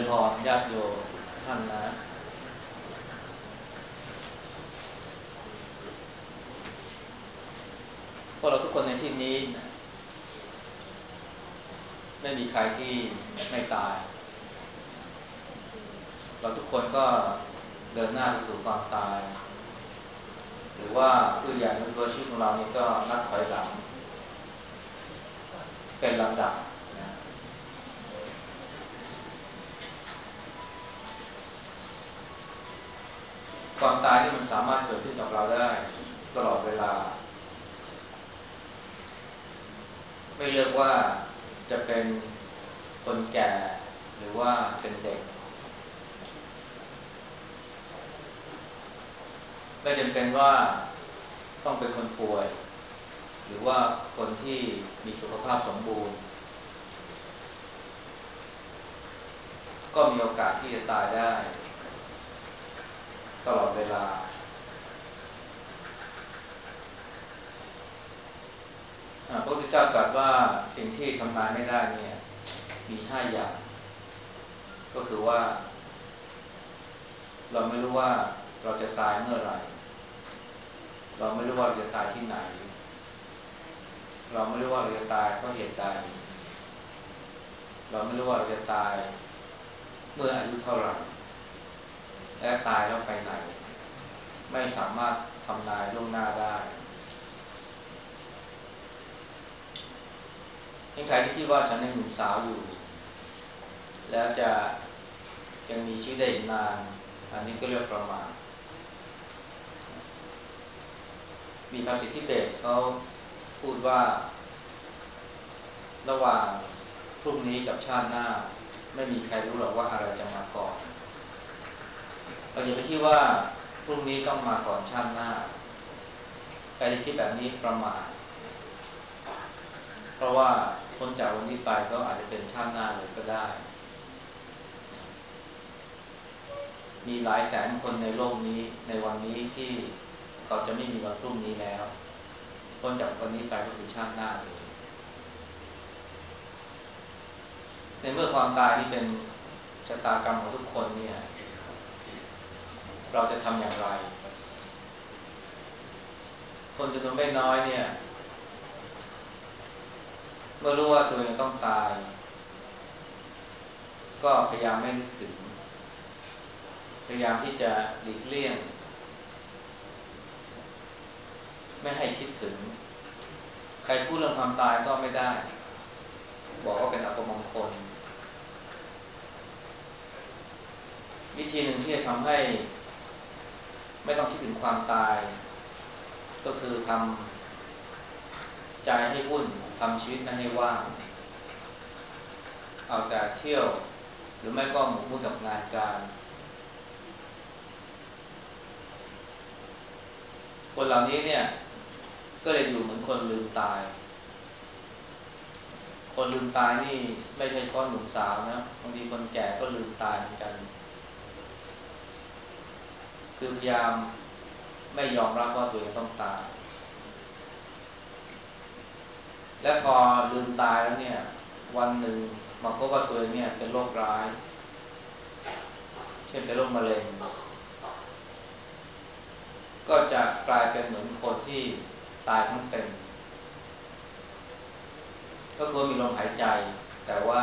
พรญาติโยมทุกท่านนะพวกเราทุกคนในที่นี้นะไม่มีใครที่ไม่ตายเราทุกคนก็เดินหน้าไปสู่ความตายหรือว่าตัวอย่างในตัวชีวิตของเรานี่ก็นับถอยหลังเป็นลำดับนะความตายที่มันสามารถเกิดขึ้นกับเราได้ตลอดเวลาไม่เลือกว่าจะเป็นคนแก่หรือว่าเป็นเด็กไม่จำเป็นว่าต้องเป็นคนป่วยหรือว่าคนที่มีสุขภาพสมบูรณ์ก็มีโอกาสที่จะตายได้ตลอดเวลาพระพุทธเจ้าตรัสว่าสิ่งที่ทำลายไม่ได้เนี่ยมี5อย่างก็คือว่าเราไม่รู้ว่าเราจะตายเมื่อไหร่เราไม่รู้ว่าเราจะตายที่ไหนเราไม่รู้ว่าเราจะตายเพราะเหตุใดเราไม่รู้ว่าเราจะตายเมื่ออายุเท่าไหร่และตายแล้วไปไหนไม่สามารถทำนายล่วงหน้าได้ยังใครที่คิดว่าฉันยังหนุ่มสาวอยู่แล้วจะยังมีชีวิตได้อีกนานอันนี้ก็เรียกประมาทมีภาษิตทิเบตเขาพูดว่าระหว่างพรุ่งนี้กับชาติหน้าไม่มีใครรู้หรอกว่าอะไรจะมาก่อนเราอย่าไปคิดว่าพรุ่งนี้ต้องมาก่อนชาติหน้าใครที่คิดแบบนี้ประมาทเพราะว่าพ้นจากวันนี้ไปก็อาจจะเป็นชาติหน้าเลยก็ได้มีหลายแสนคนในโลกนี้ในวันนี้ที่เขาจะไม่มีวันพรุ่งนี้แล้วพ้นจากวันนี้ไปก็คือชาติหน้าเลยในเมื่อความตายนี่เป็นชะตากรรมของทุกคนเนี่ยเราจะทำอย่างไรคนจำนวนไม่น้อยเนี่ยเมื่อรู้ว่าตัวเองต้องตายก็พยายามไม่นึกถึงพยายามที่จะหลีกเลี่ยงไม่ให้คิดถึงใครพูดเรื่องความตายก็ไม่ได้บอกว่าเป็นอัปมงคลวิธีหนึ่งที่จะทำให้ไม่ต้องคิดถึงความตายก็คือทำใจให้วุ่นทำชีวิตให้ว่างเอาแต่เที่ยวหรือไม่ก็หมกมุ่นกับงานการคนเหล่านี้เนี่ยก็เลยอยู่เหมือนคนลืมตายคนลืมตายนี่ไม่ใช่เฉพาะหนุ่มสาวนะบางทีคนแก่ก็ลืมตายเหมือนกันคือพยายามไม่ยอมรับว่าตัวเองต้องตายและพอลืมตายแล้วเนี่ยวันหนึ่งมาพบว่าตัวเองเนี่ยเป็นโรคร้ายเช่นเป็นโรคมะเร็งก็จะกลายเป็นเหมือนคนที่ตายทั้งเป็นก็คือมีลมหายใจแต่ว่า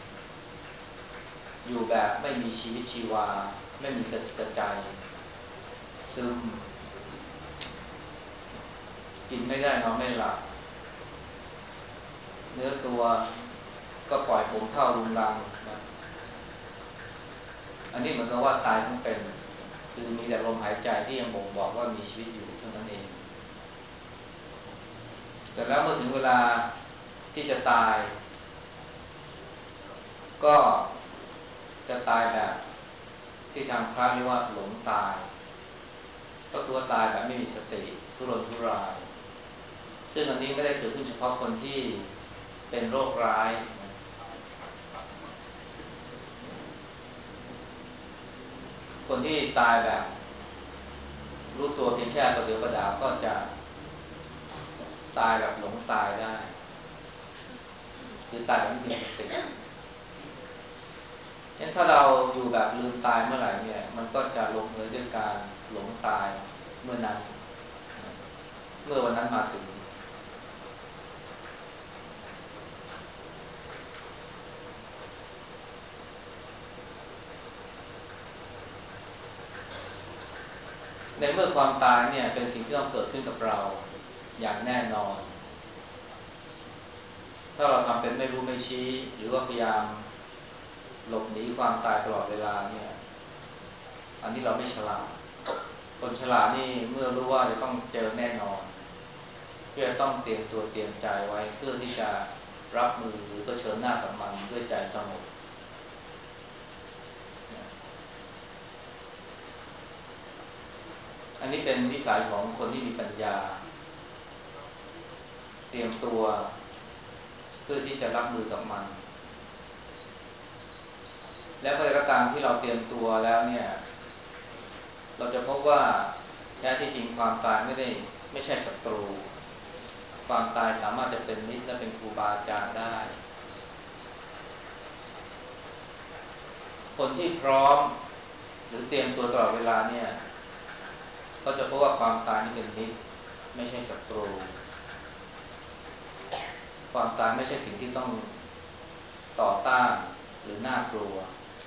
อยู่แบบไม่มีชีวิตชีวาไม่มีกระใจซึมกินไม่ได้นอนไม่หลับเนื้อตัวก็ปล่อยผมเข้ารุงรังนะอันนี้เหมือนกับว่าตายทั้งเป็นคือมีแต่ลมหายใจที่ยังบ่งบอกว่ามีชีวิตอยู่เท่านั้นเองเสร็จแล้วเมื่อถึงเวลาที่จะตายก็จะตายแบบที่ทางพระเรียกว่าหลงตายก็คือว่าตายแบบไม่มีสติทุรนทุรายซึ่งอันนี้ไม่ได้เกิดขึ้นเฉพาะคนที่เป็นโรคร้ายคนที่ตายแบบรู้ตัวเพียงแค่ประเดี๋ยวประดาวก็จะตายแบบหลงตายได้คือตายแบบไม่มีสติงั้นถ้าเราอยู่แบบลืมตายเมื่อไหร่เนี่ยมันก็จะลงเอยด้วยการหลงตายเมื่อนั้นเมื่อวันนั้นมาถึงในเมื่อความตายเนี่ยเป็นสิ่งที่ต้องเกิดขึ้นกับเราอย่างแน่นอนถ้าเราทำเป็นไม่รู้ไม่ชี้หรือว่าพยายามหลบหนีความตายตลอดเวลาเนี่ยอันนี้เราไม่ฉลาดคนฉลาดนี่เมื่อรู้ว่าจะต้องเจอแน่นอนเพื่อต้องเตรียมตัวเตรียมใจไว้เพื่อที่จะรับมือหรือเผชิญหน้ากับมันด้วยใจสงบอันนี้เป็นวิสัยของคนที่มีปัญญาเตรียมตัวเพื่อที่จะรับมือกับมันแล้วเมื่อไรก็ตามที่เราเตรียมตัวแล้วเนี่ยเราจะพบว่าแท้ที่จริงความตายไม่ใช่ศัตรูความตายสามารถจะเป็นมิตรและเป็นครูบาอาจารย์ได้คนที่พร้อมหรือเตรียมตัวตลอดเวลาเนี่ยก็จะพบว่าความตายนี่เป็นมิตรไม่ใช่ศัตรูความตายไม่ใช่สิ่งที่ต้องต่อต้านหรือน่ากลัว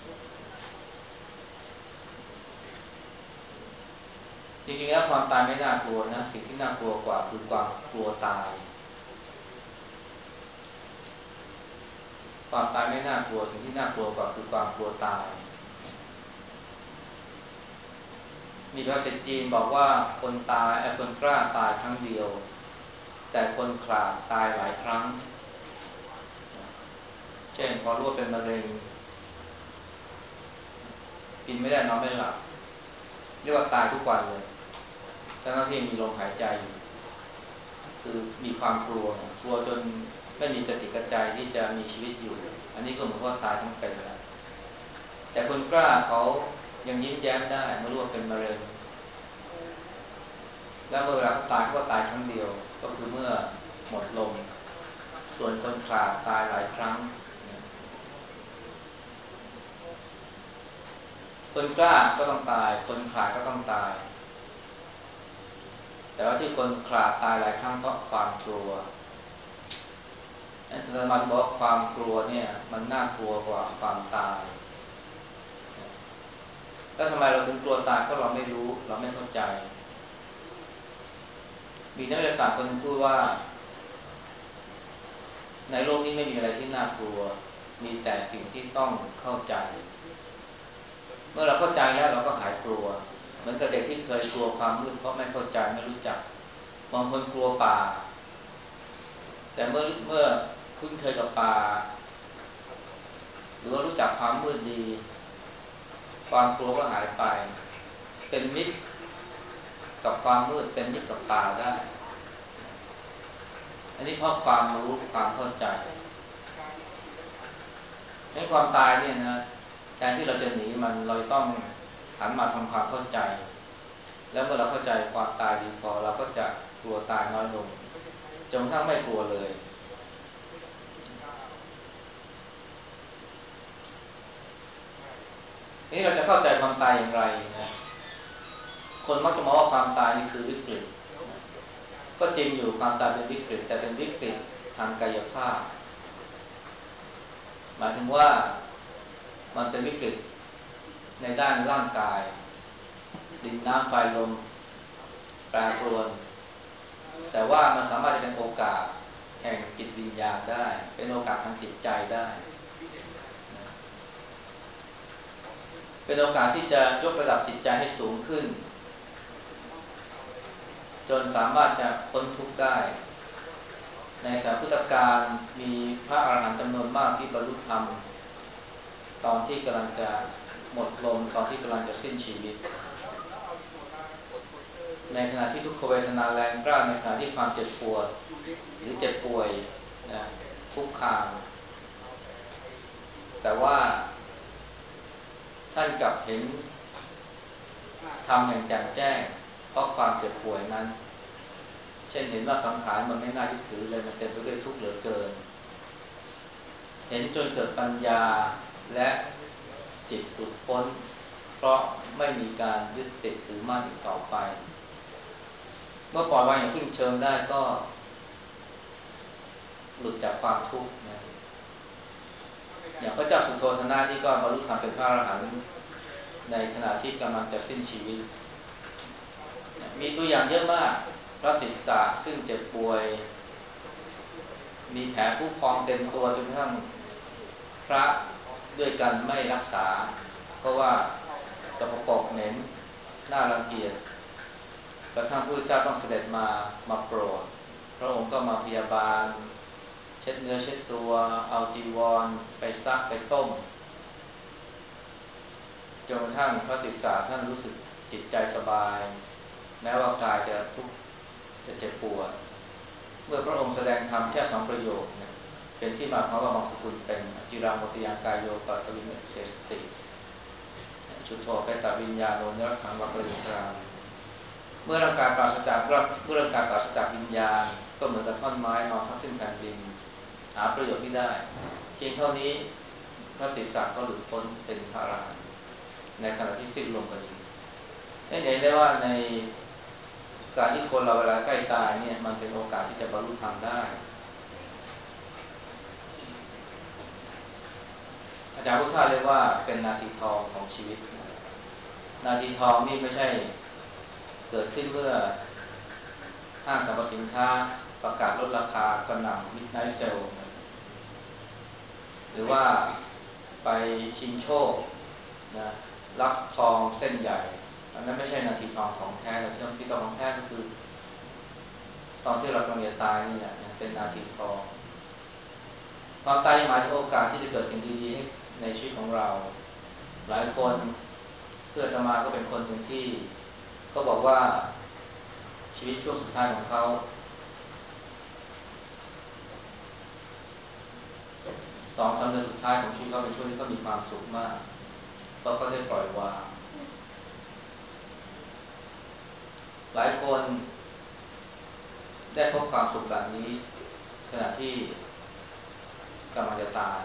จริงๆแล้วความตายไม่น่ากลัวนะสิ่งที่น่ากลัวกว่าคือความกลัวตายความตายไม่น่ากลัวสิ่งที่น่ากลัวกว่าคือความกลัวตายมีภาษาจีนบอกว่าคนกล้าตายครั้งเดียวแต่คนขลาดตายหลายครั้งเช่นพอรู้ว่าเป็นมะเร็งกินไม่ได้นอนไม่หลับเรียกว่าตายทุกวันเลยทั้งที่มีลมหายใจอยู่คือมีความกลัวจนไม่มีกระติกกระใจที่จะมีชีวิตอยู่อันนี้ก็เหมือนว่าตายทั้งเป็นแล้วแต่คนกล้าเขายังยิ้มแย้มได้เมื่อรู้ว่าเป็นมะเร็งแล้วเมื่อเวลาเขาตายเขาก็ตายครั้งเดียวก็คือเมื่อหมดลมส่วนคนขลาดตายหลายครั้งคนกล้าก็ต้องตายคนขลาดก็ต้องตายแต่ว่าที่คนขลาดตายหลายครั้งเพราะความกลัวอาจารย์มาบอกว่าความกลัวเนี่ยมันน่ากลัวกว่าความตายแล้วทำไมเราถึงกลัวตายเพราะเราไม่รู้เราไม่เข้าใจมีนักวิทยาศาสตร์คนหนึ่งพูดว่าในโลกนี้ไม่มีอะไรที่น่ากลัวมีแต่สิ่งที่ต้องเข้าใจเมื่อเราเข้าใจแล้วเราก็หายกลัวเหมือนกับเด็กที่เคยกลัวความมืดเพราะไม่เข้าใจไม่รู้จักบางคนกลัวป่าแต่เมื่อคุ้นเคยกับป่าหรือว่ารู้จักความมืดดีความกลัวก็หายไปเป็นมิตรกับความมืดเป็นมิตรกับป่าได้อันนี้เพราะความรู้ความเข้าใจในความตายเนี่ยนะแทนที่เราจะหนีมันเราต้องหันมาทำความเข้าใจแล้วเมื่อเราเข้าใจความตายดีพอเราก็จะกลัวตายน้อยลงจนกระทั่งไม่กลัวเลยนี่เราจะเข้าใจความตายอย่างไรนะคนมักจะมองว่าความตายนี่คือวิกฤตก็จริงอยู่ความตายเป็นวิกฤตแต่เป็นวิกฤตทางกายภาพหมายถึงว่ามันเป็นวิกฤตในด้านร่างกายดินน้ำไฟลมแปรปรวนแต่ว่ามันสามารถจะเป็นโอกาสแห่งจิตวิญญาณได้เป็นโอกาสทางจิตใจได้เป็นโอกาสที่จะยกระดับจิตใจให้สูงขึ้นจนสามารถจะพ้นทุกข์ได้ในสมัยพุทธกาลมีพระอรหันต์จำนวนมากที่บรรลุธรรมตอนที่กำลังจะหมดลมตอนที่กำลังจะสิ้นชีวิตในขณะที่ทุกขเวทนาแรงกล้าในขณะที่ความเจ็บปวดหรือเจ็บป่วยนะคุกคามแต่ว่าท่านกลับเห็นธรรมอย่างแจ่มแจ้งเพราะความเจ็บป่วยนั้นเช่นเห็นว่าสังขารมันไม่น่ายึดถือเลยมันเต็มไปด้วยทุกข์เหลือเกินเห็นจนเกิดปัญญาและจิตหลุดพ้นเพราะไม่มีการยึดติดถือมั่นอีกต่อไปเมื่อปล่อยวางอย่างสิ้นเชิงได้ก็หลุดจากความทุกข์นะอย่างพระเจ้าสุโธทนะนี่ก็บรรลุธรรมเป็นพระอรหันต์ในขณะที่กำลังจะสิ้นชีวิตมีตัวอย่างเยอะมากพระติสสะซึ่งเจ็บป่วยมีแผลผู้พองเต็มตัวจนกระทั่งพระด้วยกันไม่รักษาเพราะว่าสกปรกเหม็นน่ารังเกียจกระทั่งพระพุทธเจ้าต้องเสด็จมาโปรดพระองค์ก็มาพยาบาลเช็ดเนื้อเช็ดตัวเอาจีวรไปซักไปต้มจนกระทั่งพระติสสะท่านรู้สึกจิตใจสบายแม้ว่ากายจะทุกข์จะเจ็บปวดเมื่อพระองค์แสดงธรรมแค่2ประโยคเนี่ยเป็นที่มาของว่าบางสกุลเป็นจิรังโมติยังกายโยปัทวินัติเสสติชุดโธเปตวิญญาโนเนรขังวัปริตรังเมื่อร่างกายปราศจากวิญญาณก็เหมือนกับท่อนไม้นอนทับสิ้นแผ่นดินหาประโยชน์ไม่ได้เพียงเท่านี้พระติสสะก็หลุดพ้นเป็นพระอรหันต์ในขณะที่สิ้นลมพอดีเห็นได้ว่าในการที่คนเราเวลาใกล้ตายเนี่ยมันเป็นโอกาสที่จะบรรลุธรรมได้อาจารย์พุทธาเรียกว่าเป็นนาทีทองของชีวิตนาทีทองนี่ไม่ใช่เกิดขึ้นเมื่อห้างสรรพสินค้าประกาศลดราคากระหน่ำมิดไนท์เซลหรือว่าไปชิงโชคนะรับทองเส้นใหญ่อันนั้นไม่ใช่นาทีทองของแท้แต่นาทีทองของแท้ก็คือตอนที่เรากำลังจะตายนี่แหละเป็นนาทีทองความตายหมายถึงโอกาสที่จะเกิดสิ่งดีๆให้ในชีวิตของเราหลายคนเพื่อนอาตมาก็เป็นคนหนึ่งที่เขาบอกว่าชีวิตช่วงสุดท้ายของเขา2-3 เดือนสุดท้ายของชีวิตเขาเป็นช่วงที่เขามีความสุขมากเพราะเขาได้ปล่อยวางหลายคนได้พบความสุขแบบนี้ขณะที่กำลังจะตาย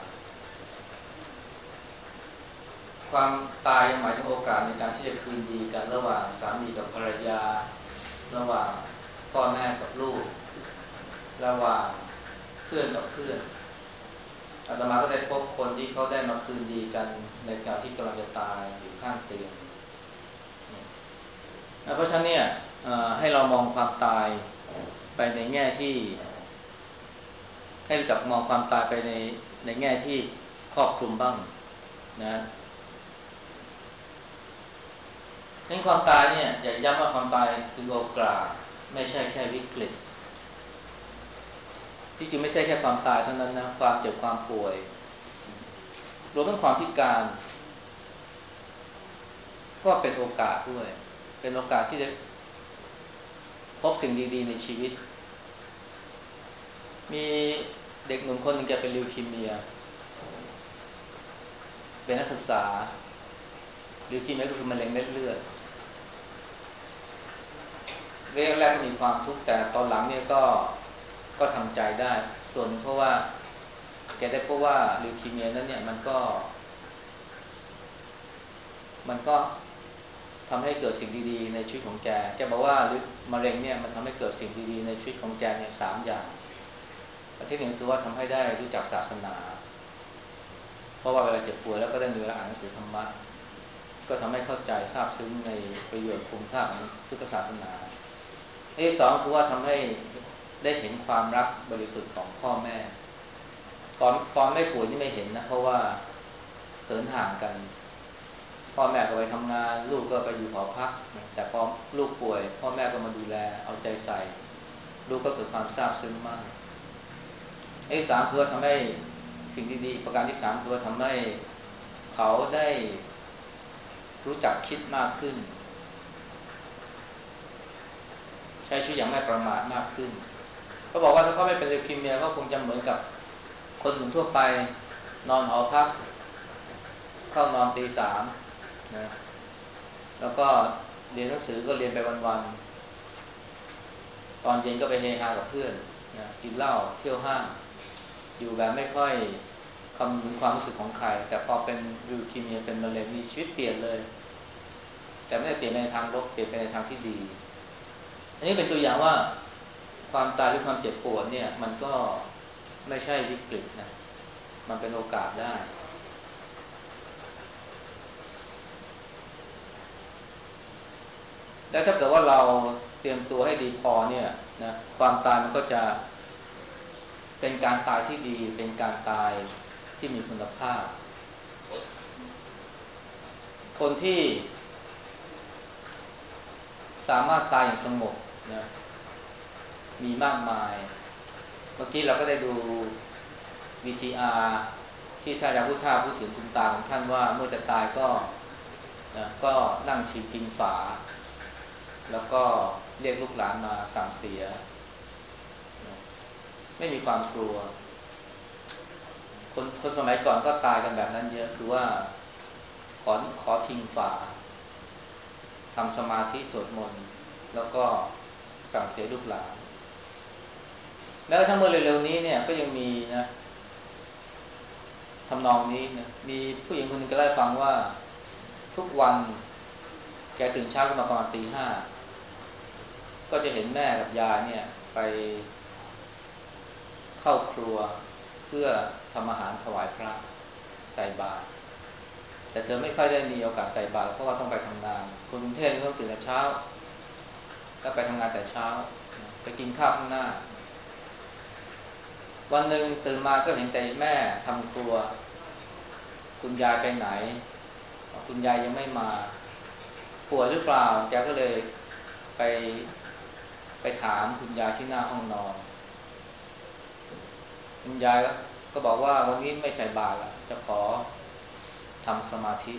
ความตายหมายถึงโอกาสในการที่จะคืนดีกันระหว่างสามีกับภรรยาระหว่างพ่อแม่กับลูกระหว่างเพื่อนกับเพื่อนอาตมาก็ได้พบคนที่เขาได้มาคืนดีกันในการที่กำลังจะตายอยู่ข้างเตียงเพราะฉะนั้นเนี่ยให้เรามองความตายไปในแง่ที่ให้รู้จักมองความตายไปในแง่ที่ครอบคลุมบ้างนะในความตายเนี่ยอยากย้ำว่าความตายคือโอกาสไม่ใช่แค่วิกฤตที่จริงไม่ใช่แค่ความตายเท่านั้นนะความเจ็บความป่วยรวมทั้งความพิการก็เป็นโอกาสด้วยเป็นโอกาสที่จะพบสิ่งดีๆในชีวิตมีเด็กหนุ่มคนหนึ่งแกเป็นลิวคีเมียเป็นนักศึกษาลิวคีเมียก็คือมะเร็งเม็ดเลือดเรื่องแรกก็มีความทุกข์แต่ตอนหลังเนี่ยก็ทำใจได้ส่วนเพราะว่าแกได้พบว่าลิวคีเมียนั้นเนี่ยมันก็ทำให้เกิดสิ่งดีๆในชีวิตของแกบอกว่ามะเร็งเนี่ยมันทำให้เกิดสิ่งดีๆในชีวิตของแกเนี่ย3 อย่างอันที่ 1คือว่าทำให้ได้รู้จักศาสนาเพราะว่าเวลาเจ็บป่วยแล้วก็ได้มีเวลาอ่านหนังสือธรรมะก็ทำให้เข้าใจซาบซึ้งในประโยชน์คุณค่าของพุทธศาสนาอันที่ 2คือว่าทำให้ได้เห็นความรักบริสุทธิ์ของพ่อแม่ตอนไม่ป่วยนี่ไม่เห็นนะเพราะว่าเหินห่างกันพ่อแม่ก็ไปทำงานลูกก็ไปอยู่หอพักแต่พอลูกป่วยพ่อแม่ก็มาดูแลเอาใจใส่ลูกก็เกิดความซาบซึ้งมากไอ้3คือทำให้สิ่งดีๆประการที่3คือทำให้เขาได้รู้จักคิดมากขึ้นใช้ชีวิตอย่างไม่ประมาทมากขึ้นเขาบอกว่าถ้าเขาไม่เป็นลิวคีเมียก็คงจะเหมือนกับคนอื่นทั่วไปนอนหอพักเข้านอนตี 3นะแล้วก็เรียนหนังสือก็เรียนไปวันๆตอนเย็นก็ไปเฮฮากับเพื่อนนะกินเหล้าเที่ยวห้างอยู่แบบไม่ค่อยคำนึงถึงความรู้สึกของใครแต่พอเป็นลิวคีเมียเป็นมะเร็งมีชีวิตเปลี่ยนเลยแต่ไม่ได้เปลี่ยนในทางลบเปลี่ยนไปในทางที่ดีอันนี้เป็นตัวอย่างว่าความตายหรือความเจ็บปวดเนี่ยมันก็ไม่ใช่วิกฤตนะมันเป็นโอกาสได้แล้วถ้าเกิดว่าเราเตรียมตัวให้ดีพอเนี่ยนะความตายมันก็จะเป็นการตายที่ดีเป็นการตายที่มีคุณภาพคนที่สามารถตายอย่างสงบนะมีมากมายเมื่อกี้เราก็ได้ดู VTR ที่ท่านอาจารย์พุทธาพูดถึงคุณตาของท่านว่าเมื่อจะตายก็นั่งพิงฝาแล้วก็เรียกลูกหลานมาสั่งเสียไม่มีความกลัวคนสมัยก่อนก็ตายกันแบบนั้นเยอะคือว่าขอพิงฝาทำสมาธิสวดมนต์แล้วก็สั่งเสียลูกหลานแล้วทั้งเมื่อเร็วๆนี้เนี่ยก็ยังมีนะทำนองนี้นะมีผู้หญิงคนนึงก็เล่าให้ฟังว่าทุกวันแกตื่นเช้าขึ้นมาประมาณตี 5ก็จะเห็นแม่กับยายเนี่ยไปเข้าครัวเพื่อทำอาหารถวายพระใส่บาตรแต่เธอไม่ค่อยได้มีโอกาสใส่บาตรเพราะว่าต้องไปทำงานคนกรุงเทพต้องตื่นแต่เช้าแล้วไปทำงานแต่เช้าไปกินข้าวข้างหน้าวันหนึ่งตื่นมาก็เห็นแต่แม่ทำครัวคุณยายไปไหนคุณยายยังไม่มาป่วยหรือเปล่าแกก็เลยไปไปถามคุณยายที่หน้าห้องนอนคุณยายก็บอกว่าวันนี้ไม่ใส่บาตรแล้วจะขอทำสมาธิ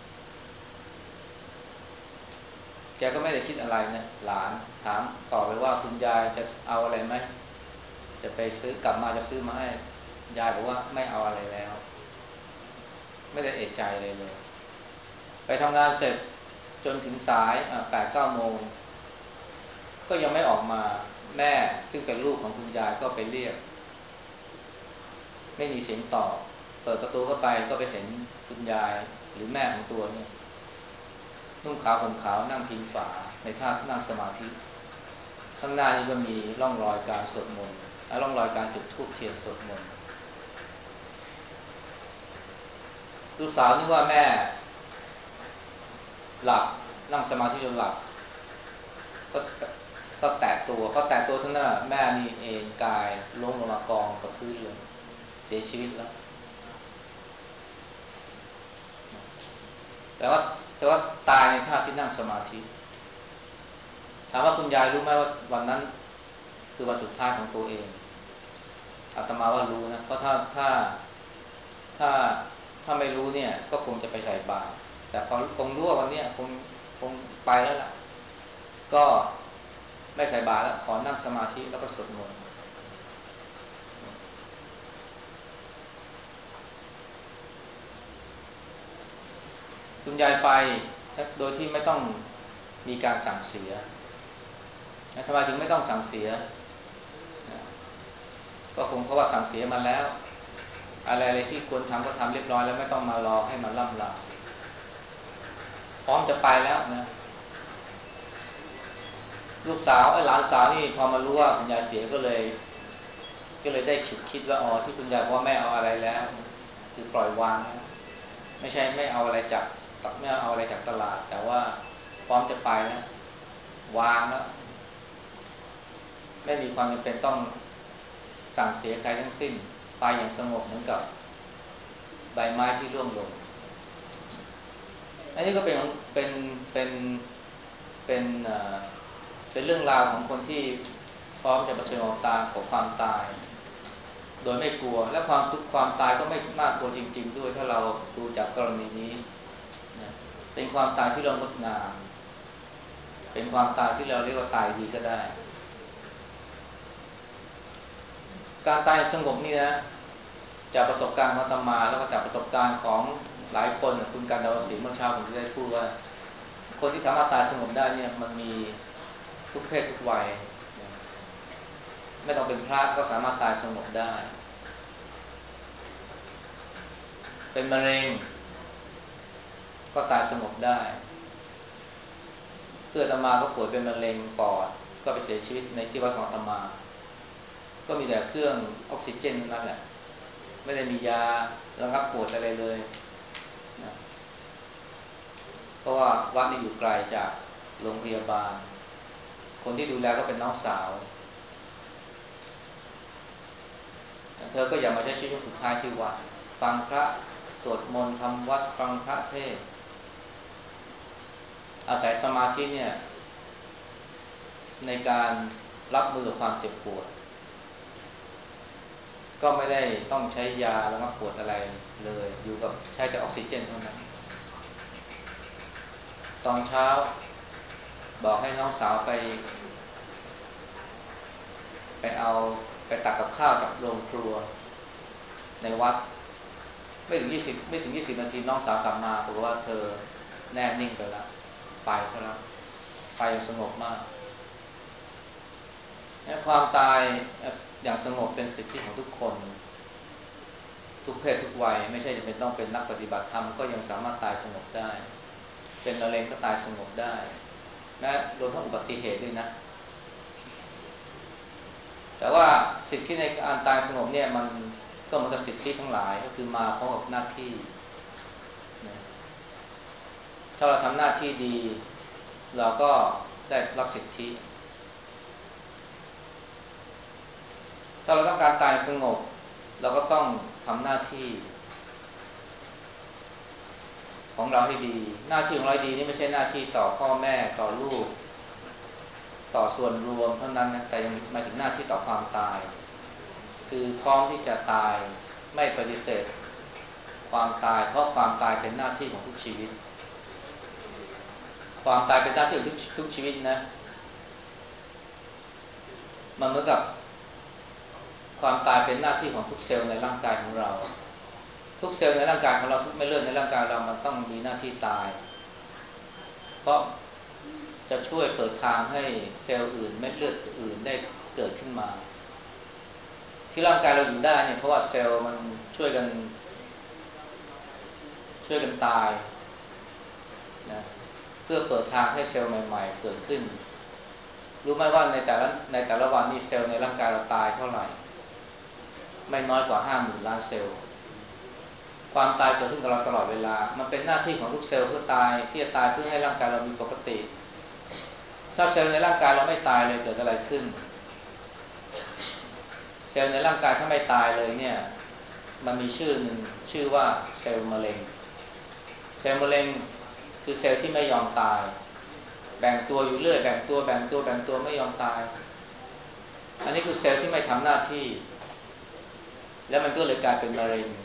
แกก็ไม่ได้คิดอะไรนะหลานถามต่อไปว่าคุณยายจะเอาอะไรไหมจะไปซื้อกลับมาจะซื้อมาให้ยายบอกว่าไม่เอาอะไรแล้วไม่ได้เอะใจเลยไปทำงานเสร็จจนถึงสาย8-9 โมงก็ยังไม่ออกมาแม่ซึ่งเป็นลูกของคุณยายก็ไปเรียกไม่มีเสียงตอบเปิดประตูเข้าไปก็ไปเห็นคุณยายหรือแม่ของตัวเนี่ยนุ่งขาวห่มขาวนั่งพิงฝาในท่านั่งสมาธิข้างหน้านี่ก็มีร่องรอยการสวดมนต์ร่องรอยการจุดธูปเทียนสวดมนต์ลูกสาวนึกว่าแม่หลับนั่งสมาธิจนหลับก็ก็แตะตัวพอแตะตัวทั้งนั้นแม่นี่เอนกายล้มลงมากองกับพื้นเลยเสียชีวิตแล้วแต่ว่าตายในท่าที่นั่งสมาธิถามว่าคุณยายรู้ไหมว่าวันนั้นคือวันสุดท้ายของตัวเองอาตมาว่ารู้นะเพราะถ้าถ้าไม่รู้เนี่ยก็คงจะไปใส่บาตรแต่พอคงรู้ว่าวันนี้คงไปแล้วล่ะก็ไม่ใส่บาตรแล้วขอนั่งสมาธิแล้วก็สวดมนต์คุณยายไปโดยที่ไม่ต้องมีการสั่งเสียทำไมถึงไม่ต้องสั่งเสียก็คงเพราะว่าสั่งเสียมาแล้วอะไรที่ควรทำก็ทำเรียบร้อยแล้วไม่ต้องมารอให้มันล่ำลาพร้อมจะไปแล้วนะลูกสาวหลานสาวนี่พอมารู้ว่าคุณยายเสียก็เลยได้ฉุกคิดว่าอ๋อที่คุณยายบอกว่าไม่เอาอะไรแล้วคือปล่อยวางไม่ใช่ไม่เอาอะไรจากไม่เอาอะไรจากตลาดแต่ว่าพร้อมจะไปแล้ววางแล้วไม่มีความจำเป็นต้องสั่งเสียใครทั้งสิ้นไปอย่างสงบเหมือนกับใบไม้ที่ร่วงหล่นอันนี้ก็เป็นเป็นเป็นเป็นเรื่องราวของคนที่พร้อมจะเผชิญกับความตายโดยไม่กลัวและความทุกข์ความตายก็ไม่น่ากลัวจริงๆด้วยถ้าเราดูจากกรณีนี้นะเป็นความตายที่เรางดงามเป็นความตายที่เราเรียกว่าตายดีก็ได้การตายสงบนี่นะจากประสบการณ์ของอาตมาแล้วก็จากประสบการณ์ของหลายคนคุณการดาวศรีเมื่อเช้าผมได้พูดว่าคนที่สามารถตายสงบได้เนี่ยมันมีทุกเพศทุกวัยไม่ต้องเป็นพระก็สามารถตายสงบได้เป็นมะเร็งก็ตายสงบได้เพื่อนอาตมาก็ป่วยเป็นมะเร็งปอดก็ไปเสียชีวิตในที่วัดของอาตมาก็มีแต่เครื่องออกซิเจนนั่นแหละไม่ได้มียาระงับปวดอะไรเลยนะเพราะว่าวัดนี่อยู่ไกลจากโรงพยาบาลคนที่ดูแลก็เป็นน้องสาวเธอก็อยากมาใช้ชีวิตสุดท้ายที่วัดฟังพระสวดมนต์ทำวัดฟังพระเทศน์อาศัยสมาธิเนี่ยในการรับมือกับความเจ็บปวดก็ไม่ได้ต้องใช้ยาระงับปวดอะไรเลยอยู่กับใช้แต่ออกซิเจนเท่านั้นตอนเช้าบอกให้น้องสาวไปเอาไปตักกับข้าวจากโรงครัวในวัดไม่ถึง 20 นาทีน้องสาวกลับมาบอกว่าเธอแน่นิ่งไปแล้วไปซะแล้วไปอย่างสงบมากความตายอย่างสงบเป็นสิทธิของทุกคนทุกเพศทุกวัยไม่ใช่จะเป็นต้องเป็นนักปฏิบัติธรรมก็ยังสามารถตายสงบได้เป็นมะเร็งก็ตายสงบได้แม้รวมทั้งอุบัติเหตุด้วยนะแต่ว่าสิทธิในการตายสงบเนี่ยมันก็เหมือนกับสิทธิทั้งหลายก็คือมาพร้อมกับหน้าที่นะถ้าเราทำหน้าที่ดีเราก็ได้รับสิทธิถ้าเราต้องการตายสงบเราก็ต้องทำหน้าที่ของเราให้ดีหน้าที่ของเราดีนี่ไม่ใช่หน้าที่ต่อพ่อแม่ต่อลูกต่อส่วนรวมเท่านั้นนะแต่ยังหมายถึงหน้าที่ต่อความตายคือพร้อมที่จะตายไม่ปฏิเสธความตายเพราะความตายเป็นหน้าที่ของทุกชีวิตความตายเป็นหน้าที่ของทุกชีวิตนะมันเหมือนกับความตายเป็นหน้าที่ของทุกเซลล์ในร่างกายของเราทุกเซลล์ในร่างกายของเราทุกเม็ดเลือดในร่างกายเรามันต้องมีหน้าที่ตายเพราะจะช่วยเปิดทางให้เซลล์อื่นเม็ดเลือดอื่นได้เกิดขึ้นมาที่ร่างกายเราอยู่ได้เนี่ยเพราะว่าเซลล์มันช่วยกันตายนะเพื่อเปิดทางให้เซลล์ใหม่ๆเกิดขึ้นรู้ไหมว่าในแต่ละวันนี่เซลล์ในร่างกายเราตายเท่าไหร่ไม่น้อยกว่า 50,000 ล้านเซลล์ความตายเกิดขึ้นกับเราตลอดเวลามันเป็นหน้าที่ของทุกเซลล์เพื่อตายที่จะตายเพื่อให้ร่างกายเรามีปกติถ้าเซลล์ในร่างกายเราไม่ตายเลยเกิดอะไรขึ้นเซลล์ในร่างกายถ้าไม่ตายเลยเนี่ยมันมีชื่อหนึ่งชื่อว่าเซลล์มะเร็งเซลล์มะเร็งคือเซลล์ที่ไม่ยอมตายแบ่งตัวอยู่เรื่อยแบ่งตัวไม่ยอมตายอันนี้คือเซลล์ที่ไม่ทำหน้าที่แล้วมันก็เลยกลายเป็นมะเร็ง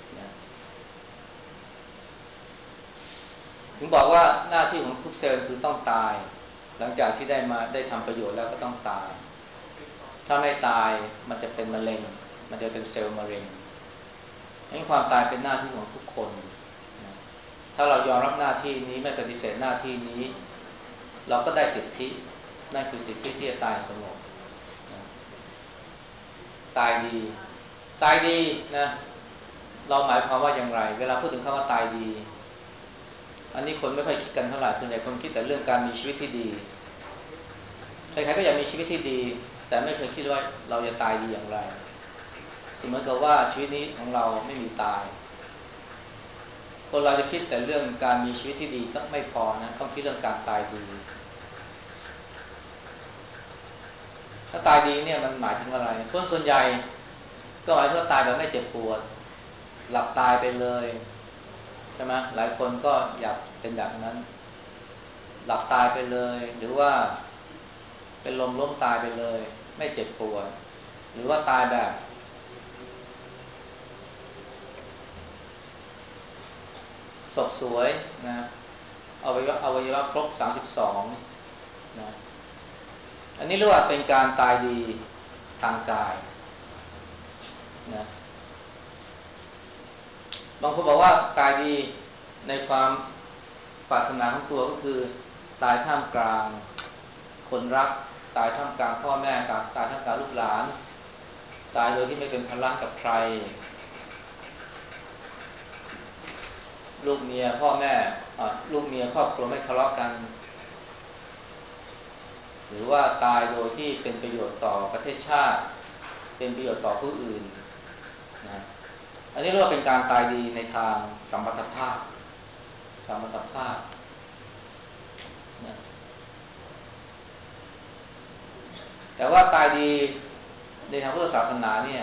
ถึงบอกว่าหน้าที่ของทุกเซลล์คือต้องตายหลังจากที่ได้ทำประโยชน์แล้วก็ต้องตายถ้าไม่ตายมันจะเป็นมะเร็งมันจะเป็นเซลล์มะเร็งให้ความตายเป็นหน้าที่ของทุกคนถ้าเรายอมรับหน้าที่นี้ไม่ปฏิเสธหน้าที่นี้เราก็ได้สิทธินั่นคือสิทธิที่จะตายสงบตายดีตายดีนะเราหมายความว่าอย่างไรเวลาพูดถึงคำว่าตายดีอันนี้คนไม่ค่อยคิดกันเท่าไหร่ส่วนใหญ่คนคิดแต่เรื่องการมีชีวิตที่ดีใครๆก็อยากมีชีวิตที่ดีแต่ไม่เคยคิดว่าเราจะตายดีอย่างไรเสมือนกับว่าชีวิตนี้ของเราไม่มีตายคนเราจะคิดแต่เรื่องการมีชีวิตที่ดีก็ไม่พอนะต้องคิดเรื่องการตายดีถ้าตายดีเนี่ยมันหมายถึงอะไรคนส่วนใหญ่ก็หมายถึงตายแบบไม่เจ็บปวดหลับตายไปเลยใช่ไหมหลายคนก็อยากเป็นแบบนั้นหลับตายไปเลยหรือว่าเป็นลมล้มตายไปเลยไม่เจ็บปวดหรือว่าตายแบบศพสวยนะอวัยวะครบ32นะอันนี้เรียกว่าเป็นการตายดีทางกายนะบางคนบอกว่าตายดีในความปรารถนาของตัวก็คือตายท่ามกลางคนรักตายท่ามกลางพ่อแม่ตายท่ามกลางลูกหลานตายโดยที่ไม่เป็นภาระกับใครลูกเมียพ่อแม่ลูกเมียครอบครัวไม่ทะเลาะกันหรือว่าตายโดยที่เป็นประโยชน์ต่อประเทศชาติเป็นประโยชน์ต่อผู้อื่นนะอันนี้เรียกว่าเป็นการตายดีในทางสัมพัทธภาพสัมพัทธภาพนะแต่ว่าตายดีในทางพุทธศาสนาเนี่ย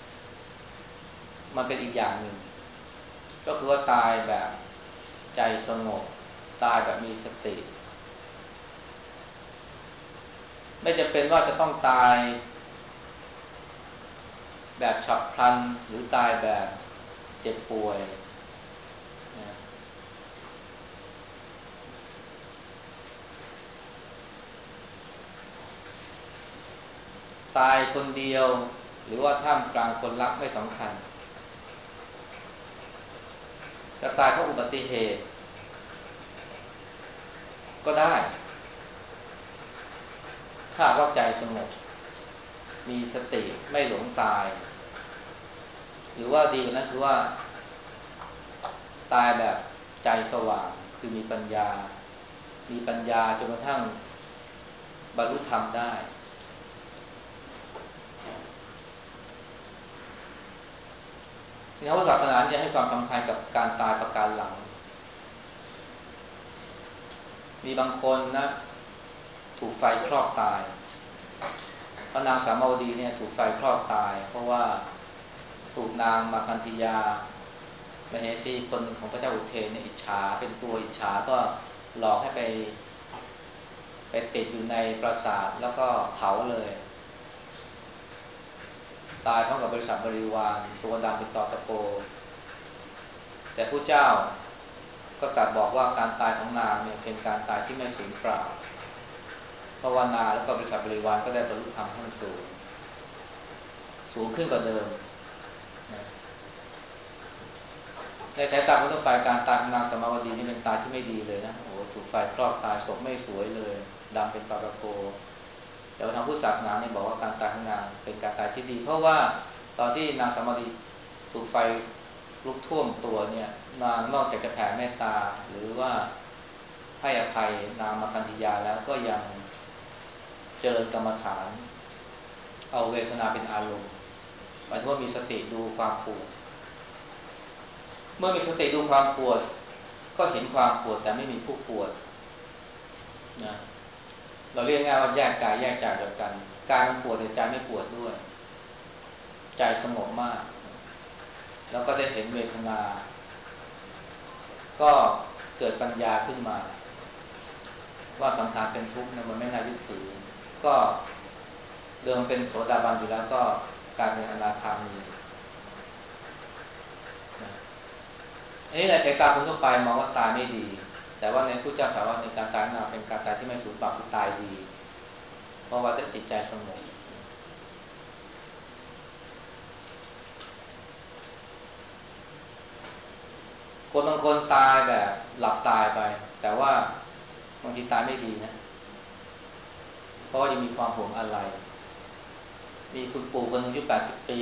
มันเป็นอีกอย่างหนึ่งก็คือว่าตายแบบใจสงบตายแบบมีสติไม่จำเป็นว่าจะต้องตายแบบฉับพลันหรือตายแบบเจ็บป่วยนะตายคนเดียวหรือว่าท่ามกลางคนรักไม่สำคัญจะตายเพราะอุบัติเหตุก็ได้ถ้าว่าใจสงบมีสติไม่หลงตายหรือว่าดีกว่านั้นคือว่าตายแบบใจสว่างคือมีปัญญาจนกระทั่งบรรลุธรรมได้ในพุทธศาสนาจะให้ความสำคัญกับการตายประการหลังมีบางคนนะถูกไฟคลอกตายพระนางสามาวดีเนี่ยถูกไฟคลอกตายเพราะว่าถูกนางมาคันธียามเหสีคนหนึ่งของพระเจ้าอุเทนเนี่ยอิจฉาเป็นตัวอิจฉาก็หลอกให้ไปติดอยู่ในปราสาทแล้วก็เผาเลยตายพร้อมกับบริษัทบริวารตัวดำเป็นตอตะโกแต่ผู้เจ้าก็ตรัสบอกว่าการตายของนางเนี่ยเป็นการตายที่ไม่สูญเปล่าเพราะว่านางแล้วก็บริษัทบริวารก็ได้บรรลุธรรมขั้นสูงขึ้นกว่าเดิมในสายตาคนทั่วไปการตายของนางสมาวดีนี่เป็นตายที่ไม่ดีเลยนะโอ้ถูกไฟคลอกตายศพไม่สวยเลยดำเป็นตอตะโกแต่ว่าทางพุทธศาสนาเนี่ยบอกว่าการตายของนางเป็นการตายที่ดีเพราะว่าตอนที่นางสมาวดีถูกไฟลุกท่วมตัวเนี่ยนางนอกจากจะแผ่เมตตาหรือว่าให้อภัยนางมาคันธียาแล้วก็ยังเจริญกรรมฐานเอาเวทนาเป็นอารมณ์หมายถึงว่ามีสติดูความปวดเมื่อมีสติดูความปวดก็เห็นความปวดแต่ไม่มีผู้ปวดนะเราเรียกง่ายว่าแยกกายแยกใจจากกันกายมันปวดแต่ใจไม่ปวดด้วยใจสงบมากแล้วก็ได้เห็นเวทนาก็เกิดปัญญาขึ้นมาว่าสังขารเป็นทุกข์นะมันไม่น่ายึดถือก็เดิมเป็นโสดาบันอยู่แล้วก็กลายเป็นอนาคามีอันนี้ในสายตาคนทั่วไปมองว่าตายไม่ดีแต่ว่าในผู้เจ้าสาวในการตายนั้นเป็นการตายที่ไม่สูญเปล่าคือตายดีเพราะว่าได้จิตใจสงบคนบางคนตายแบบหลับตายไปแต่ว่าบางทีตายไม่ดีนะเพราะว่ายังมีความห่วงอะไรมีคุณปู่คนอายุ80 ปี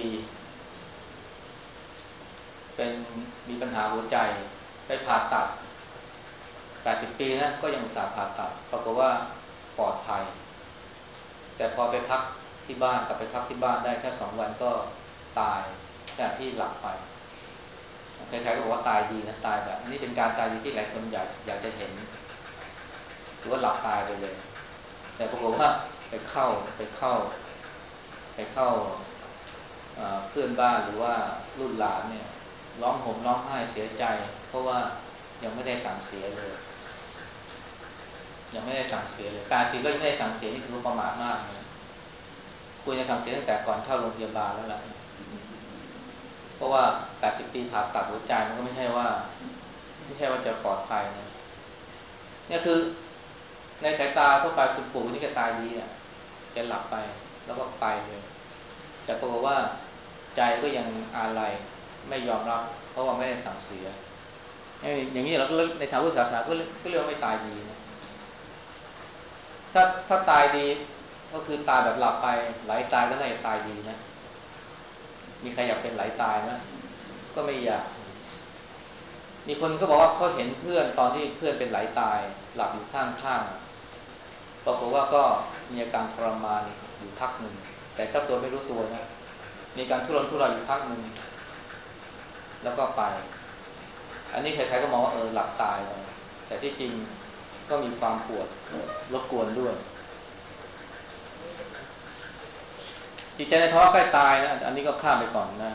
เป็นมีปัญหาหัวใจไปผ่าตัด80 ปีนะก็ยังอุตส่าห์ผ่าตัดปรากฏว่าปลอดภัยแต่พอไปพักที่บ้านกลับไปพักที่บ้านได้แค่2 วันก็ตายจากที่หลับไปใครๆก็บอกว่าตายดีนะตายแบบนี้เป็นการตายดีที่หลายคนอยากจะเห็นหรือว่าหลับตายไปเลยแต่ปรากฏว่าไปเข้าไปเข้าไปเข้าเพื่อนบ้านหรือว่ารุ่นหลานเนี่ยร้องห่มร้องไห้เสียใจเพราะว่ายังไม่ได้สั่งเสียเลยยังไม่ได้สั่งเสียเลย80ก็ยังไม่ได้สั่งเสียนี่ถือว่าประมาทมากนะควรจะสั่งเสียตั้งแต่ก่อนเข้าโรงพยาบาลแล้วล่ะเพราะว่า80 ปีผ่าตัดหัวใจมันก็ไม่ใช่ว่าจะปลอดภัยนะเนี่ยคือในสายตาทั่วไปคุณปู่นี่แกตายดีเนี่ยแกหลับไปแล้วก็ไปเลยแต่ปรากฏว่าใจก็ยังอาลัยไม่ยอมรับเพราะว่าไม่ได้สั่งเสียอย่างนี้เราก็ในทางพุทธศาสนาก็เรียกว่าไม่ตายดีนะถ้าตายดีก็คือตายแบบหลับไปไหลตายก็น่าจะตายดีนะมีใครอยากเป็นไหลตายไหมก็ไม่อยากมีคนก็บอกว่าเขาเห็นเพื่อนตอนที่เพื่อนเป็นไหลตายหลับอยู่ข้างๆปรากฏว่าก็มีอาการทรมานอยู่พักหนึ่งแต่เจ้าตัวไม่รู้ตัวนะมีการทุรนทุรายอยู่พักหนึ่งแล้วก็ไปอันนี้ใครๆก็มองว่าหลับตายไปแต่ที่จริงก็มีความปวดรบกวนด้วยจิตใจในภาวะใกล้ตายนะอันนี้ก็ข้ามไปก่อนนะ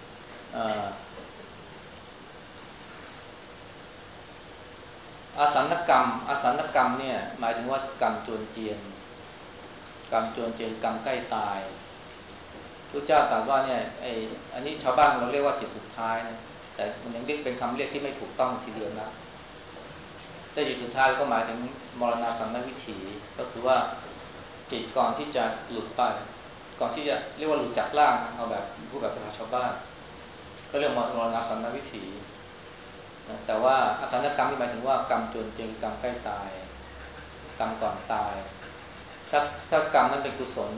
อาสันกรรมเนี่ยหมายถึงว่ากรรมจวนเจียนกรรมจวนเจียนกรรมใกล้ตายพระเจ้าตรัสว่าเนี่ยอันนี้ชาวบ้านเราเรียกว่าจิตสุดท้ายนะแต่มันยังเรียกเป็นคำเรียกที่ไม่ถูกต้องทีเดียวนะแต่จิตสุดท้ายก็หมายถึงมรณะสัมมวิถีก็คือว่าจิตก่อนที่จะหลุดไปก่อนที่จะเรียกว่าหลุดจากร่างเอาแบบพูดแบบภาษาชาวบ้านก็เรียกมรณะสัมมวิถีแต่ว่าอสัญกรรมที่หมายถึงว่ากรรมจวนเจริญกรรมใกล้ตายกรรมก่อนตายถ้ากรรมนั้นเป็นกุศล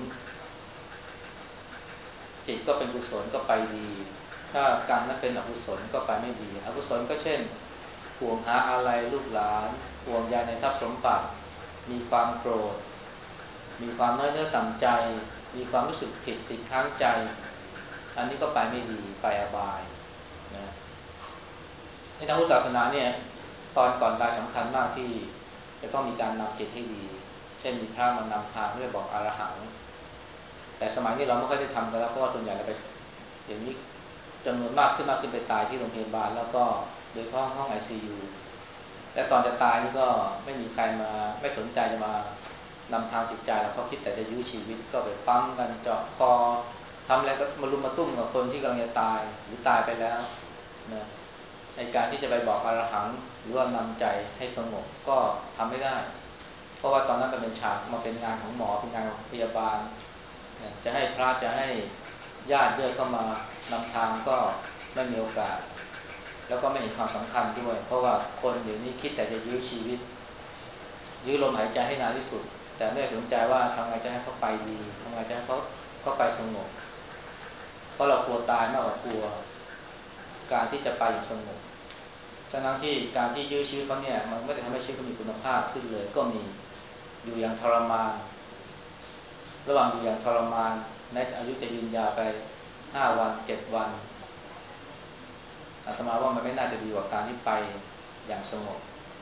จิตก็เป็นกุศลก็ไปดีถ้ากรรมนั้นเป็นอกุศลก็ไปไม่ดีอกุศลก็เช่นห่วงหาอะไรลูกหลานห่วงใยในทรัพย์สมบัติมีความโกรธมีความน้อยเนื้อต่ำใจมีความรู้สึกผิดติดค้างใจอันนี้ก็ไปไม่ดีไปอบายนะในทางพุทธศาสนาเนี่ยตอนก่อนตายสำคัญมากที่จะต้องมีการนำจิตให้ดีเช่นมีพระมานำทางเพื่อบอกอรหังแต่สมัยนี้เราไม่ค่อยได้ทำกันแล้วเพราะว่าส่วนใหญ่เราไปอย่างนี้จำนวนมากขึ้นไปตายที่โรงพยาบาลแล้วก็โดยเฉพาะห้อง ICU และตอนจะตายนี่ก็ไม่มีใครมาไม่สนใจจะมานำทางจิตใจเราเพราะคิดแต่จะยื้อชีวิตก็ไปปั๊มกันเจาะคอทำอะไรก็มารุมมาตุ้มกับคนที่กำลังจะตายหรือตายไปแล้วนะในการที่จะไปบอกอรหังหรือว่านำใจให้สงบก็ทำไม่ได้เพราะว่าตอนนั้นเป็นฉากมาเป็นงานของหมอเป็นงานของพยาบาลจะให้พระจะให้ญาติเยอะเข้ามานำทางก็ไม่มีโอกาสแล้วก็ไม่เห็นความสำคัญด้วยเพราะว่าคนเดี๋ยวนี้คิดแต่จะยื้อชีวิตยื้อลมหายใจให้นานที่สุดแต่ไม่สนใจว่าทำไงจะให้เขาไปดีทำไงจะให้เขาไปสงบเพราะเรากลัวตายมากกว่ากลัวการที่จะไปอย่างสงบฉะนั้นที่การที่ยื้อชีวิตเขาเนี่ยมันไม่ได้ทำให้ชีวิตเขามีคุณภาพขึ้นเลยก็มีอยู่อย่างทรมานระหว่างอยู่อย่างทรมานแม้อายุจะยืนยาวไป5 วัน7 วันอาตมาว่ามันไม่น่าจะดีกว่าการที่ไปอย่างสงบ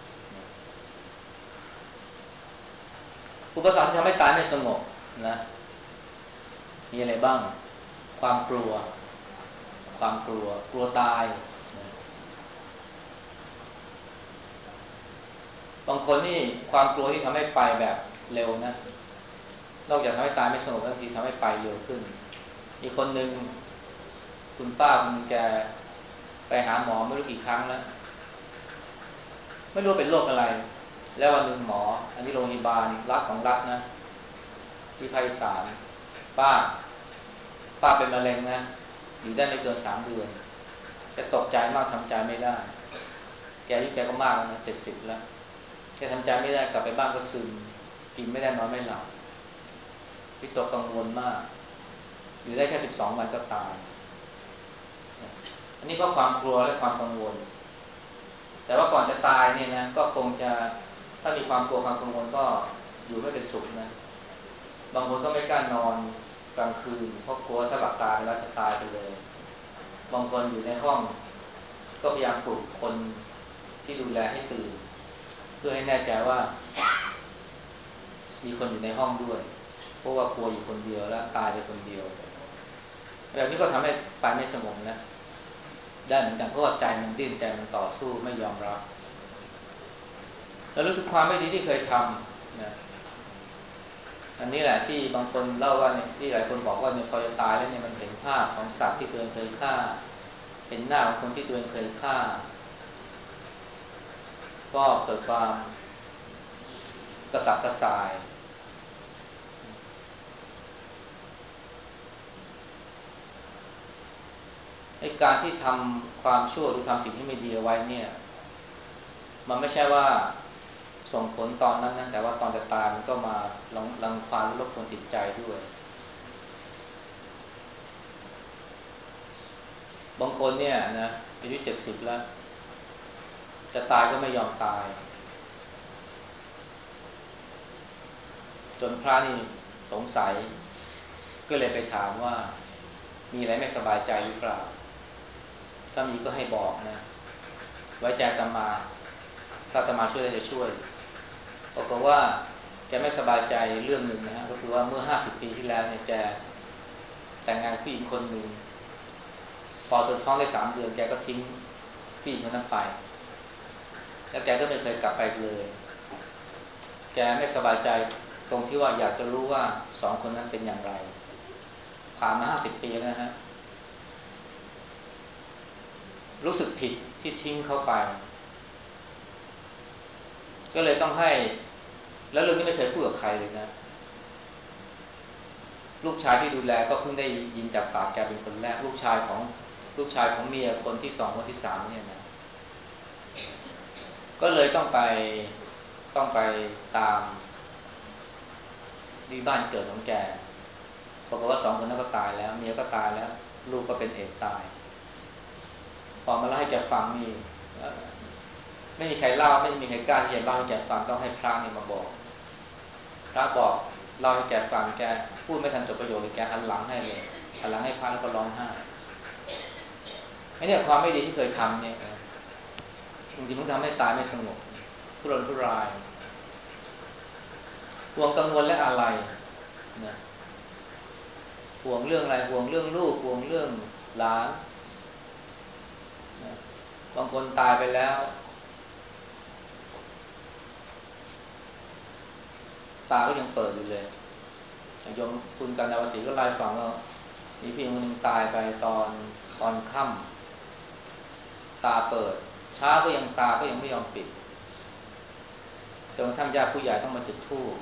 อุปสรรคที่ทำให้ตายไม่สงบนะมีอะไรบ้างความกลัวกลัวตายนะบางคนนี่ความกลัวที่ทำให้ไปแบบเร็วนะนอกจากทำให้ตายไม่สงบบางทีทำให้ไปเร็วขึ้นอีกคนหนึ่งคุณป้าคุณแกไปหาหมอไม่รู้กี่ครั้งแล้วไม่รู้เป็นโรคอะไรแล้ววันหนึ่งหมออันนี้โรงพยาบาลรัฐของรัฐนะที่ภาคอีสานป้าเป็นมะเร็งนะอยู่ได้ไม่เกิน3 เดือนแกตกใจมากทำใจไม่ได้แกอายุแกก็มากแล้วนะ70แล้วแกทำใจไม่ได้กลับไปบ้านก็ซึมกินไม่ได้นอนไม่หลับวิตกกังวลมากอยู่ได้แค่12 วันก็ตายอันนี้เพราะความกลัวและความกังวลแต่ว่าก่อนจะตายเนี่ยนะก็คงจะถ้ามีความกลัวความกังวลก็อยู่ไม่เป็นสุขนะบางคนก็ไม่กล้านอนกลางคืนเพราะกลัวถ้าหลับตาไปแล้วจะตายไปเลยบางคนอยู่ในห้องก็พยายามปลุกคนที่ดูแลให้ตื่นเพื่อให้แน่ใจว่ามีคนอยู่ในห้องด้วยเพราะว่ากลัวอยู่คนเดียวแล้วตายไปคนเดียวแบบนี้ก็ทำให้ตายไม่สงบนะได้เหมือนกันเพราะว่าใจมันดิ้นใจมันต่อสู้ไม่ยอมรับแล้วรู้ถึกความไม่ดีที่เคยทำนะอันนี้แหละที่บางคนเล่าว่าเนี่ยที่หลายคนบอกว่าเนี่ยพอจะตายแล้วเนี่ยมันเห็นภาพของสัตว์ที่ตัวเองเคยฆ่าเห็นหน้าของคนที่ตัวเองเคยฆ่าก็เกิดความกระสับกระส่ายไอ้การที่ทำความชั่วหรือทำสิ่งที่ไม่ดีเอาไว้เนี่ยมันไม่ใช่ว่าส่งผลตอนนั้นนะแต่ว่าตอนจะตายมันก็มารังควานรบกวนจิตใจด้วยบางคนเนี่ยนะอายุ70แล้วจะตายก็ไม่ยอมตายจนพระนี่สงสัยก็เลยไปถามว่ามีอะไรไม่สบายใจหรือเปล่าถ้ามีก็ให้บอกนะไว้ใจอาตมาถ้าอาตมาช่วยได้จะช่วยบอกว่าแกไม่สบายใจเรื่องหนึ่งนะฮะก็คือว่าเมื่อ50 ปีที่แล้วเนี่ยแกแต่งงานกับผู้หญิงคนหนึ่งพอเธอท้องได้3 เดือนแกก็ทิ้งผู้หญิงคนนั้นไปแล้วแกก็ไม่เคยกลับไปเลยแกไม่สบายใจตรงที่ว่าอยากจะรู้ว่า2 คนนั้นเป็นอย่างไรผ่านมา50 ปีแล้วนะฮะรู้สึกผิดที่ทิ้งเขาไปก็เลยต้องให้แล้วเรื่องนี้ไม่เคยพูดกับใครเลยนะลูกชายที่ดูแลก็เพิ่งได้ยินจากปากแกเป็นคนแรกลูกชายของเมียคนที่2คนที่3เนี่ยนะก็เลยต้องไปตามที่บ้านเกิดของแกปรากฏว่า2 คนนั้นก็ตายแล้วเมียก็ตายแล้วลูกก็เป็นเอดส์ตายพอมาเล่าให้แกฟังนี่ไม่มีใครเล่าไม่มีใครกล้าที่จะเล่าให้แกฟังต้องให้พระนี่มาบอกพระบอกเล่าให้แกฟังแกพูดไม่ทันจบประโยคเลยแกหันหลังให้เลยหันหลังให้พระแล้วก็ร้องไห้ไอ้เนี่ยความไม่ดีที่เคยทำเนี่ยจริงๆมันทำให้ตายไม่สงบทุรนทุรายห่วงกังวลและอะไรนะห่วงเรื่องอะไรห่วงเรื่องลูกห่วงเรื่องหลานนะบางคนตายไปแล้วตาก็ยังเปิดอยู่เลยโยมคุณกาญจนวสีก็ไล่ฟังว่ามีพี่คนนึงตายไปตอนค่ำตาเปิดช้าก็ยังตาก็ยังไม่ยอมปิดจนกระทั่งญาติผู้ใหญ่ต้องมาจุดธูป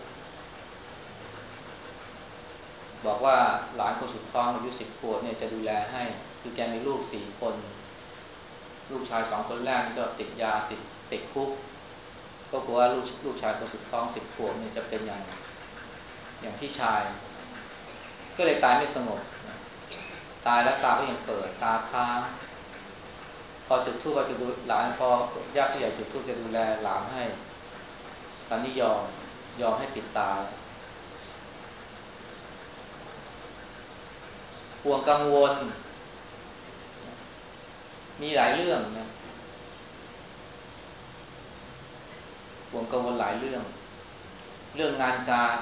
บอกว่าหลานคนสุดท้องอายุ10 ขวบเนี่ยจะดูแลให้คือแกมีลูก4 คนลูกชาย2 คนแรกนี่ก็ติดยาติดคุกก็กลัวว่าลูกชายคนสุดท้อง10 ขวบเนี่ยจะเป็นอย่างพี่ชายก็เลยตายไม่สงบตายแล้วตาก็ยังเปิดตาค้างพอจุดธูปจะดูหลานพอญาติผู้ใหญ่จุดธูปจะดูแลหลานให้ตอนนี้ยอมให้ปิดตาห่วงกังวลมีหลายเรื่องนะห่วงกังวลหลายเรื่องงานการ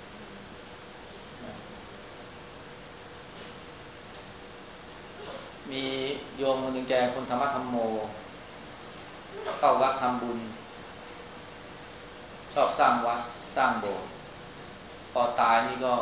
มีโยมคนหนึ่งแกคนธรรมะธรรมโมเข้าวัดทำบุญชอบสร้างวัดสร้างโบสถ์พอตายนี่ก็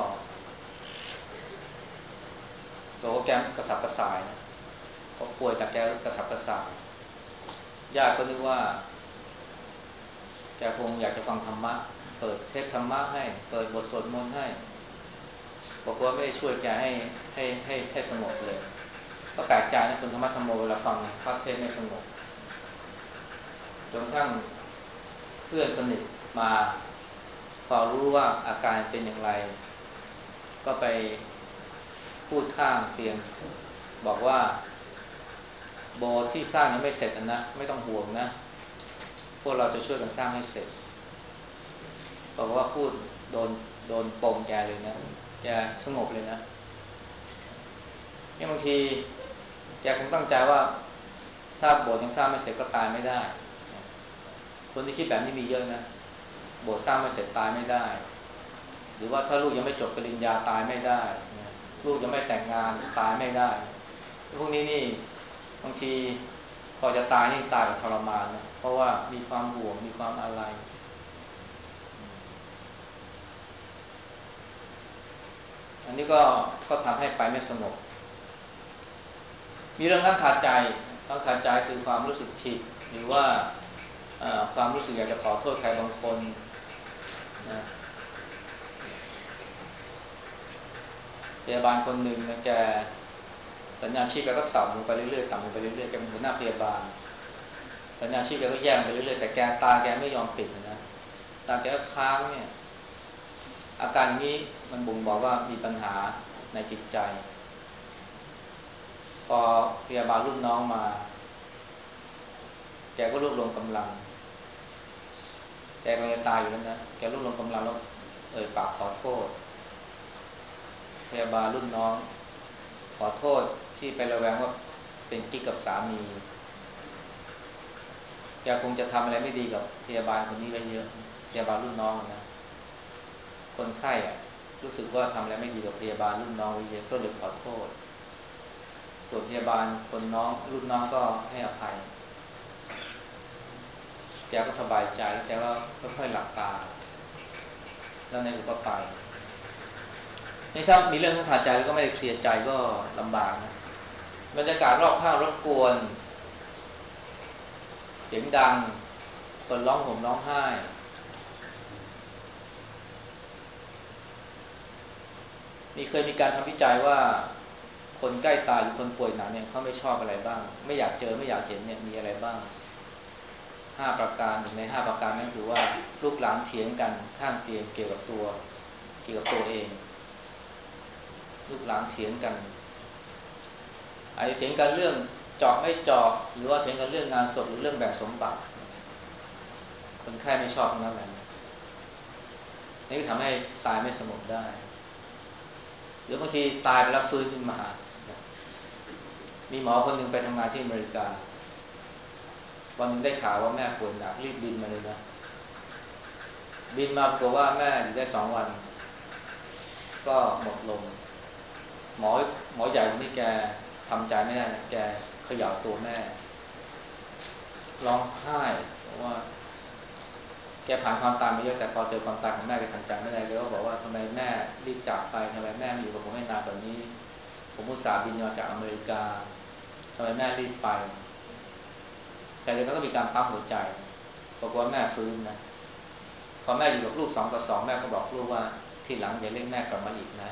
บอกว่าแกกระสับกระส่ายนะพอป่วยแต่แกกระสับกระส่ายญาติก็นึกว่าแกคงอยากจะฟังธรรมะเปิดเทศธรรมะให้เปิดบทสวดมนต์ให้บอกว่าไม่ได้ช่วยแกให้สงบเลยก็แปลกใจนะคนธรรมะธรรมโมเวลาฟังพระเทศไม่สงบจนกระทั่งเพื่อนสนิทมาพอรู้ว่าอาการเป็นอย่างไรก็ไปพูดข้างเตียงบอกว่าโบสถ์ที่สร้างยังไม่เสร็จนะไม่ต้องห่วงนะพวกเราจะช่วยกันสร้างให้เสร็จบอกว่าพูดโดนปมแกเลยนะแกสงบเลยนะเนี่ยบางทีแกคงตั้งใจว่าถ้าโบสถ์ยังสร้างไม่เสร็จก็ตายไม่ได้คนที่คิดแบบนี้มีเยอะนะโบสถ์สร้างไม่เสร็จตายไม่ได้หรือว่าถ้าลูกยังไม่จบปริญญาตายไม่ได้ลูกยังไม่แต่งงานตายไม่ได้พวกนี้นี่บางทีพอจะตายนี่ตายแบบทรมานนะเพราะว่ามีความห่วงมีความอะไรอันนี้ก็ทำให้ไปไม่สงบมีเรื่องข้างคาใจคือความรู้สึกผิดหรือว่าความรู้สึกอยากจะขอโทษใครบางคนนะพยาบาลคนหนึ่งนะแกสัญญาชีพแกก็ต่ำลงไปเรื่อยๆต่ำลงไปเรื่อยๆแกเป็นหัวหน้าพยาบาลสัญญาชีพแกก็แย่ไปเรื่อยๆแต่ตาแกไม่ยอมปิดนะตาแกก็ค้างเนี่ยอาการนี้มันบ่งบอกว่ามีปัญหาในจิตใจพอพยาบาลรุ่นน้องมาแกก็รวบรวมกำลังแกกำลังจะตายอยู่แล้วนะแกรวบรวมกำลังแล้วปากขอโทษพยาบาลรุ่นน้องขอโทษที่ไประแวงว่าเป็นกิ๊กกับสามีแกคงจะทำอะไรไม่ดีกับพยาบาลคนนี้ไว้เยอะพยาบาลรุ่นน้องนะคนไข้รู้สึกว่าทำอะไรไม่ดีกับพยาบาลรุ่นน้องไว้เยอะก็เลยขอโทษส่วนพยาบาลคนน้องรุ่นน้องก็ให้อภัยแกก็สบายใจแล้วแกก็ค่อยๆหลับตาแล้วในหูก็ไปนี่ถ้ามีเรื่องขาดใจแล้วก็ไม่ได้เคลียร์ใจก็ลำบากนะบรรยากาศรอบข้างรบกวนเสียงดังคนร้องห่มร้องไห้เคยมีการทำวิจัยว่าคนใกล้ตายหรือคนป่วยหนักเนี่ยเขาไม่ชอบอะไรบ้างไม่อยากเจอไม่อยากเห็นเนี่ยมีอะไรบ้าง5ประการหนึ่งใน5ประการนั่นคือว่าลูกหลานเถียงกันข้างเตียงเกี่ยวกับตัวเองลูกหลานเถียงกันอาจจะเถียงกันเรื่องเจาะไม่เจาะหรือว่าเถียงกันเรื่องงานศพหรือเรื่องแบ่งสมบัติคนไข้ไม่ชอบทั้งนั้นแหละนี่ก็ทำให้ตายไม่สงบได้หรือบางทีตายไปแล้วฟื้นขึ้นมามีหมอคนหนึ่งไปทำงานที่อเมริกาวันนึงได้ข่าวว่าแม่ป่วยหนักรีบบินมาเลยนะบินมาปรากฏว่าแม่อยู่ได้2 วันก็หมดลมหมอใหญ่คนนี้แกทำใจไม่ได้นะแกเขย่าตัวแม่ร้องไห้เพราะว่าแกผ่านความตายมาเยอะแต่พอเจอความตายของแม่แกทำใจไม่ได้แกก็บอกว่าทำไมแม่รีบจากไปทำไมแม่ไม่อยู่กับผมให้นานกว่านี้ผมอุตส่าห์บินมาจากอเมริกาทำไมแม่รีบไปแต่เดี๋ยวก็มีการปั๊มหัวใจปรากฏว่าแม่ฟื้นนะพอแม่อยู่กับลูก2 ต่อ 2แม่ก็บอกลูกว่าทีหลังอย่าเรียกแม่กลับมาอีกนะ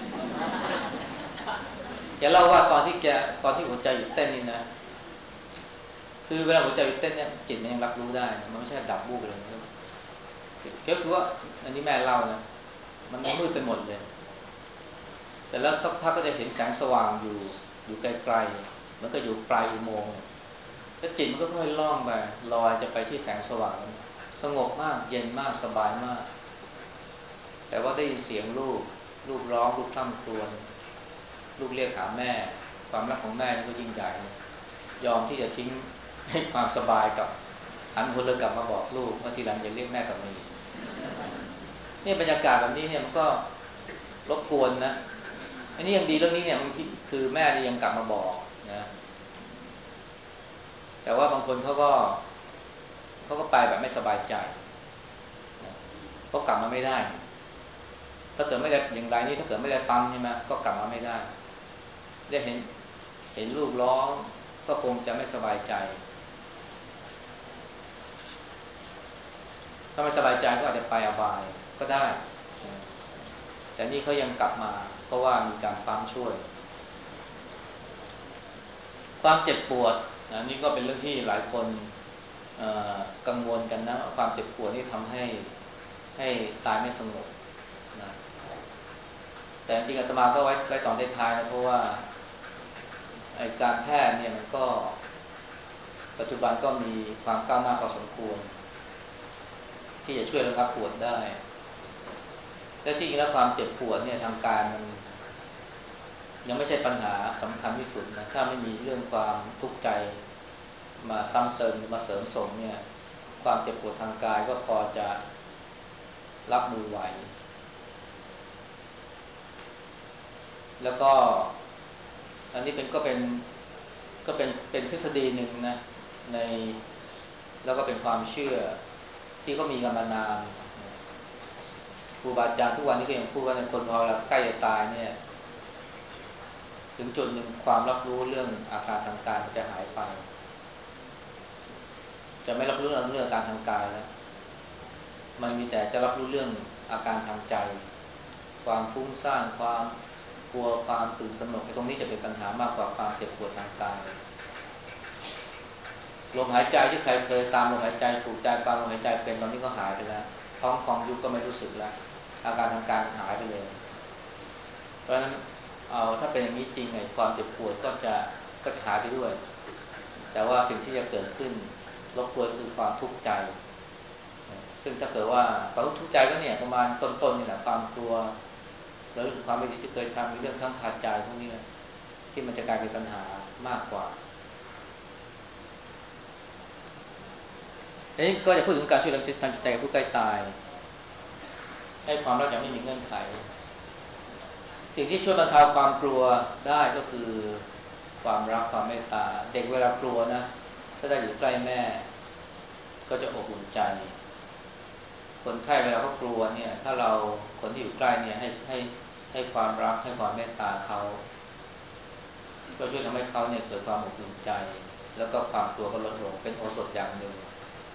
แกเล่าว่าตอนที่หัวใจหยุดเต้นนี่นะคือเวลาหัวใจหยุดเต้นเนี่ยจิตมันยังรับรู้ได้มันไม่ใช่ดับบูบไปเลยแกรู้สึกว่าอันนี้แม่เล่านะมันมืดไปหมดเลยแต่แล้วสักพักก็จะเห็นแสงสว่างอยู่ไกลๆมันก็อยู่ปลายอุโมงค์แล้วจิตมันก็ค่อยล่องไปลอยจะไปที่แสงสว่างสงบมากเย็นมากสบายมากแต่ว่าได้ยินเสียงลูกร้องลูกคร่ำครวญลูกเรียกหาแม่ความรักของแม่นี่ก็ยิ่งใหญ่ยอมที่จะทิ้งให้ความสบายกับหันหัวเรือกลับมาบอกลูกว่าทีหลังอย่าเรียกแม่กลับมาอีกนี่บรรยากาศแบบนี้เนี่ยมันก็รบกวนนะอันนี้ยังดีเรื่องนี้เนี่ยมันคือแม่ยังกลับมาบอกนะแต่ว่าบางคนเขาก็ไปแบบไม่สบายใจเขากลับมาไม่ได้ถ้าเกิดไม่ได้อย่างไรนี่ถ้าเกิดไม่ได้ปั๊มใช่ไหมก็กลับมาไม่ได้ได้เห็นลูกร้องก็คงจะไม่สบายใจถ้าไม่สบายใจก็อาจจะไปอบายก็ได้แต่นี่เขายังกลับมาเพราะว่ามีการปั๊มช่วยความเจ็บปวดนะนี่ก็เป็นเรื่องที่หลายคนกังวลกันนะความเจ็บปวดนี่ทำให้ตายไม่สงบนะแต่จริงๆอาตมาก็ไว้ตอนท้ายๆนะเพราะว่าการแพทย์เนี่ยมันก็ปัจจุบันก็มีความก้าวหน้าพอสมควรที่จะช่วยระงับปวดได้และที่จริงแล้วความเจ็บปวดเนี่ยทางกายมันยังไม่ใช่ปัญหาสำคัญที่สุดนะถ้าไม่มีเรื่องความทุกข์ใจมาซ้ำเติมมาเสริมส่งเนี่ยความเจ็บปวดทางกายก็พอจะรับมือไหวแล้วก็อันนี้เป็นทฤษฎีหนึ่งนะในแล้วก็เป็นความเชื่อที่ก็มีกันมานานครูบาอาจารย์ทุกวันนี้ก็ยังพูดว่าในคนพอเราใกล้จะตายเนี่ยถึงจุดหนึ่งความรับรู้เรื่องอาการทางกายมันจะหายไปจะไม่รับรู้เรื่องอาการทางกายแล้วมันมีแต่จะรับรู้เรื่องอาการทางใจความฟุ้งซ่านความกลัวความตื่นตระหนกตรงนี้จะเป็นปัญหามากกว่าความเจ็บปวดทางกายลมหายใจที่ใครเคยตามลมหายใจถูกใจตามลมหายใจเป็นตอนนี้ก็หายไปแล้วท้องพองยุบก็ไม่รู้สึกแล้วอาการทางกายหายไปเลยเพราะฉะนั้นถ้าเป็นอย่างนี้จริงไงความเจ็บปวดก็จะหายไปด้วยแต่ว่าสิ่งที่จะเกิดขึ้นรบกวนคือความทุกข์ใจซึ่งถ้าเกิดว่าความทุกข์ใจก็เนี่ยประมาณต้นๆนี่แหละความกลัวแล้วความไม่ดีที่เคยทำมีเรื่องข้างคาใจพวกนี้ที่มันจะกลายเป็นปัญหามากกว่าอันนี้ก็จะพูดถึงการช่วยเหลือทางจิตใจผู้ใกล้ตายให้ความรักอย่างไม่มีเงื่อนไขสิ่งที่ช่วยบรรเทาความกลัวได้ก็คือความรักความเมตตาเด็กเวลากลัวนะถ้าได้อยู่ใกล้แม่ก็จะอบอุ่นใจคนไข้เวลาเขากลัวเนี่ยถ้าเราคนที่อยู่ใกล้เนี่ยให้ความรักให้ความเมตตาเขาก็ช่วยทำให้เขาเนี่ยเกิดความอบอุ่นใจแล้วก็ความกลัวก็ลดลงเป็นโอสถอย่างหนึ่ง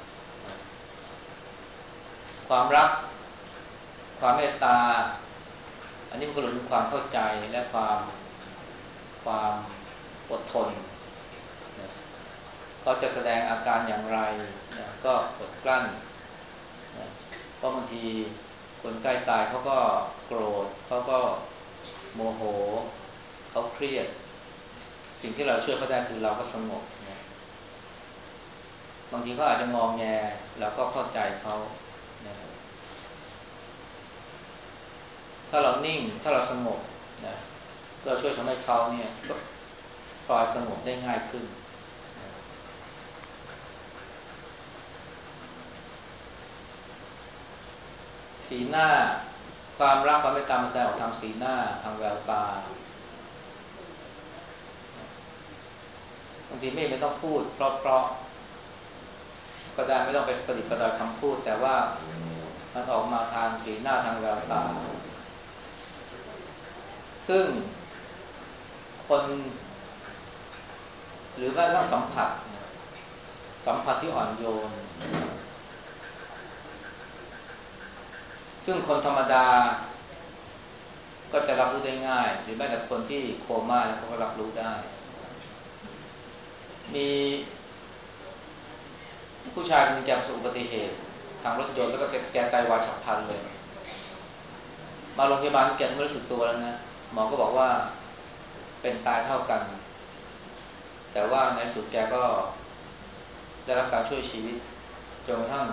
ความรักความเมตตาอันนี้มันก็รวมถึงความเข้าใจและความอดทนนะเขาจะแสดงอาการอย่างไรนะก็อดกลั้นนะเพราะบางทีคนใกล้ตายเขาก็โกรธเขาก็โมโหเขาเครียดสิ่งที่เราช่วยเขาได้คือเราก็สงบนะบางทีเขาอาจจะงอแงเราก็เข้าใจเขานะถ้าเรานิ่งถ้าเราสงบนะก็ช่วยทำให้เขาเนี่ยคลายสงบได้ง่ายขึ้นสีหน้าความรักความเมตตามันแสดงออกทางสีหน้าทางแววตาบางทีไม่ต้องพูดเพราะก็ได้ไม่ต้องไปประดิษฐ์ประดอยคำพูดแต่ว่ามันออกมาทางสีหน้าทางแววตาซึ่งคนหรือว่าต้องสัมผัสที่อ่อนโยนซึ่งคนธรรมดาก็จะรับรู้ได้ง่ายหรือแม้แต่คนที่โคม่าแล้วเขาก็รับรู้ได้มีผู้ชายคนนึงแกประสบอุบัติเหตุทางรถยนต์แล้วก็แกตายวายฉับพลันเลยมาโรงพยาบาลแกไม่รู้สึกตัวแล้วนะหมอก็บอกว่าเป็นตายเท่ากันแต่ว่าในสุดแกก็ได้รับการช่วยชีวิตจนกระทั่ง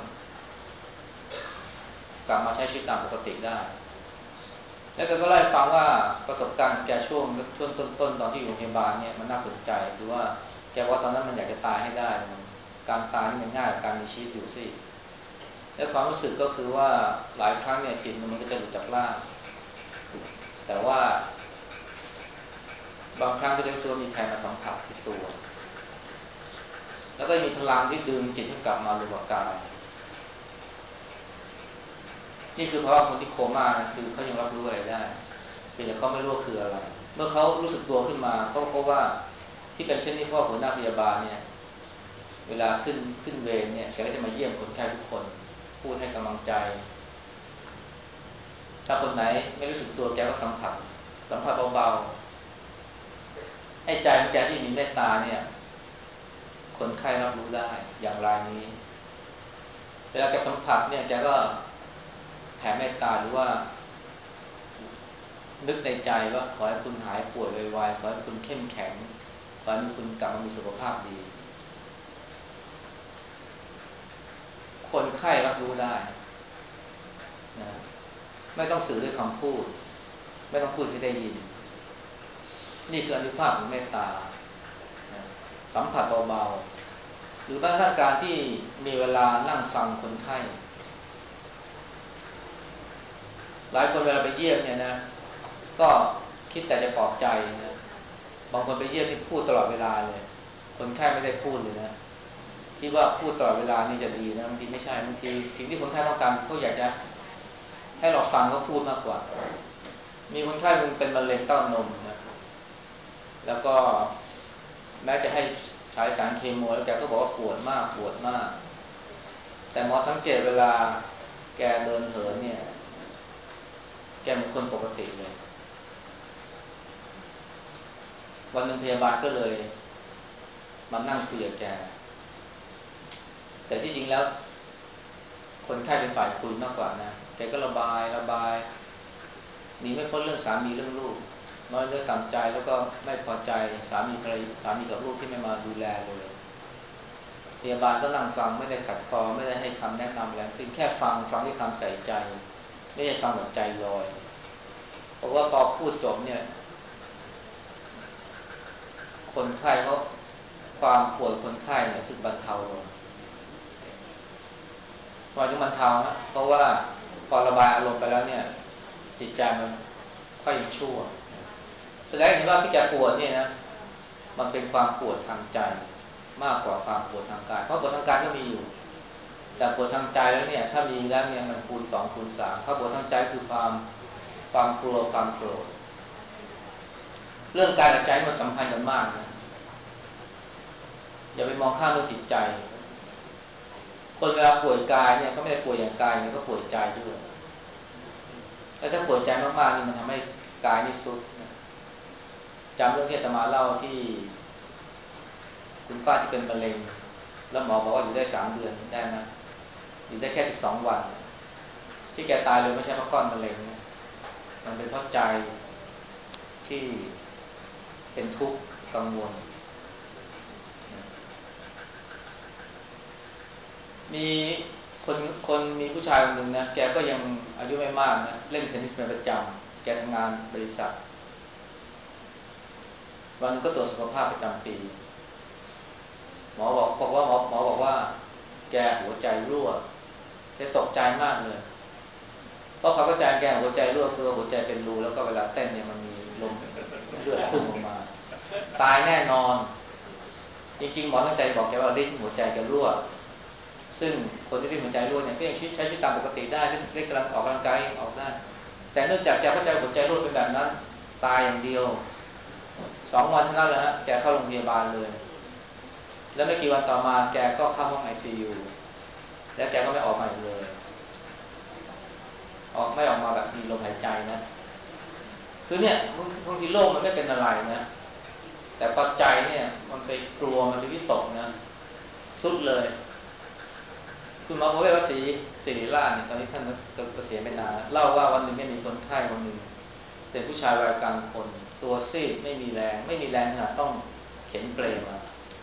กลับมาใช้ชีวิตตามปกติได้แล้วแกก็เล่าให้ฟังว่าประสบการณ์แกช่วงต้นๆตอนที่อยู่โรงพยาบาลเนี่ยมันน่าสนใจคือว่าแกว่าตอนนั้นมันอยากจะตายให้ได้การตายนี่มันง่ายกว่าการมีชีวิตอยู่สิและความรู้สึกก็คือว่าหลายครั้งเนี่ยจิตมันก็จะหลุดจากร่างแต่ว่าบางครั้งก็จะรู้สึกว่ามีใครมาสัมผัสที่ตัวแล้วก็มีพลังที่ดึงจิตให้กลับมารู้กายนี่คือเพราะว่าคนที่โคม่านะคือเขายังรับรู้อะไรได้เพียงแต่เขาไม่รู้ว่าคืออะไรเมื่อเขารู้สึกตัวขึ้นมาก็เพราะว่าที่เป็นเช่นนี้เพราะหัวหน้าพยาบาลเนี่ยเวลาขึ้นเวรเนี่ยแกก็จะมาเยี่ยมคนไข้ทุกคนพูดให้กำลังใจถ้าคนไหนไม่รู้สึกตัวแกก็สัมผัสเบาๆให้ใจของแกที่มีเมตตาเนี่ยคนไข้รับรู้ได้อย่างไรนี้เวลาแกสัมผัสเนี่ยแกก็แผ่เมตตาหรือว่านึกในใจว่าขอให้คุณหายป่วยไวๆขอให้คุณเข้มแข็งขอให้คุณกลับมามีสุขภาพดีคนไข้รับรู้ได้นะไม่ต้องสื่อด้วยคำพูดไม่ต้องพูดให้ได้ยินนี่คืออนุภาพของเมตตานะสัมผัสเบาๆหรือแม้กระทั่งการที่มีเวลานั่งฟังคนไข้หลายคนเวลาไปเยี่ยมเนี่ยนะก็คิดแต่จะปลอบใจนะบางคนไปเยี่ยมที่พูดตลอดเวลาเลยคนไข้ไม่ได้พูดเลยนะคิดว่าพูดตลอดเวลานี่จะดีนะบางทีไม่ใช่บางทีสิ่งที่คนไข้ต้องการเขาอยากจะให้เราฟังเขาพูดมากกว่ามีคนไข้เป็นมะเร็งเต้านมนะแล้วก็แม้จะให้ใช้สารเคมีแล้วแกก็บอกว่าปวดมากแต่หมอสังเกตเวลาแกเดินเหินเนี่ยแกเป็นคนปกติเลยวันหนึ่งพยาบาลก็เลยมานั่งคุยกับแกแต่ที่จริงแล้วคนไข้เป็นฝ่ายคุยมากกว่านะแกก็ระบายหนีไม่พ้นเรื่องสามีเรื่องลูกน้อยเนื้อต่ำใจแล้วก็ไม่พอใจสามีกับลูกที่ไม่มาดูแลเลยพยาบาลก็นั่งฟังไม่ได้ขัดคอไม่ได้ให้คำแนะนำอะไรสิ่งแค่ฟังด้วยความใส่ใจไม่ใช่ฟังแบบใจลอยเพราะว่าพอพูดจบเนี่ยคนไข้เขาความปวดคนไข้เนี่ยรู้สึกบรรเทาลงทำไมถึงบรรเทาฮะเพราะว่าพอระบายอารมณ์ไปแล้วเนี่ยจิตใจมันค่อยชั่วแสดงเห็นว่าที่แกปวดเนี่ยนะมันเป็นความปวดทางใจมากกว่าความปวดทางกายเพราะปวดทางกายก็มีอยู่แต่ปวดทางใจแล้วเนี่ยถ้ามีแล้วเนี่ยมันคูณ2คูณ3ถ้าปวดทางใจคือความกลัวความโกรธเรื่องกายกับใจมันสัมพันธ์กันมากนะอย่าไปมองข้ามเรื่องจิตใจคนเวลาป่วยกายเนี่ยก็ไม่ได้ป่วยอย่างกายเนี่ยก็ป่วยใจด้วยแล้วถ้าป่วยใจมากๆนี่มันทำให้กายนี่ทรุดนะจำเรื่องที่อาตมาเล่าที่คุณป้าที่เป็นมะเร็งแล้วหมอบอกว่าอยู่ได้3 เดือนได้ไหมอยู่ได้แค่12 วันที่แกตายเลยไม่ใช่เพราะก้อนมะเร็งนะมันเป็นเพราะใจที่เป็นทุกข์กังวลมีคนมีผู้ชายคนหนึ่งนะแกก็ยังอายุไม่มากนะเล่นเทนนิสเป็นประจำแกทำงานบริษัทวันนึงก็ตรวจสุขภาพประจำปีหมอบอกว่าหมอบอกว่าแกหัวใจรั่วแกตกใจมากเลยเพราะเขาเข้าใจแกหัวใจรั่วคือหัวใจเป็นรูแล้วก็เวลาเต้นเนี่ยมันมีลมเลือดพุ่งออกมาตายแน่นอนจริงๆหมอตั้งใจบอกแกว่าลิ้นหัวใจแกรั่วซึ่งคนที่ลิ้นหัวใจรั่วเนี่ยก็ยังใช้ชีวิตตามปกติได้เล่นกำลังออกกำลังกายออกได้แต่เนื่องจากแกเข้าใจหัวใจรั่วเป็นแบบนั้นตายอย่างเดียว2 วันเท่านั้นแหละฮะแกเข้าโรงพยาบาลเลยแล้วไม่กี่วันต่อมาแกก็เข้าห้อง ICU แล้วแกก็ไม่ออกมาอีกเลยไม่ออกมาแบบมีลมหายใจนะคือเนี่ยบางทีโลกมันไม่เป็นอะไรนะแต่พอใจเนี่ยมันไปกลัวมันไปวิตกนะสุดเลยคุณหมอประเวศวสีศิริราชเนี่ยตอนนี้ท่านเกษียณไปนานเล่าว่าวันหนึ่งไม่มีคนไข้คนหนึ่งเป็นผู้ชายวัยกลางคนตัวซีดไม่มีแรงขนาดต้องเข็นเปลมา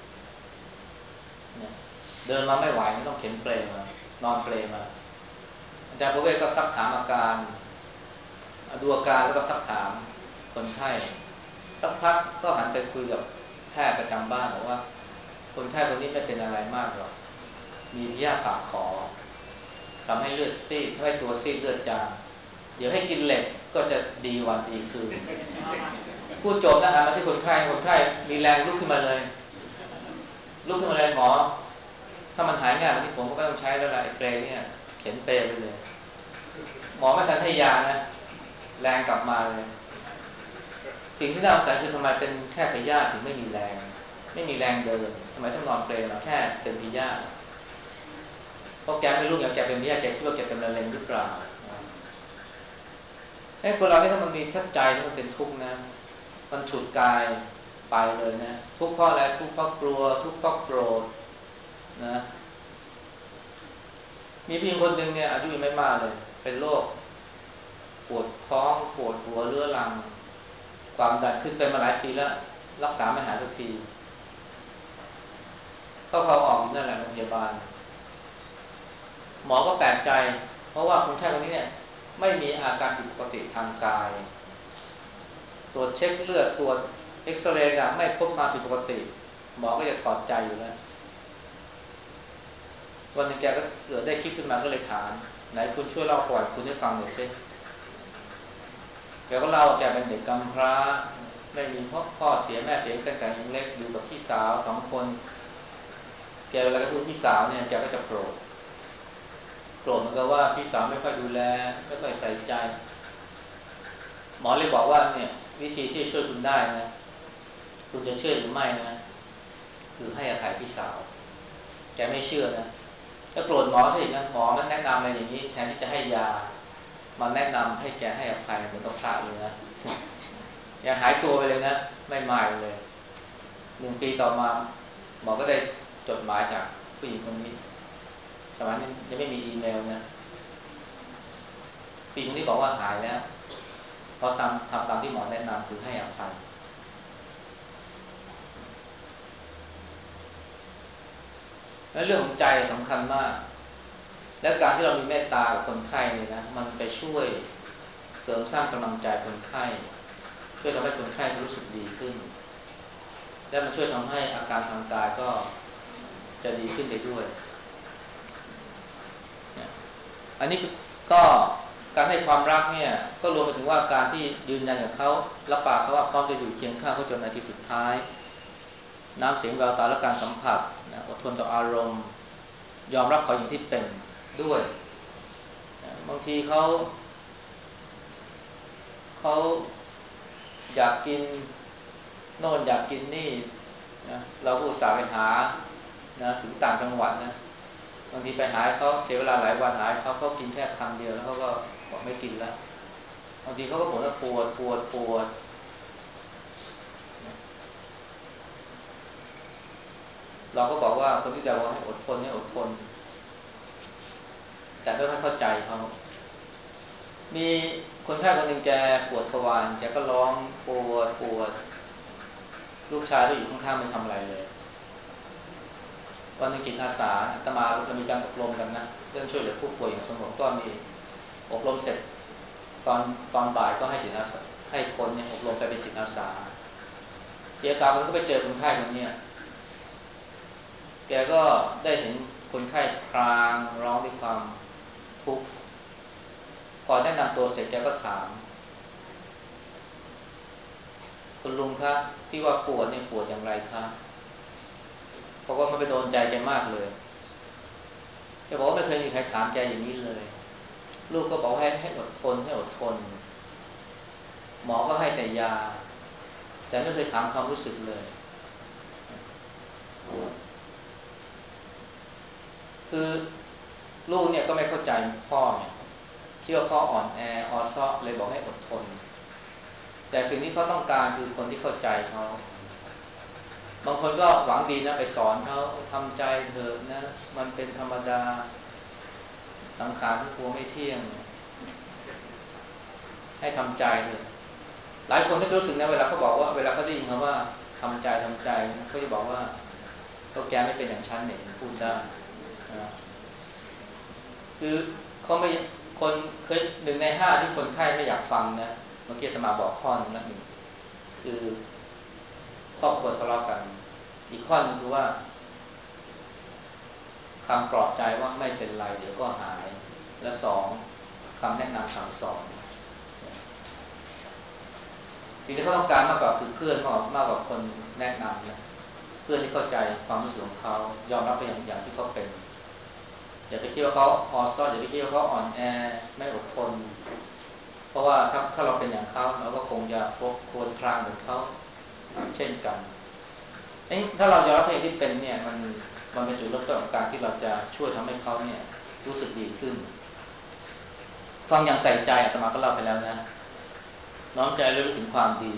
เดินมาไม่ไหวต้องเข็นเปลมานอนเปลมาอาจารย์ประเวศก็ซักถามอาการดูอาการแล้วก็ซักถามคนไข้สักพักก็หันไปคุยกับแพทย์ประจำบ้านบอกว่าคนไข้คนนี้ไม่เป็นอะไรมากหรอกมีพยาธิปากขอทำให้เลือดซีดทำให้ตัวซีดเลือดจางเดี๋ยวให้กินเหล็กก็จะดีวันดีคืนพูดจบนะหันมาที่คนไข้มีแรงลุกขึ้นมาเลยหมอถ้ามันหายง่ายวันนี้ผมก็ไม่ต้องใช้แล้วล่ะไอ้เปรย์เนี่ยเข็นเปรย์ไปเลยหมอไม่ทันให้ยานะแรงกลับมาเลยสิ่งที่น่าสงสัยคือทำไมเป็นแค่พยาธิถึงไม่มีแรงเดินทำไมต้องนอนเปรย์มาแค่เป็นพยาธิเพราะแกไม่รู้อย่างแกเป็นพยาธิแกคิดว่าแกเป็นมะเร็งหรือเปล่าไอ้คนเราเนี่ยถ้ามันมีทัศใจมันเป็นทุกข์นะมันฉุดกายไปเลยนะทุกข์เพราะอะไรทุกข์เพราะกลัวทุกข์เพราะโกรธนะมีผู้หญิงคนหนึ่งเนี่ยอายุยังไม่มากเลยเป็นโรคปวดท้องปวดหัวเรื้อรังความดันขึ้นเป็นมาหลายปีแล้วรักษาไม่หายสักทีเข้าออกนั่นแหละโรงพยาบาลหมอก็แปลกใจเพราะว่าคนไข้คนนี้เนี่ยไม่มีอาการผิดปกติทางกายตรวจเช็คเลือดตรวจเอ็กซเรย์ไม่พบความผิดปกติหมอก็จะถอดใจอยู่แล้ววันนึงแกก็เกิดได้คิดขึ้นมาก็เลยถามไหนคุณช่วยเล่าประวัติคุณให้ฟังหน่อยสิแกก็เล่าแกเป็นเด็กกำพร้าไม่มีพ่อเสียแม่เสียตั้งแต่ยังเล็กอยู่กับพี่สาว2 คนแกเวลาก็พูดพี่สาวเนี่ยแกก็จะโกรธเหมือนกับว่าพี่สาวไม่ค่อยดูแลไม่ค่อยใส่ใจหมอเลยบอกว่าเนี่ยวิธีที่จะช่วยคุณได้นะคุณจะเชื่อหรือไม่นะคือให้อภัยพี่สาวแกไม่เชื่อนะถ้าโกรธหมอสินะหมอมันแนะนำอะไรอย่างนี้แทนที่จะให้ยามันแนะนำให้แกให้อภัยเหมือนกับพระเลยนะอย่าหายตัวไปเลยนะไม่มาเลย1 ปีต่อมาหมอก็ได้จดหมายจากผู้หญิงคนนี้สมัยนี้ยังไม่มีอีเมลนะผู้หญิงคนนี้บอกว่าหายแล้วเพราะทำตามที่หมอแนะนำคือให้อภัยและเรื่องของใจสำคัญมากและการที่เรามีเมตตากับคนไข้เนี่ยนะมันไปช่วยเสริมสร้างกำลังใจคนไข้ช่วยทำให้คนไข้รู้สึกดีขึ้นและมันช่วยทำให้อาการทางกายก็จะดีขึ้นไปด้วยอันนี้ก็การให้ความรักเนี่ยก็รวมไปถึงว่าการที่ยืนยันกับเขารับปากเขาว่าพร้อมจะอยู่เคียงข้างเขาจนนาทีสุดท้ายน้ำเสียงแววตาและการสัมผัสนะอดทนต่ออารมณ์ยอมรับเขาอย่างที่เป็นด้วยบางทีเขาอยากกินโน่นอยากกินนี่นะเราก็อุตส่าห์ไปหานะถึงต่างจังหวัดนะบางทีไปหาเขาเสียเวลาหลายวันหาเขากินแค่คำเดียวแล้วเขาก็บอกไม่กินแล้วบางทีเขาก็บ่นว่าปวดเราก็บอกว่าคนที่จะบอกให้อดทนให้อดทนแต่ไม่ค่อยเข้าใจเขามีคนไข้คนหนึ่งแกปวดทวารแกก็ร้องปวดลูกชายก็อยู่ข้างๆไม่ทำอะไรเลยวันหนึ่งจิตอาสาอาตมาเรามีการอบรมกันนะเรื่องช่วยเหลือผู้ป่วยอย่างสงบก็มีอบรมเสร็จตอนตอนบ่ายก็ให้จิตอาสาให้คนเนี่ยอบรมไปเป็นจิตอาสาจิตอาสาคนก็ไปเจอคนไข้คนเนี้ยแกก็ได้เห็นคนไข้ครางร้องด้วยความทุกข์พอแนะนำตัวเสร็จแกก็ถามคุณลุงคะที่ว่าปวดเนี่ยปวดอย่างไรคะเพราะว่ามันไปโดนใจแกมากเลยแกบอกว่าไม่เคยมีใครถามแกอย่างนี้เลยลูกก็บอกให้อดทนให้อดทนหมอก็ให้แต่ยาแต่ไม่เคยถามความรู้สึกเลยคือลูกเนี่ยก็ไม่เข้าใจพ่อเนี่ยคิดว่าพ่ออ่อนแอออซ้อเลยบอกให้อดทนแต่สิ่งที่เขาต้องการคือคนที่เข้าใจเขาบางคนก็หวังดีนะไปสอนเขาทำใจเถอะนะมันเป็นธรรมดาสังขารทุกตัวไม่เที่ยงให้ทำใจเถอะหลายคนก็รู้สึกนะเวลาเขาบอกว่าเวลาเขาได้ยินคำว่าทำใจเขาจะบอกว่าก็แกไม่เป็นอย่างฉันเนี่ยพูดได้นะคือเขาไม่คนเคย1 ใน 5ที่คนไข้ไม่อยากฟังนะเมื่อกี้อาตมาบอกข้อนึงนะหนึ่งคือครอบครัวทะเลาะกันอีกข้อนึงคือว่าคำปลอบใจว่าไม่เป็นไรเดี๋ยวก็หายและ2คำแนะนำสั่งสอนสิ่งที่เขาต้องการมากกว่าคือเพื่อนมากกว่าคนแนะนำนะเพื่อนที่เข้าใจความรู้สึกของเขายอมรับไปอย่างที่เขาเป็นอย่าไปคิดว่าเขาอ่อนซ้ออย่าไปคิดว่าเขาอ่อนแอไม่อดทนเพราะว่าถ้าเราเป็นอย่างเขาเราก็คงจะครวญครางเหมือนเขาเช่นกันถ้าเรายอมรับเองที่เป็นเนี่ยมันเป็นจุดเริ่มต้นของการที่เราจะช่วยทำให้เขาเนี่ยรู้สึกดีขึ้นฟังอย่างใส่ใจอาตมาก็เล่าไปแล้วนะน้อมใจรู้ถึงความดี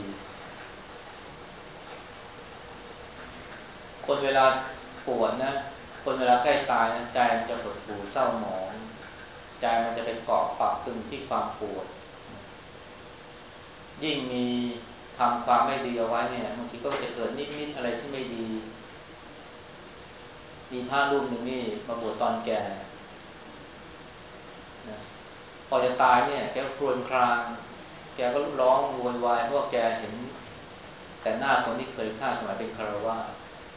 คนเวลาปวดนะคนเวลาใกล้ตายนะใจมันจะหดหู่เศร้าหมองใจมันจะเป็นเกาะปักตึงที่ความปวดยิ่งมีทำความไม่ดีเอาไว้เนี่ยบางทีก็จะเกิดนิดอะไรที่ไม่ดีมีพระรูปหนึ่งนี่มาบวชตอนแก่นะพอจะตายเนี่ยแกครวญครางแกก็ร้องโวยวายเพราะว่าแกเห็นแต่หน้าคนที่เคยฆ่าสมัยเป็นคารวาส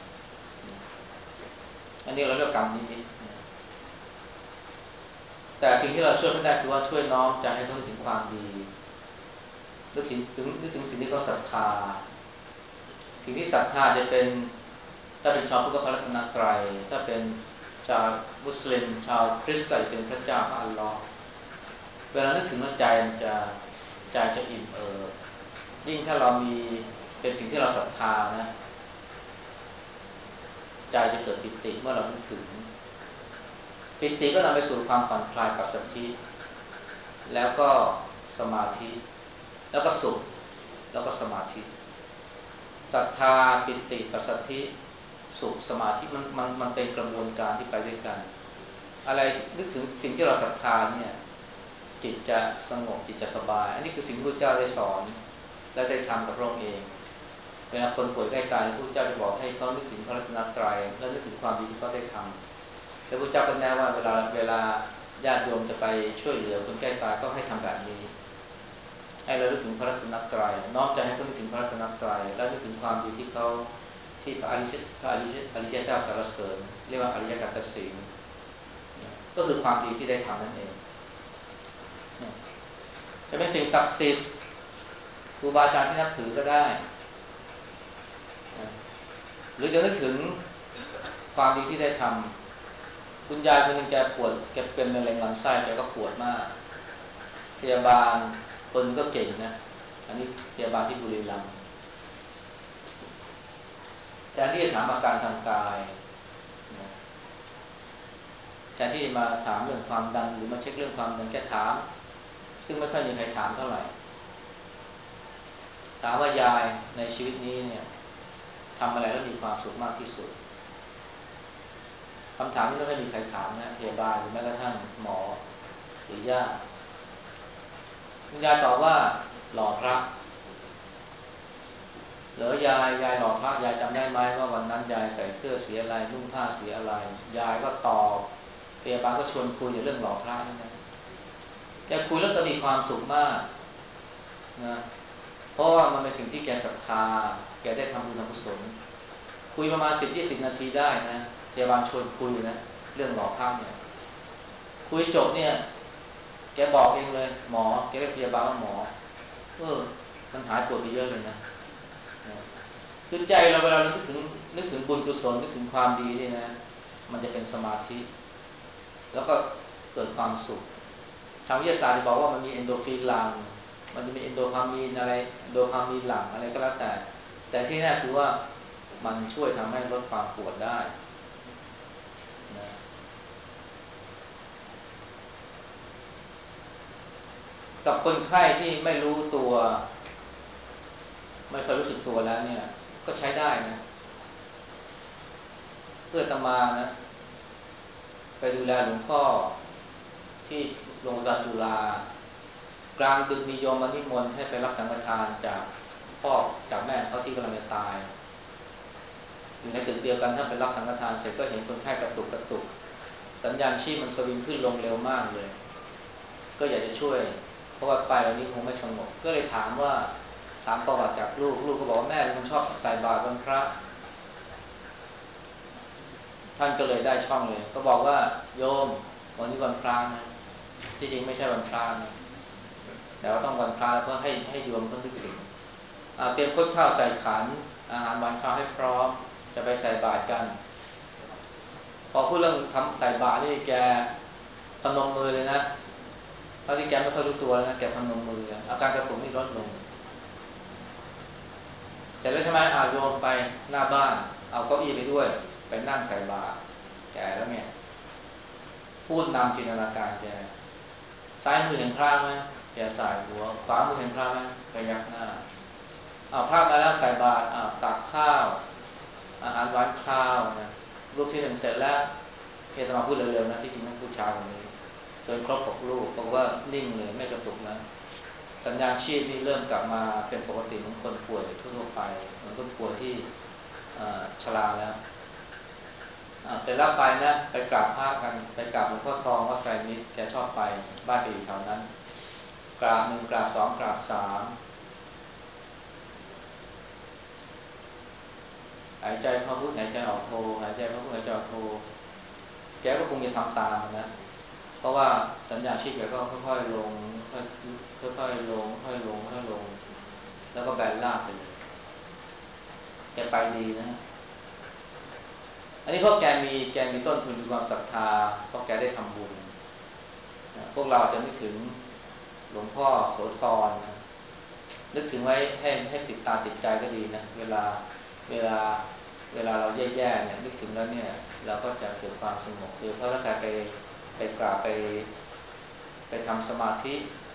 อันนี้เราเรียกกรรมนิดแต่สิ่งที่เราช่วยไม่ได้คือว่าช่วยน้อมใจให้เขาถึงความดีนึกถึงสิ่งที่เขาศรัทธาสิ่งที่ศรัทธาจะเป็นถ้าเป็นชาวพุทธก็พระรัตนตรัยถ้าเป็นชาวมุสลิมชาวคริสต์ก็จะเป็นพระเจ้าพระอัลลอฮ์เวลานึกถึงแล้วใจจะอิ่มยิ่งถ้าเรามีเป็นสิ่งที่เราศรัทธานะใจจะเกิดปิติเมื่อเรานึกถึงปิติก็นำไปสู่ความผ่อนคลายปัสสัทธิแล้วก็สมาธิแล้วก็สุขแล้วก็สมาธิศรัทธาปิติปัสสัทธิสุขสมาธิมันเป็นกระบวนการที่ไปด้วยกันอะไรนึกถึงสิ่งที่เราศรัทธาเนี่ยจิตจะสงบจิตจะสบายอันนี้คือสิ่งที่พระเจ้าได้สอนและได้ทำกับพระองค์เองเวลาคนป่วยใกล้ตายพระเจ้าจะบอกให้เขานึกถึงพระรัตนตรัยและนึกถึงความดีที่เขาได้ทำแล้วพระเจ้าก็แนะว่าเวลาญาติโยมจะไปช่วยเหลือคนใกล้ตายก็ให้ทำแบบนี้ให้เรานึกถึงพระรัตนตรัยน้อมใจให้เขานึกถึงพระรัตนตรัยและนึกถึงความดีที่เขาที่พระอริยเจ้าสรรเสริญเรียกว่าอริยกัตถศีลก็คือความดีที่ได้ทำนั่นเองจะเป็นสิ่งศักดิ์สิทธิ์ครูบาอาจารย์ที่นับถือก็ได้หรือจะนึกถึงความดีที่ได้ทำคุณยายคนหนึ่งแกปวดแกเป็นมะเร็งลำไส้แกก็ปวดมากพยาบาลคนก็เก่งนะอันนี้พยาบาลที่บุรีรัมย์แทนที่จะถามอาการทางกายแทนที่จะมาถามเรื่องความดันหรือมาเช็คเรื่องความดันแกถามซึ่งไม่ค่อยมีใครถามเท่าไหร่ถามว่ายายในชีวิตนี้เนี่ยทำอะไรแล้วมีความสุขมากที่สุดคำถามนี้ไม่ค่อยมีใครถามนะพยาบาลหรือแม้กระทั่งหมอหรือญาติคุณยายตอบว่าหล่อพระเหรอยายหล่อพระยายจำได้ไหมว่าวันนั้นยายใส่เสื้อสีอะไรนุ่งผ้าสีอะไรยายก็ตอบพยาบาลก็ชวนคุยเรื่องหล่อพระนั่นนะแกคุยแล้วก็มีความสุขมากนะเพราะว่ามันเป็นสิ่งที่แกศรัทธาแกได้ทำบุญทำกุศลคุยประมาณ10-20 นาทีได้นะพยาบาลชวนคุยนะเรื่องหล่อพระเนี่ยคุยจบเนี่ยแกบอกเองเลยหมอแกเรียกพยาบาลว่าหมอมันหายปวดไปเยอะเลยนะคือใจเราเวลาเรานึกถึงบุญกุศลนึกถึงความดีนี่นะมันจะเป็นสมาธิแล้วก็เกิดความสุขทางวิทยาศาสตร์บอกว่ามันมีเอนโดรฟินหลั่งมันจะมีเอนโดพามีนอะไรโดพามีนหลั่งอะไรก็แล้วแต่ที่แน่คือว่ามันช่วยทำให้ลดความปวดได้นะกับคนไข้ที่ไม่รู้ตัวไม่เคยรู้สึกตัวแล้วเนี่ยก็ใช้ได้นะเพื่อตมานะไปดูแลหลวงพ่อที่โรงพยาบาลจุฬากลางดึกมีโยมมานิมนต์ให้ไปรับสังฆทานจากพ่อจากแม่เขาที่กำลังจะตายอยู่ในตึกเดียวกันถ้าไปรับสังฆทานเสร็จก็เห็นคนไข้กระตุกสัญญาณชีพมันสวิงขึ้นลงเร็วมากเลยก็อยากจะช่วยเพราะว่าไปแล้วนี้คงไม่สงบก็เลยถามประวัติจากลูกก็บอกว่าแม่เป็นคนชอบใส่บาตรวันพระท่านก็เลยได้ช่องเลยก็บอกว่าโยมวันนี้วันพระนะที่จริงไม่ใช่วันพระนะแต่ว่าต้องวันพระเพื่อให้โยมต้องนึกถึงเตรียมข้าวข้าวใส่ขันอาหารวันพระให้พร้อมจะไปใส่บาตรกันพอพูดเรื่องทำใส่บาตรนี่แกพนมมือเลยนะเพราะที่แกไม่ค่อยรู้ตัวนะแกพนมมืออาการกระตุกนี่ลดลงเสร็จแล้วใช่ไหมโยมไปหน้าบ้านเอาเก้าอี้ไปด้วยไปนั่งใส่บาตรแกแล้วเนี่ยพูดนำจินตนาการแกซ้ายมือเห็นพระไหมแกสายหัวขวามือเห็นพระไหมไปยักหน้าพระมาแล้วใส่บาตรตักข้าวอาหารหวานข้าวนะรูปที่1เสร็จแล้วเอตมาพูดเร็วๆนะที่จริงต้องพูดช้ากว่านี้จนครบ6รูปบอกว่านิ่งเลยไม่กระตุกนะสัญญาณชีพนี่เริ่มกลับมาเป็นปกติของคนป่วยทั่วๆไปเหมือนคนป่วยที่ชราแล้วเสร็จแล้วไปนะไปกราบพระกันไปกราบหลวงพ่อทองวัดไตรมิตรแกชอบไปบ้านแกอยู่แถวนั้นกราบ1กราบ2กราบ3หายใจเข้าพุทหายใจออกโทหายใจเข้าพุทหายใจออกโทแกก็คงจะทำตามนะเพราะว่าสัญญาณชีพแกก็ค่อยๆลงค่อยๆลงค่อยๆลงค่อยๆลงแล้วก็แบนราบไปเลยแกไปดีนะอันนี้เพราะแกมีต้นทุนมีความศรัทธาเพราะแกได้ทำบุญพวกเราจะนึกถึงหลวงพ่อโสธรนะนึกถึงไว้ให้ติดตาติดใจก็ดีนะเวลาเวลาเราแย่ๆเนี่ยนึกถึงแล้วเนี่ยเราก็จะเกิดความสงบโดยเพราะถ้าใครไปกราบไปทำสมาธิ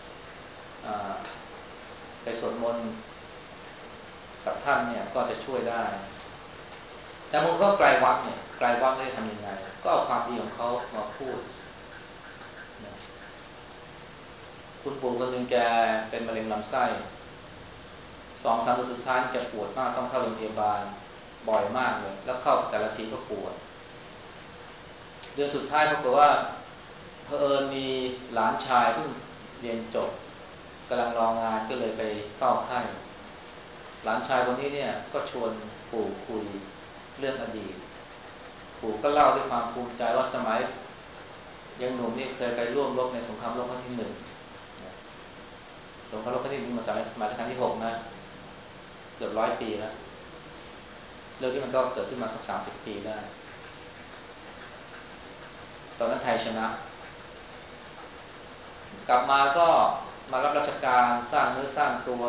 ไปสวดมนต์กับท่านเนี่ยก็จะช่วยได้แต่บางคนก็ไกลวัดเนี่ยไกลวัดจะทำยังไงก็เอาความดีของเขามาพูดนะคุณปู่คนหนึ่งแกเป็นมะเร็งลำไส้ 2-3 เดือนสุดท้ายจะปวดมากต้องเข้าโรงพยาบาลบ่อยมากเลยแล้วเข้าแต่ละทีก็ปวดเดือนสุดท้ายปรากฏว่าเผอิญมีหลานชายเพิ่งเรียนจบกำลังรองานก็เลยไปเฝ้าไข้หลานชายคนนี้เนี่ยก็ชวนปู่คุยเรื่องอดีตปู่ก็เล่าด้วยความภูมิใจว่าสมัยยังหนุ่มนี่เคยไปร่วมรบในสงครามโลกครั้งที่1สงครามโลกครั้งที่1มาสมัยรัชกาลที่6นะเกือบ100 ปีแล้วเรื่องที่มันก็เกิดขึ้นมาสัก30 ปีได้ตอนนั้นไทยชนะกลับมาก็มารับราชการสร้างเนื้อสร้างตัว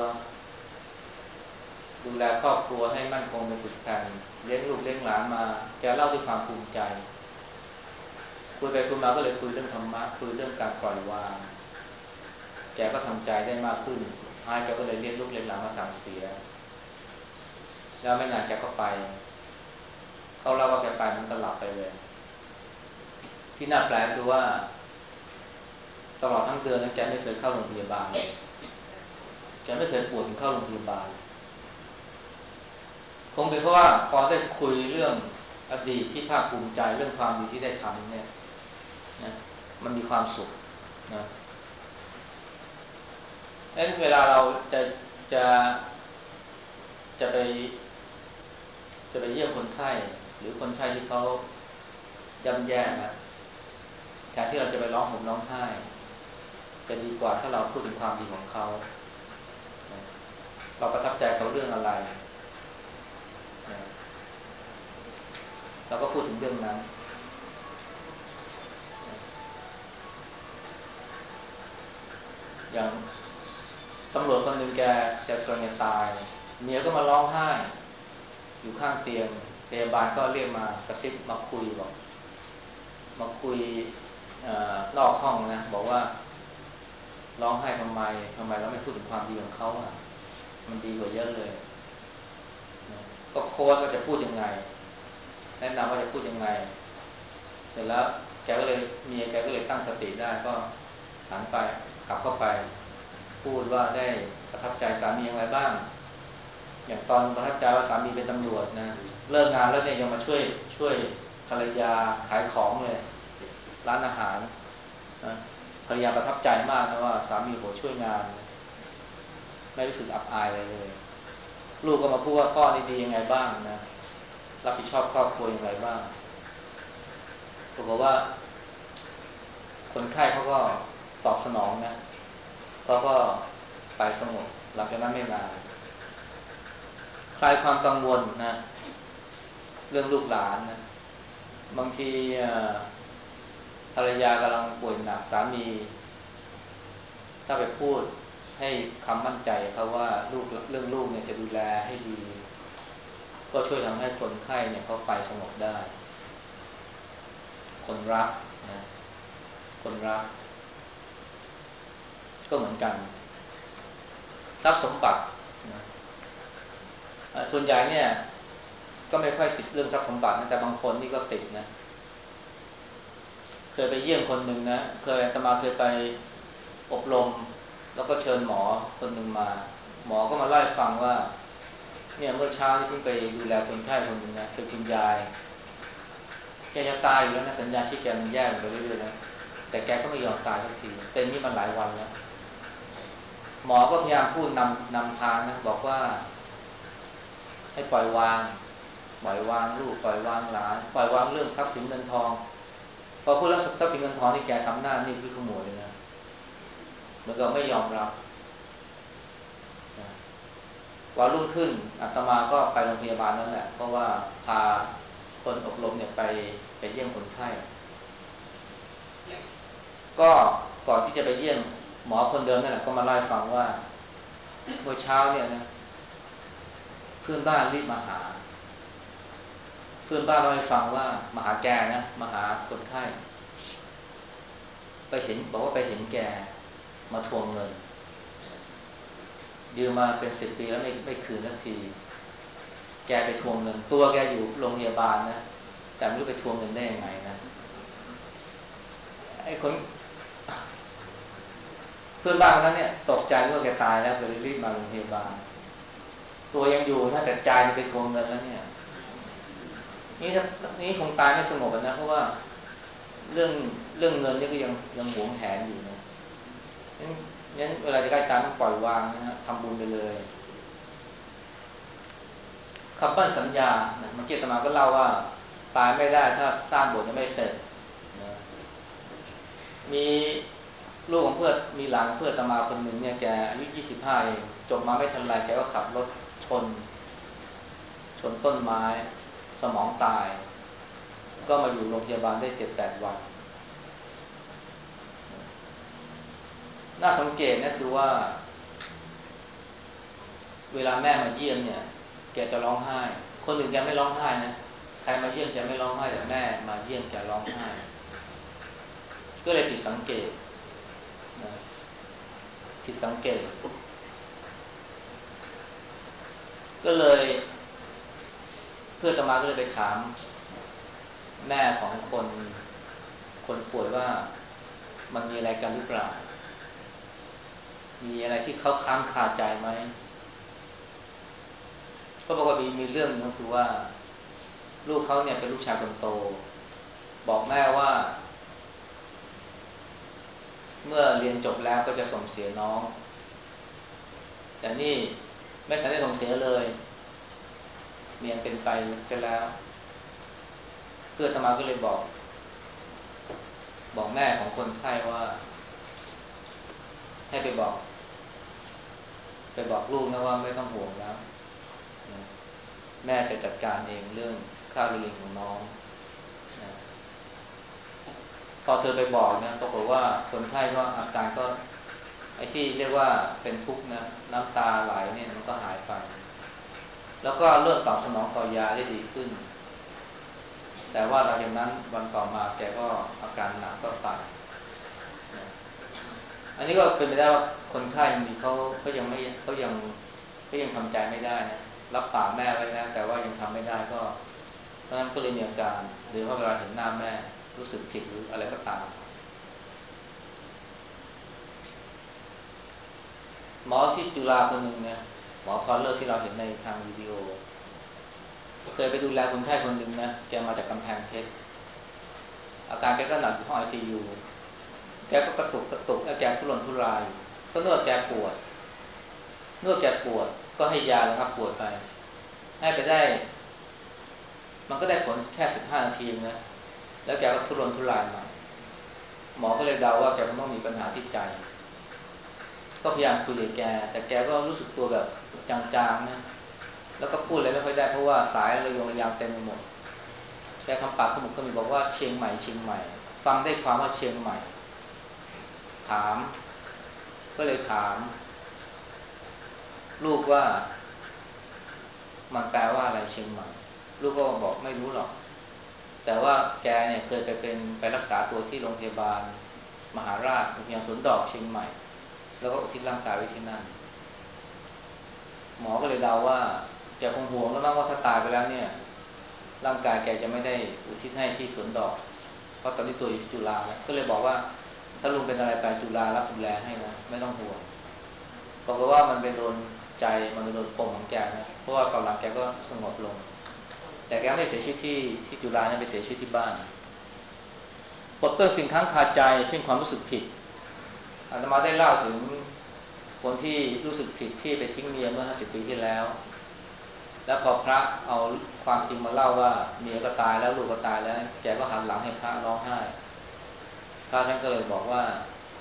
ดูแลครอบครัวให้มั่นคงเป็นปึกแผ่นเลี้ยงลูกเลี้ยงหลานมาแกเล่าด้วยความภูมิใจคุยไปคุยมาก็เลยคุยเรื่องธรรมะคุยเรื่องการปล่อยวางแกก็ทำใจได้มากขึ้นสุดท้ายแกก็เลยเรียกลูกเรียกหลานมาสั่งเสียแล้วไม่นานแกก็ไปเขาเล่าว่าแกไปมันก็หลับไปเลยที่น่าแปลกคือว่าตลอดทั้งเดือนนั้นแกไม่เคยเข้าโรงพยาบาลเลยแกไม่เคยปวดถึงเข้าโรงพยาบาลคงเป็นเพราะว่าพอได้คุยเรื่องอดีตที่ภาคภูมิใจเรื่องความดีที่ได้ทำเนี่ยนะมันมีความสุขนะงั้นเวลาเราจะจะไปจะไปเยี่ยมคนไข้หรือคนไข้ที่เขาย่ำแย่นะแทนที่เราจะไปร้องห่มร้องไห้จะดีกว่าถ้าเราพูดถึงความดีของเขาเราประทับใจเขาเรื่องอะไรเราก็พูดถึงเรื่องนั้นอย่างตำรวจคนหนึ่งแกกำลังจะตายเมียก็มาร้องไห้อยู่ข้างเตียงพยาบาลก็เรียกมากระซิบมาคุยบอกมาคุยนอกห้องนะบอกว่าร้องไห้ทำไมเราไม่พูดถึงความดีของเขาอ่ะมันดีกว่าเยอะเลยก็โค้ชว่าจะพูดยังไงแนะนำว่าจะพูดยังไงเสร็จแล้วเมียแกก็เลยตั้งสติได้ก็หันไปกลับเข้าไปพูดว่าได้ประทับใจสามีอย่างไรบ้างอย่างตอนประทับใจว่าสามีเป็นตำรวจนะเลิกงานแล้วเนี่ยยังมาช่วยภรรยาขายของเลยร้านอาหารนะภรรยาประทับใจมากนะว่าสามีโหช่วยงานไม่รู้สึกอับอายเลยลูกก็มาพูดว่าพ่อนี่ดียังไงบ้างนะรับผิดชอบครอบครัวอย่างไรบ้างปรากฏว่าคนไข้เขาก็ตอบสนองนะเขาก็ไปสงบหลังจากนั้นไม่นานคลายความกังวลนะเรื่องลูกหลานนะบางทีภรรยากำลังป่วยหนักสามีถ้าไปพูดให้คำมั่นใจเขาว่าเรื่องลูกเนี่ยจะดูแลให้ดีก็ช่วยทำให้คนไข้เนี่ยเขาไปสงบได้คนรักนะคนรักก็เหมือนกันทรัพย์สมบัตินะส่วนใหญ่เนี่ยก็ไม่ค่อยติดเรื่องทรัพย์สมบัตินะแต่บางคนนี่ก็ติดนะเคยไปเยี่ยมคนหนึ่งนะอาตมาเคยไปอบรมแล้วก็เชิญหมอคนหนึ่งมาหมอก็มาเล่าให้ฟังว่าเนี่ยเมื่อเช้าที่เพิ่งไปดูแลคนไข้คนหนึ่งนะคือคุณยายแกจะตายอยู่แล้วนะสัญญาณชีพแกมันแย่ลงไปเรื่อยๆนะแต่แกก็ไม่ยอมตายสักทีเป็นนี่มันหลายวันแล้วหมอก็พยายามพูดนำทางนะบอกว่าให้ปล่อยวางลูกปล่อยวางหลานปล่อยวางเรื่องทรัพย์สินเงินทองพอพูดเรื่องทรัพย์สินเงินทองนี่แกทำหน้านี่คือขโมยเลยนะเหมือนกับไม่ยอมรับวันรุ่งขึ้นอาตมาก็ไปโรงพยาบาลนั่นแหละเพราะว่าพาคนอบรมเนี่ยไปเยี่ยมคนไข้ก็ก่อนที่จะไปเยี่ยมหมอคนเดิมนั่นแหละก็มาเล่าให้ฟังว่าเมื่อเช้าเนี่ยนะเพื่อนบ้านรีบมาหาเพื่อนบ้านเล่าให้ฟังว่ามาหาแกนะมาหาคนไข้ไปเห็นบอกว่าไปเห็นแกมาทวงเงินยืมมาเป็น10 ปีแล้วไม่คืนสักทีแกไปทวงเงินตัวแกอยู่โรงพยาบาลนะแต่ไม่รู้ไปทวงเงินได้ยังไงนะไอ้คนเพื่อนบ้านคนนั้นเนี่ยตกใจว่าแกตายแล้วก็เลยรีบมาโรงพยาบาลตัวยังอยู่นะแต่ใจไปทวงเงินแล้วเนี่ยนี่ถ้านี่คงตายไม่สงบนะเพราะว่าเรื่องเรื่องเงินนี่ก็ยังหวงแหนอยู่นะงั้นเวลาจะใกล้ตายต้องปล่อยวางนะฮะทำบุญไปเลยคำมั่นสัญญาเมื่อกี้อาตมาก็เล่าว่าตายไม่ได้ถ้าสร้างโบสถ์ยังไม่เสร็จนะมีลูกของเพื่อนมีหลานเพื่อนอาตมาคนหนึ่งเนี่ยแกอายุ25เองจบมาไม่ทันไรแกก็ขับรถชนต้นไม้สมองตายก็มาอยู่โรงพยาบาลได้7-8 วันน่าสังเกตนะคือว่าเวลาแม่มาเยี่ยมเนี่ยแกจะร้องไห้คนอื่นแกไม่ร้องไห้นะใครมาเยี่ยมแกไม่ร้องไห้แต่แม่มาเยี่ยมแกร้องไห้ก็เลยผิดสังเกตนะผิดสังเกตก็เลยเพื่อนอาตมาก็เลยไปถามแม่ของคนป่วยว่ามันมีอะไรกันหรือเปล่ามีอะไรที่เขาค้างคาใจไหมก็บอกว่ามีเรื่องนึงก็คือว่าลูกเขาเนี่ยเป็นลูกชายคนโตบอกแม่ว่าเมื่อเรียนจบแล้วก็จะส่งเสียน้องแต่นี่ไม่ทันได้ส่งเสียเลยเรียนเป็นไปเสียแล้วเพื่อนอาตมาก็เลยบอกแม่ของคนไข้ว่าให้ไปบอกลูกนะว่าไม่ต้องห่วงแล้วแม่จะจัดการเองเรื่องค่าเรียนของน้องนะพอเธอไปบอกนะปรากฏว่าคนไข้ก็อาการก็ไอ้ที่เรียกว่าเป็นทุกข์นะน้ำตาไหลเนี่ยมันก็หายไปแล้วก็เริ่มตอบสนองต่อยาได้ดีขึ้นแต่ว่าหลังจากนั้นวันต่อมาแกก็อาการหนักก็ตายนะอันนี้ก็เป็นไปได้ว่าคนไข้มีเขายังไม่เขายังทำใจไม่ได้นะรับปากแม่ไว้แล้วแต่ว่ายังทำไม่ได้ก็เพราะฉะนั้นก็เลยมีอาการหรือว่าเวลาเห็นหน้าแม่รู้สึกผิดหรืออะไรก็ตามหมอที่จุฬาคนหนึ่งเนี่ยหมอคอลเลอร์ที่เราเห็นในทางวิดีโอเคยไปดูแลคนไข้คนหนึ่งนะแกมาจากกำแพงเพชรอาการแกก็หนักอยู่ห้อง ICU แกก็กระตุกแล้วแกทุรนทุรายก็นวดแกปวดก็ให้ยาแล้วครับปวดไปให้ไปได้มันก็ได้ผลแค่15 นาทีนะแล้วแกก็ทุรนทุรายมาหมอก็เลยเดาว่าแกคงต้องมีปัญหาที่ใจก็พยายามคุยกับแกแต่แกก็รู้สึกตัวแบบจางๆนะแล้วก็พูดอะไรไม่ค่อยได้เพราะว่าสายระยางเต็มไปหมดแกคำปากขมุกขมิบบอกว่าเชียงใหม่ฟังได้ความว่าเชียงใหม่ถามก็เลยถามลูกว่ามันแปลว่าอะไรเชียงใหม่ลูกก็บอกไม่รู้หรอกแต่ว่าแกเนี่ยเคยไปรักษาตัวที่โรงพยาบาลมหาราชโรงพยาบาลสวนดอกเชียงใหม่แล้วก็อุทิศร่างกายไว้ที่นั่นหมอก็เลยเดาว่าแกคงห่วงแล้วมั้งว่าถ้าตายไปแล้วเนี่ยร่างกายแกจะไม่ได้อุทิศให้ที่สวนดอกเพราะตอนนี้ตัวอยู่ที่จุฬาแล้วก็เลยบอกว่าถ้าลุงเป็นอะไรไปจุฬารับดูแลให้นะไม่ต้องห่วงบอกว่ามันเป็นโดนใจมันเป็นโดนปมของแกนะเพราะว่าตอนหลังแกก็สงบลงแต่แกไม่เสียชีวิตที่จุฬาเนี่ยไปเสียชีวิตที่บ้านปลดเปลื้องสิ่งค้างคาใจเช่นความรู้สึกผิดอาตมาได้เล่าถึงคนที่รู้สึกผิดที่ไปทิ้งเมียเมื่อ50 ปีที่แล้วแล้วพอพระเอาความจริงมาเล่าว่าเมียก็ตายแล้วลูกก็ตายแล้วแกก็หันหลังให้พระร้องไห้พระท่านก็เลยบอกว่า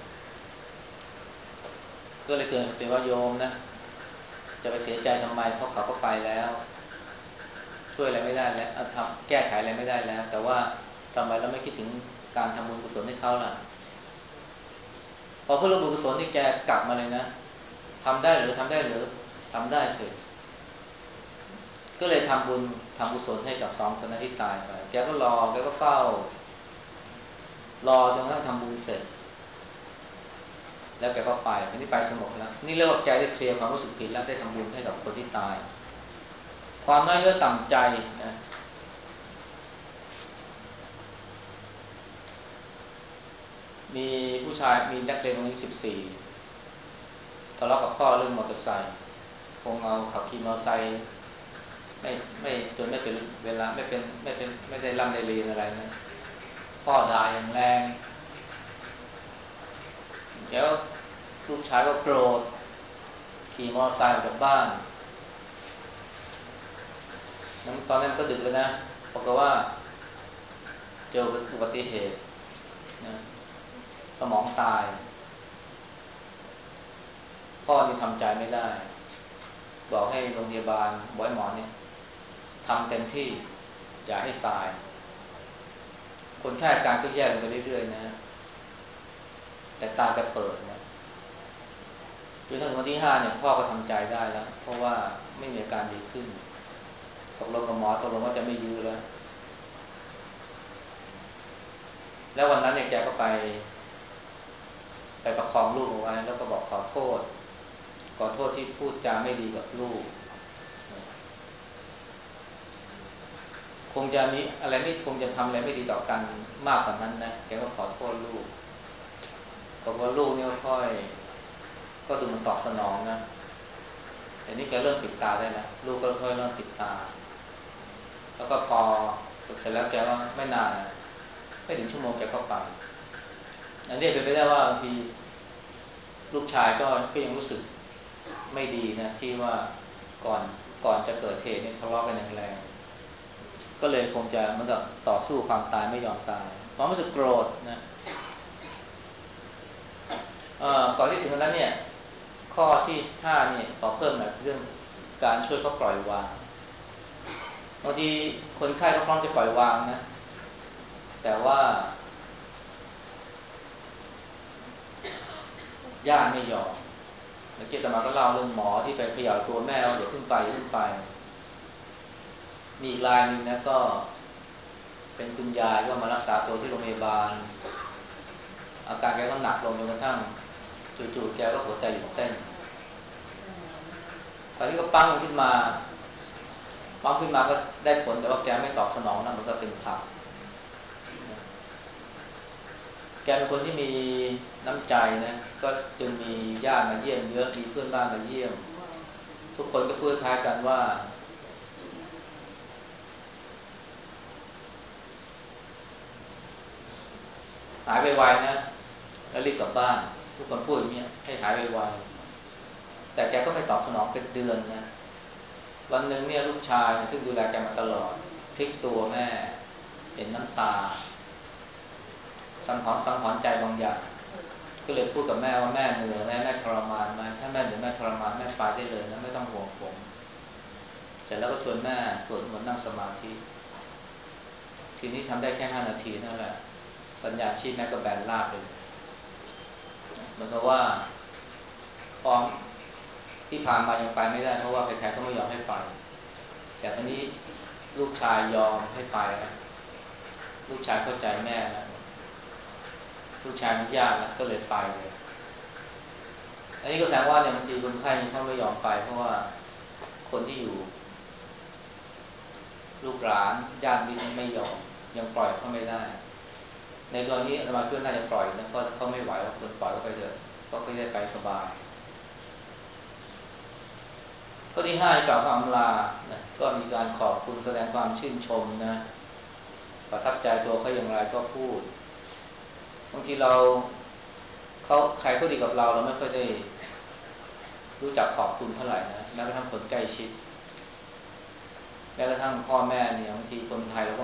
ก็เลยเตือนสติว่าโยมนะจะไปเสียใจทำไมเพราะเขาก็ไปแล้วช่วยอะไรไม่ได้แล้วทำแก้ไขอะไรไม่ได้แล้วแต่ว่าทำไมเราไม่คิดถึงการทำบุญกุศลให้เขาล่ะพอพูดเรื่องบุญกุศลที่แกกลับมาเลยนะทำได้หรือทำได้เฉยก็เลยทำบุญทำกุศลให้กับ2 คนนั้นที่ตายไปแกก็แกก็เฝ้ารอจนกระทั่งทำบุญเสร็จแล้วแกก็ไปทีนี้ไปสงบแล้วนี่เรียกว่าแกได้เคลียร์ความรู้สึกผิดแล้วได้ทำบุญให้กับคนที่ตายความน้อยเนื้อต่ำใจนะมีผู้ชายมีนักเรียนคนนี้14ทะเลาะกับพ่อเรื่องมอเตอร์ไซค์คงเอาขับขี่มอเตอร์ไซค์ไม่ไม่จนไม่เป็นเวลาไม่ได้ร่ำได้เรียนอะไรนะพ่อด่าอย่างแรงเดี๋ยวลูกชายก็โกรธขี่มอเตอร์ไซค์ออกจากบ้านตอนนั้นก็ดึกแล้วนะบอกว่าเจออุบัติเหตุนะสมองตายพ่อที่ทำใจไม่ได้บอกให้โรงพยาบาลบอกให้หมอเนี่ยทำเต็มที่อย่าให้ตายคนไข้อาการก็แย่ลงไปเรื่อยๆนะแต่ตาจะเปิดนะจนถึงวันที่5เนี่ยพ่อก็ทำใจได้แล้วเพราะว่าไม่มีอาการดีขึ้นตกลงกับหมอตกลงว่าจะไม่ยื้อแล้ววันนั้นเนี่ยแกก็ไปประคองลูกเอาไว้แล้วก็บอกขอโทษที่พูดจาไม่ดีกับลูกคงจะมีอะไรไม่คงจะทำอะไรไม่ดีต่อกันมากกว่านั้นนะแกก็ขอโทษลูกบอกว่าลูกเนี่ยก็ดูมันตอบสนองนะแต่นี่แกเริ่มปิดตาได้นะลูกก็ค่อยเริ่มปิดตาแล้วก็พอเสร็จแล้วแกว่าไม่นานไม่ถึงชั่วโมงแกก็ไปอันนี้เป็นไปได้ว่าบางทีลูกชายก็ยังรู้สึกไม่ดีนะที่ว่าก่อนจะเกิดเหตุเนี่ยทะเลาะกันอย่างแรงก็เลยคงจะเหมือนกับต่อสู้ความตายไม่ยอมตายความรู้สึกโกรธนะก่อนที่ถึงนั้นเนี่ยข้อที่5เนี่ยขอเพิ่มหน่อยเรื่องการช่วยเขาปล่อยวางบางทีคนไข้ก็พร้อมจะปล่อยวางนะแต่ว่าญาติไม่ยอมเมื่อกี้อาตมาก็เล่าเรื่องหมอที่ไปเขย่าตัวแม่ว่าอย่าเพิ่งไปมีอีกรายนึงนะก็เป็นคุณยายก็มารักษาตัวที่โรงพยาบาลอาการแกก็หนักลงจนกระทั่งจู่ๆแกก็หัวใจหยุดเต้นตอนนี้ก็ปั้งขึ้นมาก็ได้ผลแต่ว่าแกไม่ตอบสนองนะมันก็เป็นผักแกเป็นคนที่มีน้ำใจนะก็จึงมีญาติมาเยี่ยมเยอะมีเพื่อนบ้านมาเยี่ยมทุกคนก็พูดคล้ายกันว่าหายไวๆนะแล้วรีบกลับบ้านทุกคนพูดอย่างนี้ให้หายไวๆแต่แกก็ไม่ตอบสนองเป็นเดือนนะวันหนึ่งเนี่ยลูกชายซึ่งดูแลแกมาตลอดพลิกตัวแม่เห็นน้ำตาสังหรณ์ใจบางอย่างก็เลยพูดกับแม่ว่าแม่เหนื่อยแม่ทรมานไหมถ้าแม่เหนื่อยแม่ทรมานแม่ไปได้เลยนะไม่ต้องห่วงผมเสร็จแล้วก็ชวนแม่สวดมนต์นั่งสมาธิทีนี้ทำได้แค่5 นาทีนั่นแหละสัญญาณชีพแม่ก็แบนราบไปเหมือนกับว่าพร้อมที่ผ่านมายังไปไม่ได้เพราะว่าใครๆก็ไม่ยอมให้ไปแต่ตอนนี้ลูกชายยอมให้ไปนะลูกชายเข้าใจแม่นะลูกชายมันยากนะก็เลยไปเลยอันนี้ก็แสดงว่าเนี่ยบางทีคนไข้เขาไม่ยอมไปเพราะว่าคนที่อยู่ลูกหลานญาติมิตรไม่ยอมยังปล่อยเขาไม่ได้ในกรณีอาตมาเพื่อนน่าจะปล่อยนะเพราะเขาไม่ไหวว่าคนปล่อยเขาไปเถอะก็ไม่ได้ไปสบายข้อที่5กล่าวคำอำลานะก็มีการขอบคุณแสดงความชื่นชมนะประทับใจตัวเขาอย่างไรก็พูดบางทีใครเขาดีกับเราไม่ค่อยได้รู้จักขอบคุณเท่าไหร่นะแม้กระทั่งคนใกล้ชิดแม้กระทั่งพ่อแม่เนี่ยบางทีคนไทยเราก็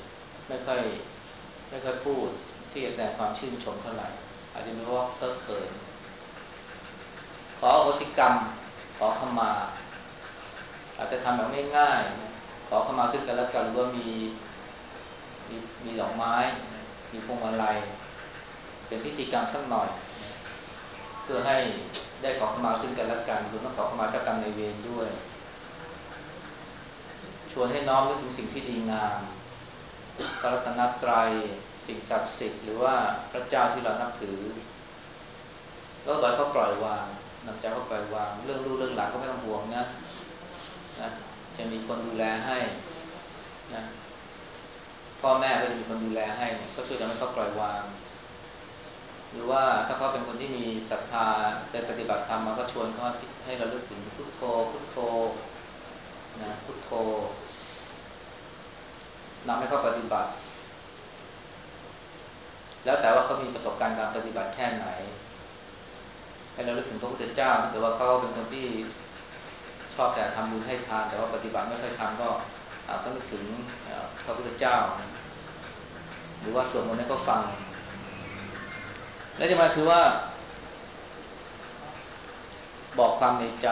ไม่ค่อยพูดที่จะแสดงความชื่นชมเท่าไหร่อาจจะเป็นเพราะว่าเพิกเขินขออโหสิกรรมขอขมาอาจจะทำแบบง่ายๆขอขมาซึ่งกันและกันหรือว่ามีดอกไม้มีพวงมาลัยเป็นพิธีกรรมสักหน่อยเพื่อให้ได้ขอขมาซึ่งกันและกันหรือต้องขอขมาเจ้ากรรมนายเวรด้วยชวนให้น้อมนึกถึงสิ่งที่ดีงามพระรัตนตรัยสิ่งศักดิ์สิทธิ์หรือว่าพระเจ้าที่เรานับถือแล้วปล่อยเขาปล่อยวางนำใจเขาปล่อยวางเรื่องลูกเรื่องหลานก็ไม่ต้องห่วงนะจะมีคนดูแลให้นะพ่อแม่ก็จะมีคนดูแลให้เนี่ยก็ช่วยทำให้เขาปล่อยวางหรือว่าถ้าเขาเป็นคนที่มีศรัทธาเคยปฏิบัติธรรมมาก็ชวนเขาให้เราลึกถึงพุทโธพุทโธนะพุทโธนำให้เขาปฏิบัติแล้วแต่ว่าเขามีประสบการณ์การปฏิบัติแค่ไหนให้เราลึกถึงพระพุทธเจ้าถ้าเกิดว่าเขาเป็นคนที่ชอบแต่ทำบุญให้ทานแต่ว่าปฏิบัติไม่ค่อยทำก็นึกถึงพระพุทธเจ้าหรือว่าสวดมนต์ให้เขาฟังและที่มาคือว่าบอกความในใจ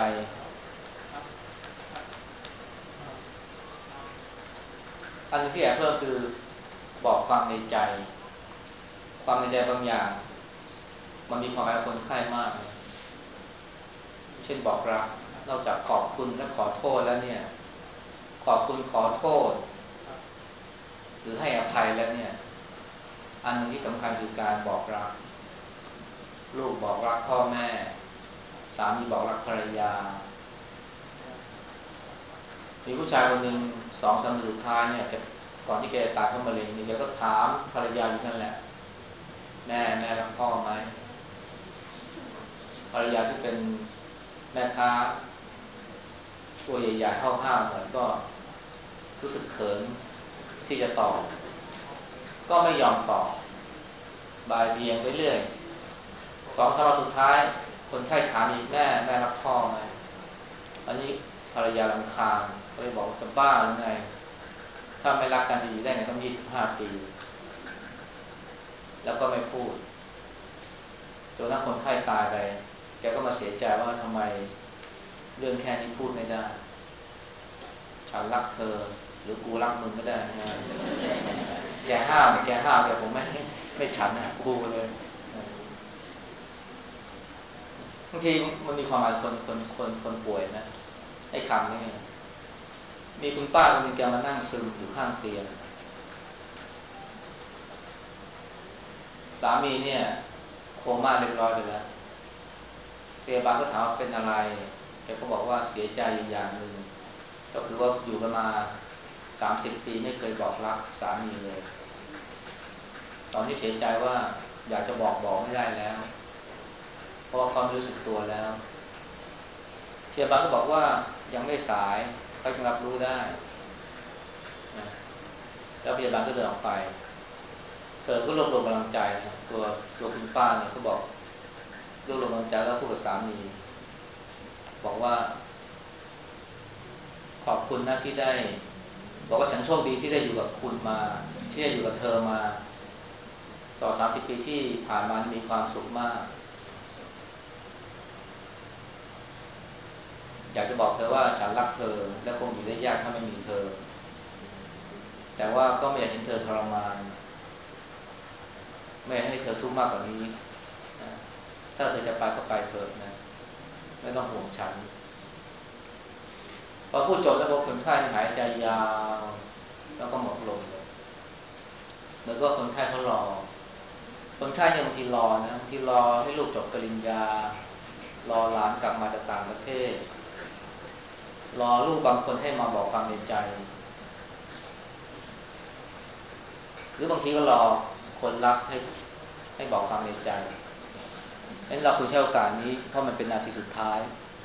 อันที่แอบเพิ่มคือบอกความในใจความในใจบางอย่างมันมีความหมายกับคนไข้มากเช่นบอกรักนอกจากขอบคุณและขอโทษแล้วเนี่ยขอบคุณขอโทษหรือให้อภัยแล้วเนี่ยอันนึงที่สำคัญคือการบอกรักลูกบอกรักพ่อแม่สามีบอกรักภรรยามีผู้ชายคนหนึ่ง2-3 ปีสุดท้ายเนี่ยก่อนที่แกตายเพราะมะเร็งนี่แกก็ถามภรรยาอยู่นั่นแหละแม่รักพ่อไหมภรรยาที่เป็นแม่ค้าตัวใหญ่ๆห้าวๆหน่อยก็รู้สึกเขินที่จะตอบก็ไม่ยอมตอบบ่ายเบี่ยงไปเรื่อย2-3 วันสุดท้ายคนไข้ถามอีกแม่รักพ่อไหมอันนี้ภรรยารำคาญก็เลยบอกจะบ้าหรือไงถ้าไม่รักกันจะอยู่ได้ไงต้อง25 ปีแล้วก็ไม่พูดจนถ้าคนไข้ตายไปแกก็มาเสียใจว่าทำไมเรื่องแค่นี้พูดไม่ได้ฉันรักเธอหรือกูรักมึงก็ได้นะแกห้ามแกผมไม่ฉันนะกูเลยบางทีมันมีความหมายคนป่วยนะไอ้คำนี้มีคุณป้าคนนึงแกมานั่งซึมอยู่ข้างเตียงสามีเนี่ยโคม่าเรียบร้อยไปแล้วพยาบาลก็ถามว่าเป็นอะไรแกก็บอกว่าเสียใจอย่างหนึ่งก็คือว่าอยู่กันมา30 ปีไม่เคยบอกรักสามีเลยตอนนี้เสียใจว่าอยากจะบอกไม่ได้แล้วเพราะความรู้สึกตัวแล้วพยาบาลก็บอกว่ายังไม่สายเขาจะรับรู้ได้นะแล้วพยาบาลก็เดินออกไปเธอก็รวบรวมกำลังใจนะตัวคุณป้าเนี่ยก็บอกรวบรวมกำลังใจแล้วพูดกับสามีบอกว่าขอบคุณนะที่ได้บอกว่าฉันโชคดีที่ได้อยู่กับคุณมาที่ได้อยู่กับเธอมา30 ปีที่ผ่านมามีความสุขมากอยากจะบอกเธอว่าฉันรักเธอและคงอยู่ได้ยากถ้าไม่มีเธอแต่ว่าก็ไม่อยากเห็นเธอทรมานไม่ให้เธอทุกข์มากกว่านี้นะถ้าเธอจะไปก็ไปเถอะนะไม่ต้องห่วงฉันพอพูดจบแล้วพวกคนไข้หายใจยาวแล้วก็หมดลมเลยแล้วก็คนไข้เขารอคนไข้เนี่ยบางทีรอนะบางทีรอให้ลูกจบปริญญารอหลานกลับมาจากต่างประเทศรอลูกบางคนให้มาบอกความในใจหรือบางทีก็รอคนรักให้บอกความในใจงั้นเราควรใช้โอกาสนี้เพราะมันเป็นนาทีสุดท้าย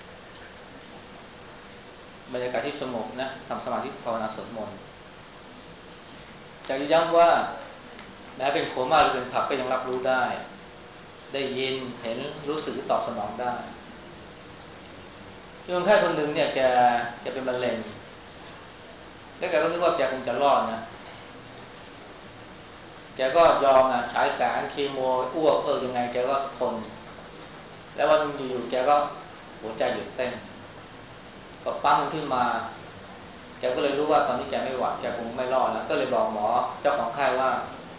บรรยากาศที่สงบนะทำสมาธิภาวนาสวดมนต์จะย้ำว่าแม้เป็นโคม่าหรือเป็นผักก็ยังรับรู้ได้ยินเห็นรู้สึกหรือตอบสนองได้มีคนไข้คนหนึ่งเนี่ยแกเป็นมะเร็งแล้วแกก็นึกว่าแกคงจะรอดนะแกก็ยอมนะฉายแสงคีโมอ้วกยังไงแกก็ทนแล้ววันนึงอยู่ๆแกก็หัวใจหยุดเต้นก็ปั๊มมันขึ้นมาแกก็เลยรู้ว่าตอนนี้แกไม่ไหวแกคงไม่รอดแล้วก็เลยบอกหมอเจ้าของไข้ว่า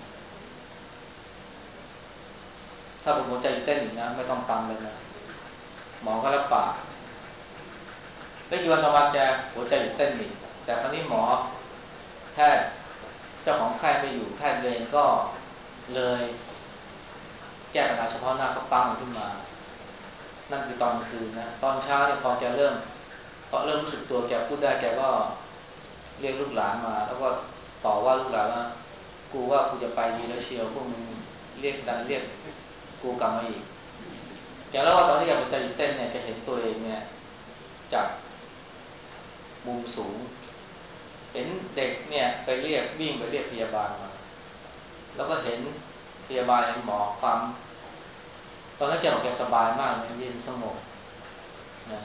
ถ้าผมหัวใจหยุดเต้นอีกนะไม่ต้องปั๊มเลยนะหมอก็รับปากไม่กี่วันต่อมาแกหัวใจหยุดเต้นอีกแต่ครั้งนี้หมอแพทย์เจ้าของไข้ไม่อยู่แพทย์เวรก็เลยแก้ปัญหาเฉพาะหน้าก็ปั๊มมันขึ้นมานั่นคือตอนคืนนะตอนเช้าเนี่ยพอแกเริ่มรู้สึกตัวแกพูดได้แกก็เรียกลูกหลานมาแล้วก็ต่อว่าลูกหลานว่ากูจะไปดีแล้วเชียวพวกมึงเรียกดันเรียกกูกลับมาอีกแกเล่าว่าตอนที่แกหัวใจหยุดเต้นเนี่ยแกเห็นตัวเองเนี่ยจากมุมสูงเห็นเด็กเนี่ยไปเรียกวิ่งไปเรียกพยาบาลมาแล้วก็เห็นพยาบาลเห็นหมอปั๊มตอนนั้นแกบอกแกสบายมากเลยเย็นสงบนะ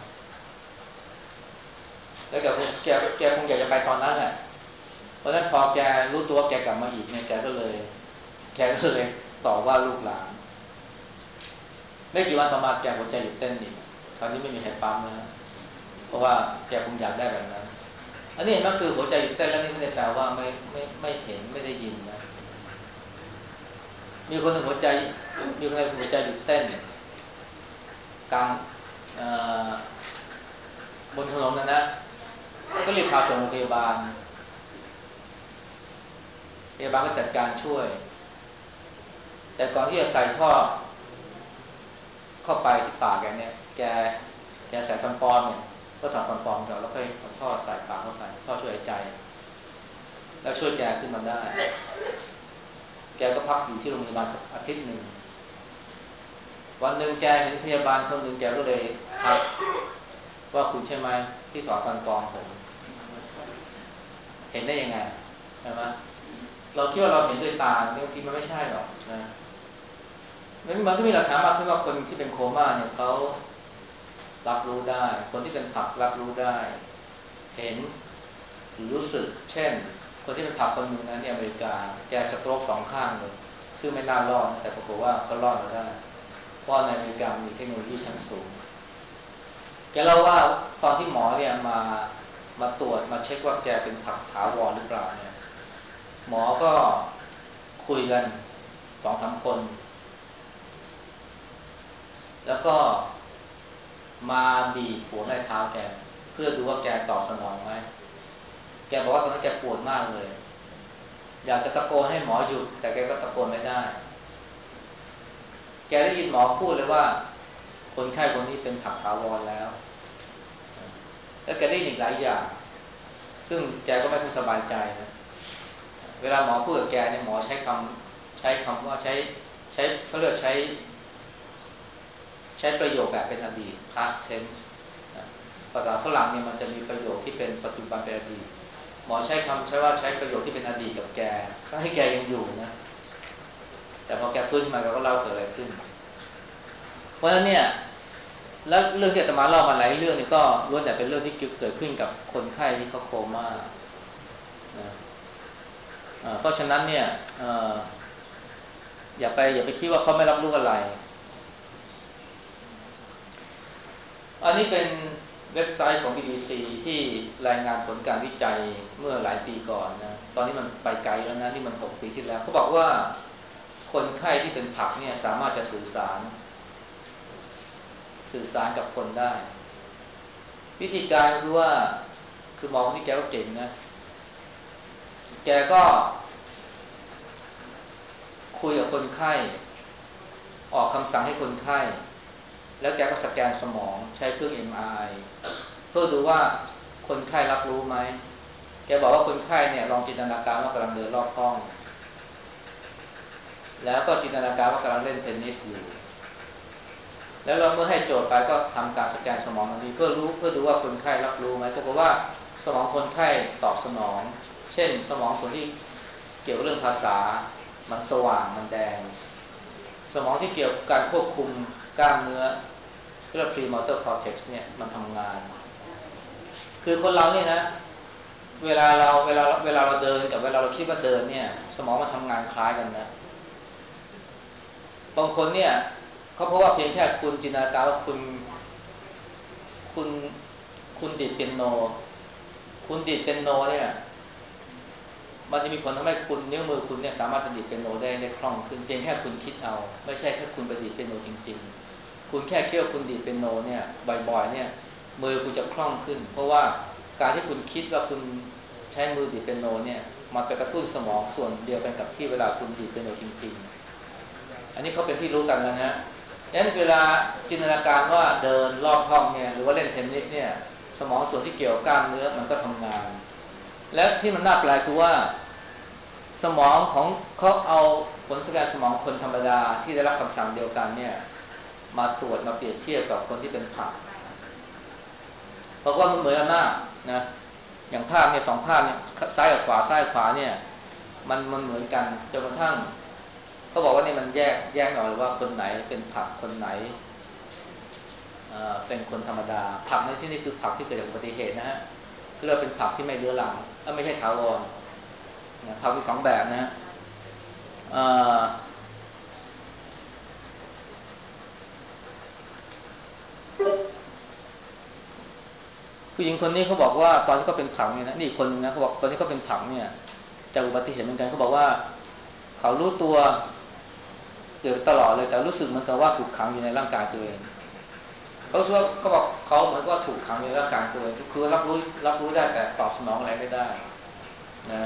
แล้วแกคงอยากจะไปตอนนั้นแหละเพราะฉะนั้นพอแกรู้ตัวแกกลับมาอีกเนี่ยแกก็เลยต่อว่าลูกหลานไม่กี่วันต่อมาแกหัวใจหยุดเต้นอีกคราวนี้ไม่มีใครปั๊มนะเพราะว่าแกคงอยากได้แบบนั้นอันนี้มันคือหัวใจหยุดเต้นแล้วนี่ไม่ได้แปลว่าไม่เห็นไม่ได้ยินนะมีคนหนึ่งหัวใจหยุดเต้นกลางบนถนนนะก็รีบพาส่งโรงพยาบาลก็จัดการช่วยแต่ก่อนที่จะใส่ท่อเข้าไปที่ปากแกเนี่ยแกใส่ฟันปลอมเนี่ยก็ถอดฟันปลอมก่อนแล้วค่อยเอาท่อใส่ปากเข้าไปท่อช่วยหายใจแล้วช่วยแกขึ้นมาได้แกก็พักอยู่ที่โรงพยาบาลสักอาทิตย์หนึ่งวันหนึ่งแกเห็นพยาบาลคนหนึ่งแกก็เลยทักว่าคุณใช่ไหมที่ถอดฟันปลอมผมเห็นได้ยังไงใช่ไหมเราคิดว่าเราเห็นด้วยตาบางทีมันไม่ใช่หรอกนะมันก็มีหลักฐานมากขึ้นว่าคนที่เป็นโคม่าเนี่ยเขารับรู้ได้คนที่เป็นผักรับรู้ได้เห็นหรือรู้สึกเช่นคนที่เป็นผักคนหนึ่งนะที่อเมริกาแกสโตรก2 ข้างเลยซึ่งไม่น่ารอดแต่ปรากฏว่าก็รอดมาได้เพราะในอเมริกามีเทคโนโลยีชั้นสูงแกเล่าว่าตอนที่หมอเนี่ยมาตรวจมาเช็คว่าแกเป็นผักถาวรหรือเปล่าเนี่ยหมอก็คุยกัน2-3 คนแล้วก็มาบีบหัวแม่เท้าแกเพื่อดูว่าแกตอบสนองไหมแกบอกว่าตอนนั้นแกปวดมากเลยอยากจะตะโกนให้หมอหยุดแต่แกก็ตะโกนไม่ได้แกได้ยินหมอพูดเลยว่าคนไข้คนนี้เป็นผักถาวรแล้วแกได้ยินอีกหลายอย่างซึ่งแกก็ไม่ค่อยสบายใจนะเวลาหมอพูดกับแกเนี่ยหมอใช้คำว่าใช้เขาเรียกใช้ประโยคแบบเป็นอดีต past tense ภาษาฝรั่งเนี่ยมันจะมีประโยคที่เป็นปัจจุบันเป็นอดีตหมอใช้ประโยคที่เป็นอดีตกับแกทั้งที่แกยังอยู่นะแต่พอแกฟื้นมาก็เล่าเกิดอะไรขึ้นเพราะฉะนั้นเนี่ยแล้วเรื่องที่อาตมาเล่ามาหลายเรื่องนี่ก็ล้วนแต่เป็นเรื่องที่เกิดขึ้นกับคนไข้ที่เขาโคม่านะเพราะฉะนั้นเนี่ยอย่าไปคิดว่าเขาไม่รับรู้อะไรอันนี้เป็นเว็บไซต์ของ BBC ที่รายงานผลการวิจัยเมื่อหลายปีก่อนนะตอนนี้มันไปไกลแล้วนะนี่มัน6 ปีที่แล้วเขาบอกว่าคนไข้ที่เป็นผักเนี่ยสามารถจะสื่อสารกับคนได้วิธีการคือว่าคือหมอคนนี้แกก็เก่งนะแกก็คุยกับคนไข้ออกคำสั่งให้คนไข้แล้วแกก็สแกนสมองใช้เครื่อง MRI เพื่อดูว่าคนไข้รับรู้ไหมแกบอกว่าคนไข้เนี่ยลองจินตนาการว่ากำลังเดินรอบห้องแล้วก็จินตนาการว่ากำลังเล่นเทนนิสอยู่แล้วเราเมื่อให้โจทย์ไปก็ทำการสแกนสมองทันทีเพื่อดูว่าคนไข้รับรู้ไหมปรากฏว่าสมองคนไข้ตอบสนองเช่นสมองส่วนที่เกี่ยวกับเรื่องภาษามันสว่างมันแดงสมองที่เกี่ยวกับการควบคุมกล้ามเนื้อเรียก premotor cortex เนี่ยมันทำงานคือคนเราเนี่ยนะเวลาเราเดินกับเวลาเราคิดว่าเดินเนี่ยสมองมันทำงานคล้ายกันนะบางคนเนี่ยเขาเพราะว่าเพียงแค่คุณจินตนาการว่าคุณคุณดีดเปียโนเนี่ยมันจะมีผลทำให้คุณนิ้วมือคุณเนี่ยสามารถดีดเปียโนได้คล่องขึ้นเพียงแค่คุณคิดเอาไม่ใช่แค่คุณไปดีดเปียโนจริงๆคุณแค่คิดว่าคุณดีดเปียโนเนี่ยบ่อยๆเนี่ยมือคุณจะคล่องขึ้นเพราะว่าการที่คุณคิดว่าคุณใช้มือดีดเปียโนเนี่ยมันไปกระตุ้นสมองส่วนเดียวกันกับที่เวลาคุณดีดเปียโนจริงๆอันนี้เขาเป็นที่รู้กันแล้วนะงั้นเวลาจินตนาการว่าเดินรอบห้องเนี่ยหรือว่าเล่นเทนนิสเนี่ยสมองส่วนที่เกี่ยวกับกล้ามเนื้อมันก็ทำงานและที่มันน่าแปลกคือว่าสมองของเขาเอาผลสแกนสมองคนธรรมดาที่ได้รับคำสั่งเดียวกันเนี่ยมาตรวจมาเปรียบเทียบกับคนที่เป็นผักเพราะว่ามันเหมือนกันมากนะอย่างภาพเนี่ย2ภาพเนี่ยซ้ายกับขวาซ้ายกับขวาเนี่ยมันเหมือนกันจนกระทั่งเขาบอกว่านี่มันแยกหน่อยว่าคนไหนเป็นผักคนไหนเป็นคนธรรมดาผักในที่นี้คือผักที่เกิดจากอุบัติเหตุนะฮะเรียกเป็นผักที่ไม่เรื้อรังไม่ใช่ถาวรนะผักมี2แบบนะฮะผู้หญิงคนนี้เขาบอกว่าตอนที่เขาเป็นผังเนี่ยนะนี่คนนึงนะเขาบอกตอนที่เขาเป็นผังเนี่ยจากอุบัติเหตุเหมือนกันเขาบอกว่าเขารู้ตัวเกือบตลอดเลยแต่รู้สึกเหมือนกับว่าถูกขังอยู่ในร่างกายตัวเองเขาบอกเขาบอกเขาเหมือนว่าถูกขังอยู่ในร่างกายตัวเองคือรับรู้ได้แต่ตอบสนองอะไรไม่ได้นะ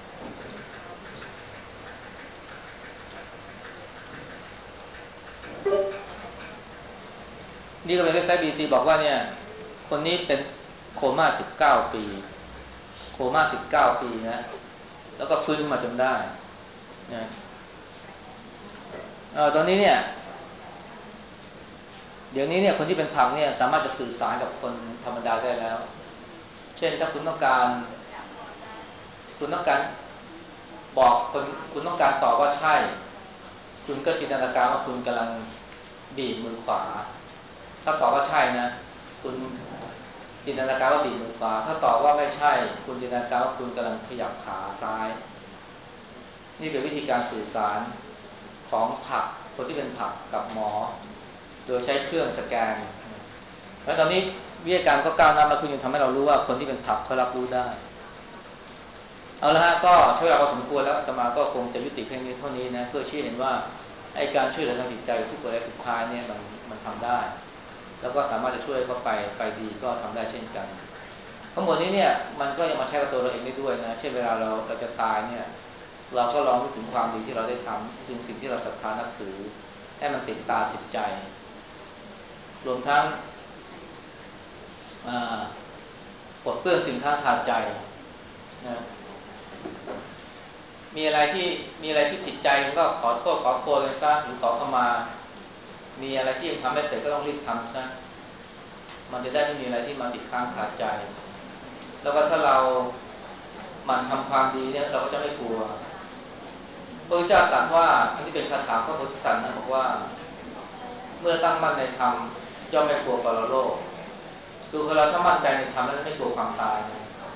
นี่ก็เป็นเว็บไซต์บีซีบอกว่าเนี่ยคนนี้เป็นโคม่า19 ปีโคม่า19 ปีนะแล้วก็ฟื้นขึ้นมาจนได้นะตอนนี้เนี่ยเดี๋ยวนี้เนี่ยคนที่เป็นผักเนี่ยสามารถจะสื่อสารกับคนธรรมดาได้แล้วเช่นถ้าคุณต้องการบอกคนคุณต้องการตอบว่าใช่คุณก็จินตนาการว่าคุณกำลังบีบมือขวาถ้าตอบว่าใช่นะคุณจินตนาการว่าบีบมือขวาถ้าตอบว่าไม่ใช่คุณจินตนาการว่าคุณกำลังขยับขาซ้ายนี่เป็นวิธีการสื่อสารของผักคนที่เป็นผักกับหมอโดยใช้เครื่องสแกนแล้วตอนนี้วิทยาการก็ก้าวหน้ามาคุณยังทำให้เรารู้ว่าคนที่เป็นผักเขารับรู้ได้เอาละฮะก็ใช้เวลาพอสมควรแล้วอาตมาก็คงจะยุติเพียงนี้เท่านี้นะเพื่อชี้เห็นว่าไอ้การช่วยเหลือทางจิตใจผู้ป่วยรายสุดท้ายเนี่ยมันทำได้แล้วก็สามารถจะช่วยเขาไปดีก็ทำได้เช่นกันทั้งหมดนี้เนี่ยมันก็ยังมาใช้กับตัวเราเองได้ด้วยนะเช่นเวลาเราจะตายเนี่ยเราก็ลองนึกถึงความดีที่เราได้ทำถึงสิ่งที่เราศรัทธานับถือให้มันติดตาติดใจรวมทั้งปลดเปลื้องสิ่งค้างคาใจนะมีอะไรที่ผิดใจก็ขอโทษขอโพยกันซะหรือขอเข้ามามีอะไรที่ยังทำไม่เสร็จก็ต้องรีบทำซะมันจะได้ไม่มีอะไรที่มาติดค้างคาใจแล้วก็ถ้าเรามันทำความดีเนี่ยเราก็จะไม่กลัวพระพุทธเจ้าตรัสว่าอันที่เป็นคาถาพระโพธิสัตว์นะบอกว่าเมื่อตั้งมั่นในธรรมย่อมไม่กลัวปรโลกคือเราถ้ามั่นใจในธรรมแล้วไม่กลัวความตาย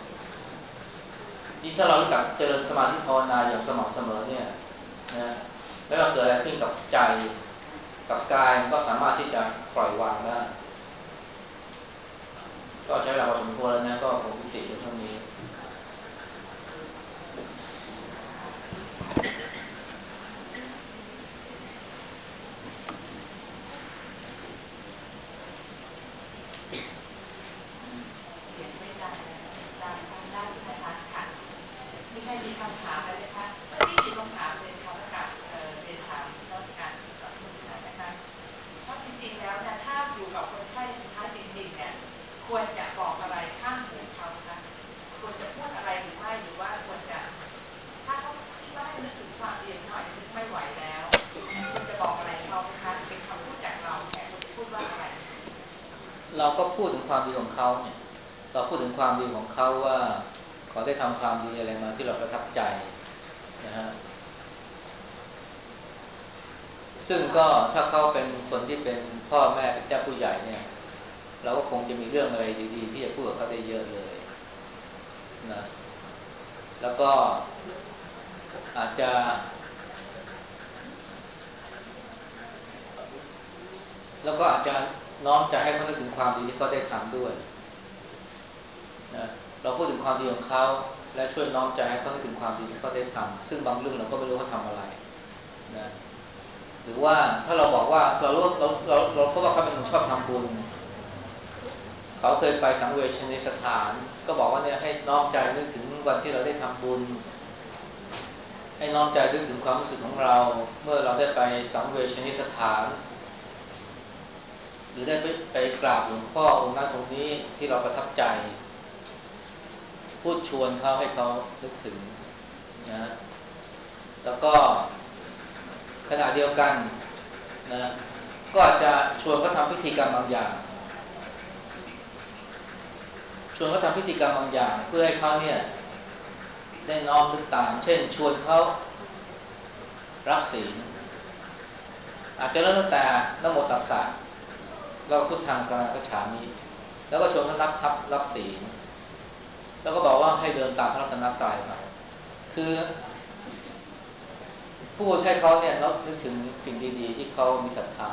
ยิ่งถ้าเรารู้จักเจริญสมาธิภาวนาอย่างสม่ำเสมอเนี่ยนะแล้วเกิดอะไรขึ้นกับใจกับกายก็สามารถที่จะปล่อยวางได้ก็ใช้เวลาพอสมควรแล้วนะก็คงยุติเท่านี้มีใครมีคำถามอะไรไหมคะที่มีคำถามเรียนขอประกาศเรียนถามนวัตการกับคนไข้นะคะเพราะจริงๆแล้วเนี่ยถ้าอยู่กับคนไข้สุดท้ายจริงๆเนี่ยควรจะบอกอะไรข้างหูเขาคะควรจะพูดอะไรหรือไม่หรือว่าควรจะถ้าเขาคิดว่าให้นึกถึงความเรียนหน่อยนึกไม่ไหวแล้วควรจะบอกอะไรเขาไหมคะเป็นคำพูดจากเราแต่ควรจะพูดว่าอะไรเราก็พูดถึงความดีของเขาเนี่ยเราพูดถึงความดีของเขาว่าเขาได้ทำความดีอะไรมาที่เราประทับใจนะฮะซึ่งก็ถ้าเขาเป็นคนที่เป็นพ่อแม่เป็นเจ้าผู้ใหญ่เนี่ยเราก็คงจะมีเรื่องอะไรดีๆที่จะพูดกับเขาได้เยอะเลยนะแล้วก็อาจจะน้อมใจให้เขานึกถึงความดีที่เขาได้ทำด้วยนะเราพูดถึงความดีของเขาและช่วยน้อมใจให้เขานึกถึงความดีที่เขาได้ทำซึ่งบางเรื่องเราก็ไม่รู้เขาทำอะไรนะหรือว่าถ้าเราบอกว่าเราพบว่าเขาเป็นคนชอบทำบุญเขาเคยไปสังเวชนียสถานก็บอกว่าเนี่ยให้น้อมใจนึกถึงวันที่เราได้ทำบุญให้น้อมใจนึกถึงความรู้สึกของเราเมื่อเราได้ไปสังเวชนียสถานหรือได้ไปกราบหลวงพ่อองค์นั้นองค์นี้ที่เราประทับใจพูดชวนเขาให้เขานึกถึงนะแล้วก็ขณะเดียวกันนะก็อาจจะชวนเขาทำพิธีกรรมบางอย่างชวนเขาทำพิธีกรรมบางอย่างเพื่อให้เขาเนี่ยได้น้อมนึกตามเช่นชวนเขารับศีลอาจจะเริ่มตั้งแต่นะโมตัสสะเราพุทธังสรณังคัจฉามิแล้วก็ชวนเขารับศีลแล้วก็บอกว่าให้เดินตามพระรัตนตรัยไปคือพูดให้เขาเนี่ยนึกถึงสิ่งดีๆที่เขามีศรัทธา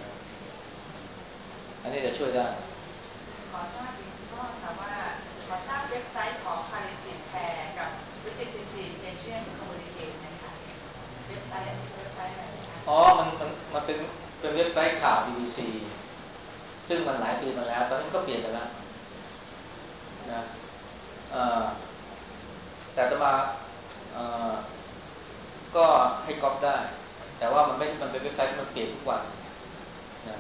อันนี้จะช่วยได้ขอทราบอีกข้อค่ะว่าขอทราบเว็บไซต์ของ Parishit Care กับ British Asian Communicate นะคะเว็บไซต์อันนี้เว็บไซต์อะไรคะอ๋อมันเป็นเว็บไซต์ข่าว BBC ซึ่งมันหลายปีมาแล้วตอนนี้ก็เปลี่ยนไปแล้วนะแต่ต่อมาก็ให้ก๊อปได้แต่ว่ามันเป็นเว็บไซต์ที่มันเปลี่ยนทุกวันนะ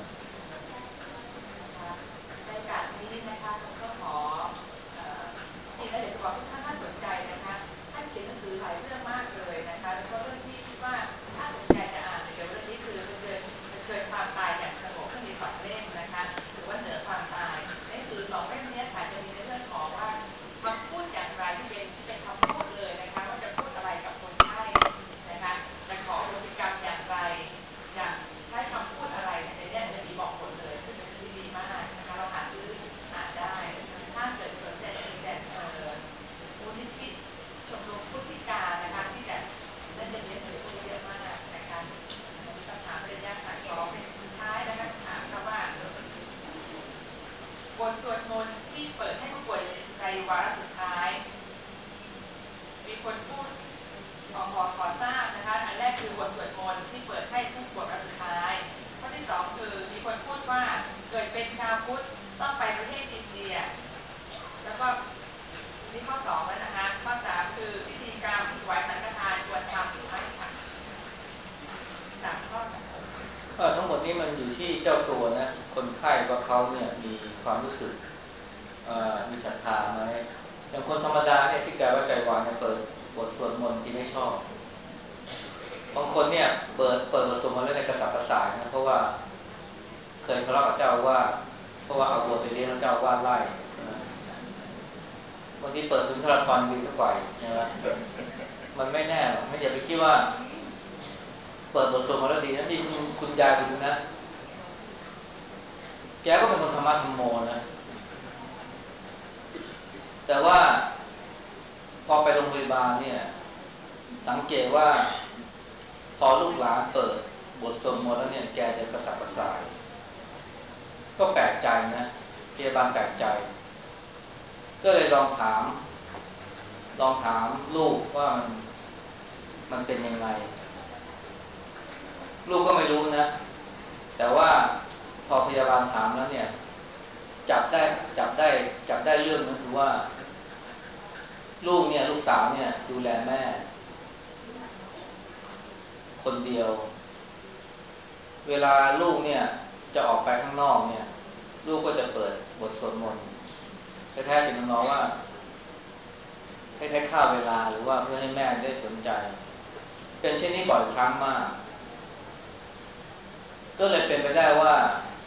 ในโอกาสนี้นะคะผมก็ขอจริงแล้วอยากจะบอกทุกท่านถ้าสนใจนะคะท่านเขียนหนังสือหลายเรื่องมากเลยนะคะแล้วก็เรื่องที่คิดว่าถ้าสนใจจะอ่านเกี่ยวกับเรื่องนี้คือเผชิญความตายอย่างสงบที่มี2 เล่มนะคะหรือว่าเหนือความตายในหนังสือ2 เล่มนี้ค่ะจะมีในเรื่องของว่าคำพูดอย่างไรที่เป็นคำพูดเลยนะคะว่าจะพูดอะไรกับคนไข้นะคะจะขออโหสิกรรมอย่างไรอย่างใช้คำพูดอะไรในนี้จะมีบอกหมดเลยซึ่งเป็นสิ่งที่ดีมากนะคะเราหาซื้ออ่านได้ถ้าเกิดสนใจจะมีแต่มูลนิธิชมรมผู้พิการนะคะที่จะนั่นจะมีหนังสือพวกนี้เยอะมากนะคะมีคำถามระยะค่ะขอเป็นสุดท้ายนะคะถามค่ะว่าบทสวดมนต์ที่เปิดให้ผู้ป่วยในวาระสุดท้ายมีคนพูดขอทราบนะคะอันแรกคือบทสวดมนต์ที่เปิดให้ผู้ป่วยวาระสุดท้ายข้อที่2คือมีคนพูดว่าเกิดเป็นชาวพุทธต้องไปประเทศอินเดียแล้วก็นี่ข้อ2แล้วนะคะข้อ3คือพิธีกรรมถวายสังฆทานควรทำหรือไม่ค่ะ3 ข้อทั้งหมดนี้มันอยู่ที่เจ้าตัวนะคนไข้ว่าเขาเนี่ยมีความรู้สึกมีศรัทธาไหมอย่างคนธรรมดาเนี่ยที่กายว่าใจวายเนี่ยเปิดบทสวดมนต์ที่ไม่ชอบบางคนเนี่ยเปิดบทสวดมนต์แล้วในกระสับกระส่ายนะเพราะว่าเคยทะเลาะกับเจ้าว่าเพราะว่าเอาวัวไปเลี้ยงแล้วเจ้าว่าไล่บางทีเปิดสุนทรภรณ์ดีสักกว่าใช่ไหมมันไม่แน่หรอกไม่อย่าไปคิดว่าเปิดบทสวดมนต์แล้วดีนะมีคุณยายคนนึงนะแกก็เป็นคนธรรมะธรรมโมนะแต่ว่าพอไปโรงพยาบาลเนี่ยสังเกตว่าพอลูกหลานเปิดบทสวดมนต์แล้วเนี่ยแกจะกระสับกระส่ายก็แปลกใจนะพยาบาลแปลกใจก็เลยลองถามลูกว่ามันเป็นยังไงลูกก็ไม่รู้นะแต่ว่าพอพยาบาลถามแล้วเนี่ยจับได้จับได้จับได้เรื่องก็คือว่าลูกเนี่ยลูกสาวเนี่ยดูแลแม่คนเดียวเวลาลูกเนี่ยจะออกไปข้างนอกเนี่ยลูกก็จะเปิดบทสวดมนต์แท้ๆเป็นน้องว่าคล้ายๆฆ่าเวลาหรือว่าเพื่อให้แม่ได้สนใจเป็นเช่นนี้บ่อยครั้งมากก็เลยเป็นไปได้ว่า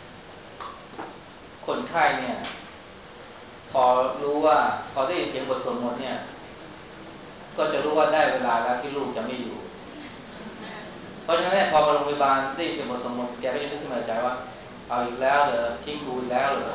คนไข้เนี่ยพอรู้ว่าพอได้ยินเสียงบทสวดมนต์เนี่ยก็จะรู้ว่าได้เวลาแล้วที่ลูกจะไม่อยู่เพราะฉะนั้นพอมาโรงพยาบาลได้ยินเสียงบทสวดมนต์แกก็จะนึกขึ้นมาในใจว่าเอาอีกแล้วเหรอทิ้งกูอีกแล้วเหรอ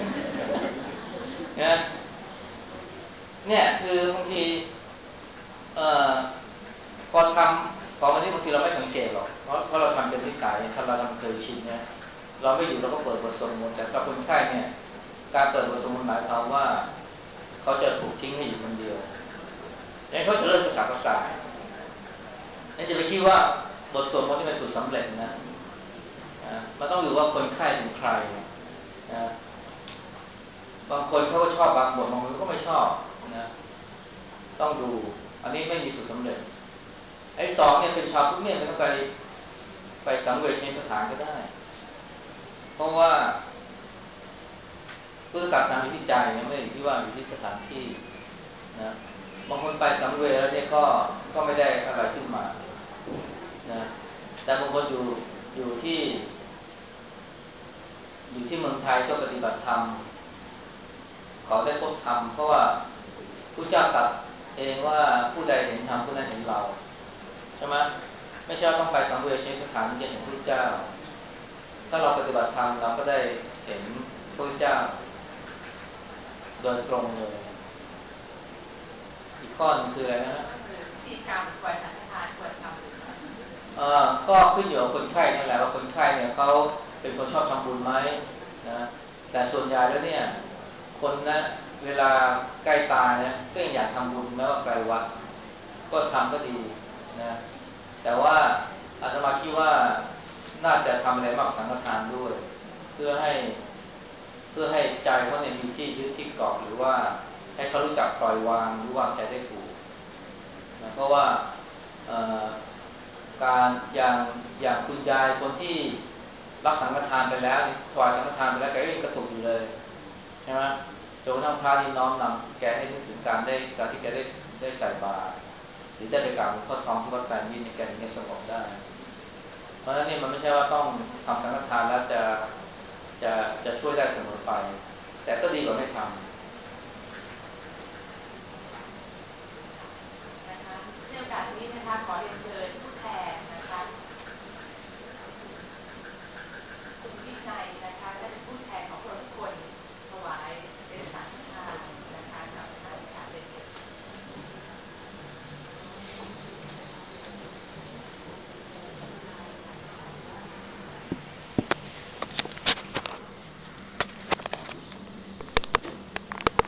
เนี่ยคือบางทีเอ่อพอทำของอันนี้บางทีเราไม่สังเกตหรอกเพราะเราทำเป็นนิสัยถ้าเราทำเคยชินเนี่ยเราไม่อยู่เราก็เปิดบทสวดมนต์แต่สำหรับคนไข้เนี่ยการเปิดบทสวดมนต์หมายความว่าเขาจะถูกทิ้งให้อยู่คนเดียวแล้วเขาจะเริ่มกระสับกระส่ายนี่จะไปคิดว่าบทสวดมนต์ที่เป็นสูตรสำเร็จนะมันต้องดูว่าคนไข้เป็นใครนะบางคนเขาก็ชอบบางบทบางคนก็ไม่ชอบนะต้องดูอันนี้ไม่มีสูตรสำเร็จไอ้สองเนี่ยเป็นชาวพุทธเนี่ยไม่ต้องไปสังเวชในสถานก็ได้เพราะว่าพุทธศาสนาอยู่ที่ใจเนี่ยไม่ได้อยู่ที่ว่าอยู่ที่สถานที่นะบางคนไปสังเวชแล้วเนี่ยก็ไม่ได้อะไรขึ้นมานะแต่บางคนอยู่ที่เมืองไทยก็ปฏิบัติธรรมเขาได้พบธรรมเพราะว่าพระเจ้าตรัสเองว่าผู้ใดเห็นธรรมผู้นั้นเห็นเราใช่ไหมไม่ใช่ต้องไปสังเวชสถานที่จะเห็นพระเจ้าถ้าเราปฏิบัติธรรมเราก็ได้เห็นพระเจ้าโดยตรงเลยอีกข้อนึงคืออะไรนะที่กรรมควรสังฆทานควรทำบุญก็ขึ้นอยู่กับคนไข้นั่นแหละว่าคนไข้เนี่ยเขาเป็นคนชอบทำบุญไหมนะแต่ส่วนใหญ่แล้วเนี่ยคนนะเวลาใกล้ตายเนี่ยก็ยังอยากทำบุญแม้ว่าไกลวัดก็ทำก็ดีนะแต่ว่าอาตมาคิดว่าน่าจะทำอะไรมากกว่าสังฆทานด้วยเพื่อให้ใจเขาเนี่ยมีที่ยึดที่เกาะหรือว่าให้เขารู้จักปล่อยวางรู้วางใจได้ถูกนะเพราะว่าการอย่างคุณยายคนที่รับสังฆทานไปแล้วถวายสังฆทานไปแล้วแกก็ยังกระตุกอยู่เลยใช่ไหมจนกระทั่งพระนี่น้อมนำแกให้นึกถึงการที่แกได้ใส่บาตรหรือได้ไปกราบหลวงพ่อทองที่วัดไตรมิตรในแกถึงจะสงบได้เพราะฉะนั้นนี่มันไม่ใช่ว่าต้องทำสังฆทานแล้วจะช่วยได้เสมอไปแต่ก็ดีกว่าไม่ท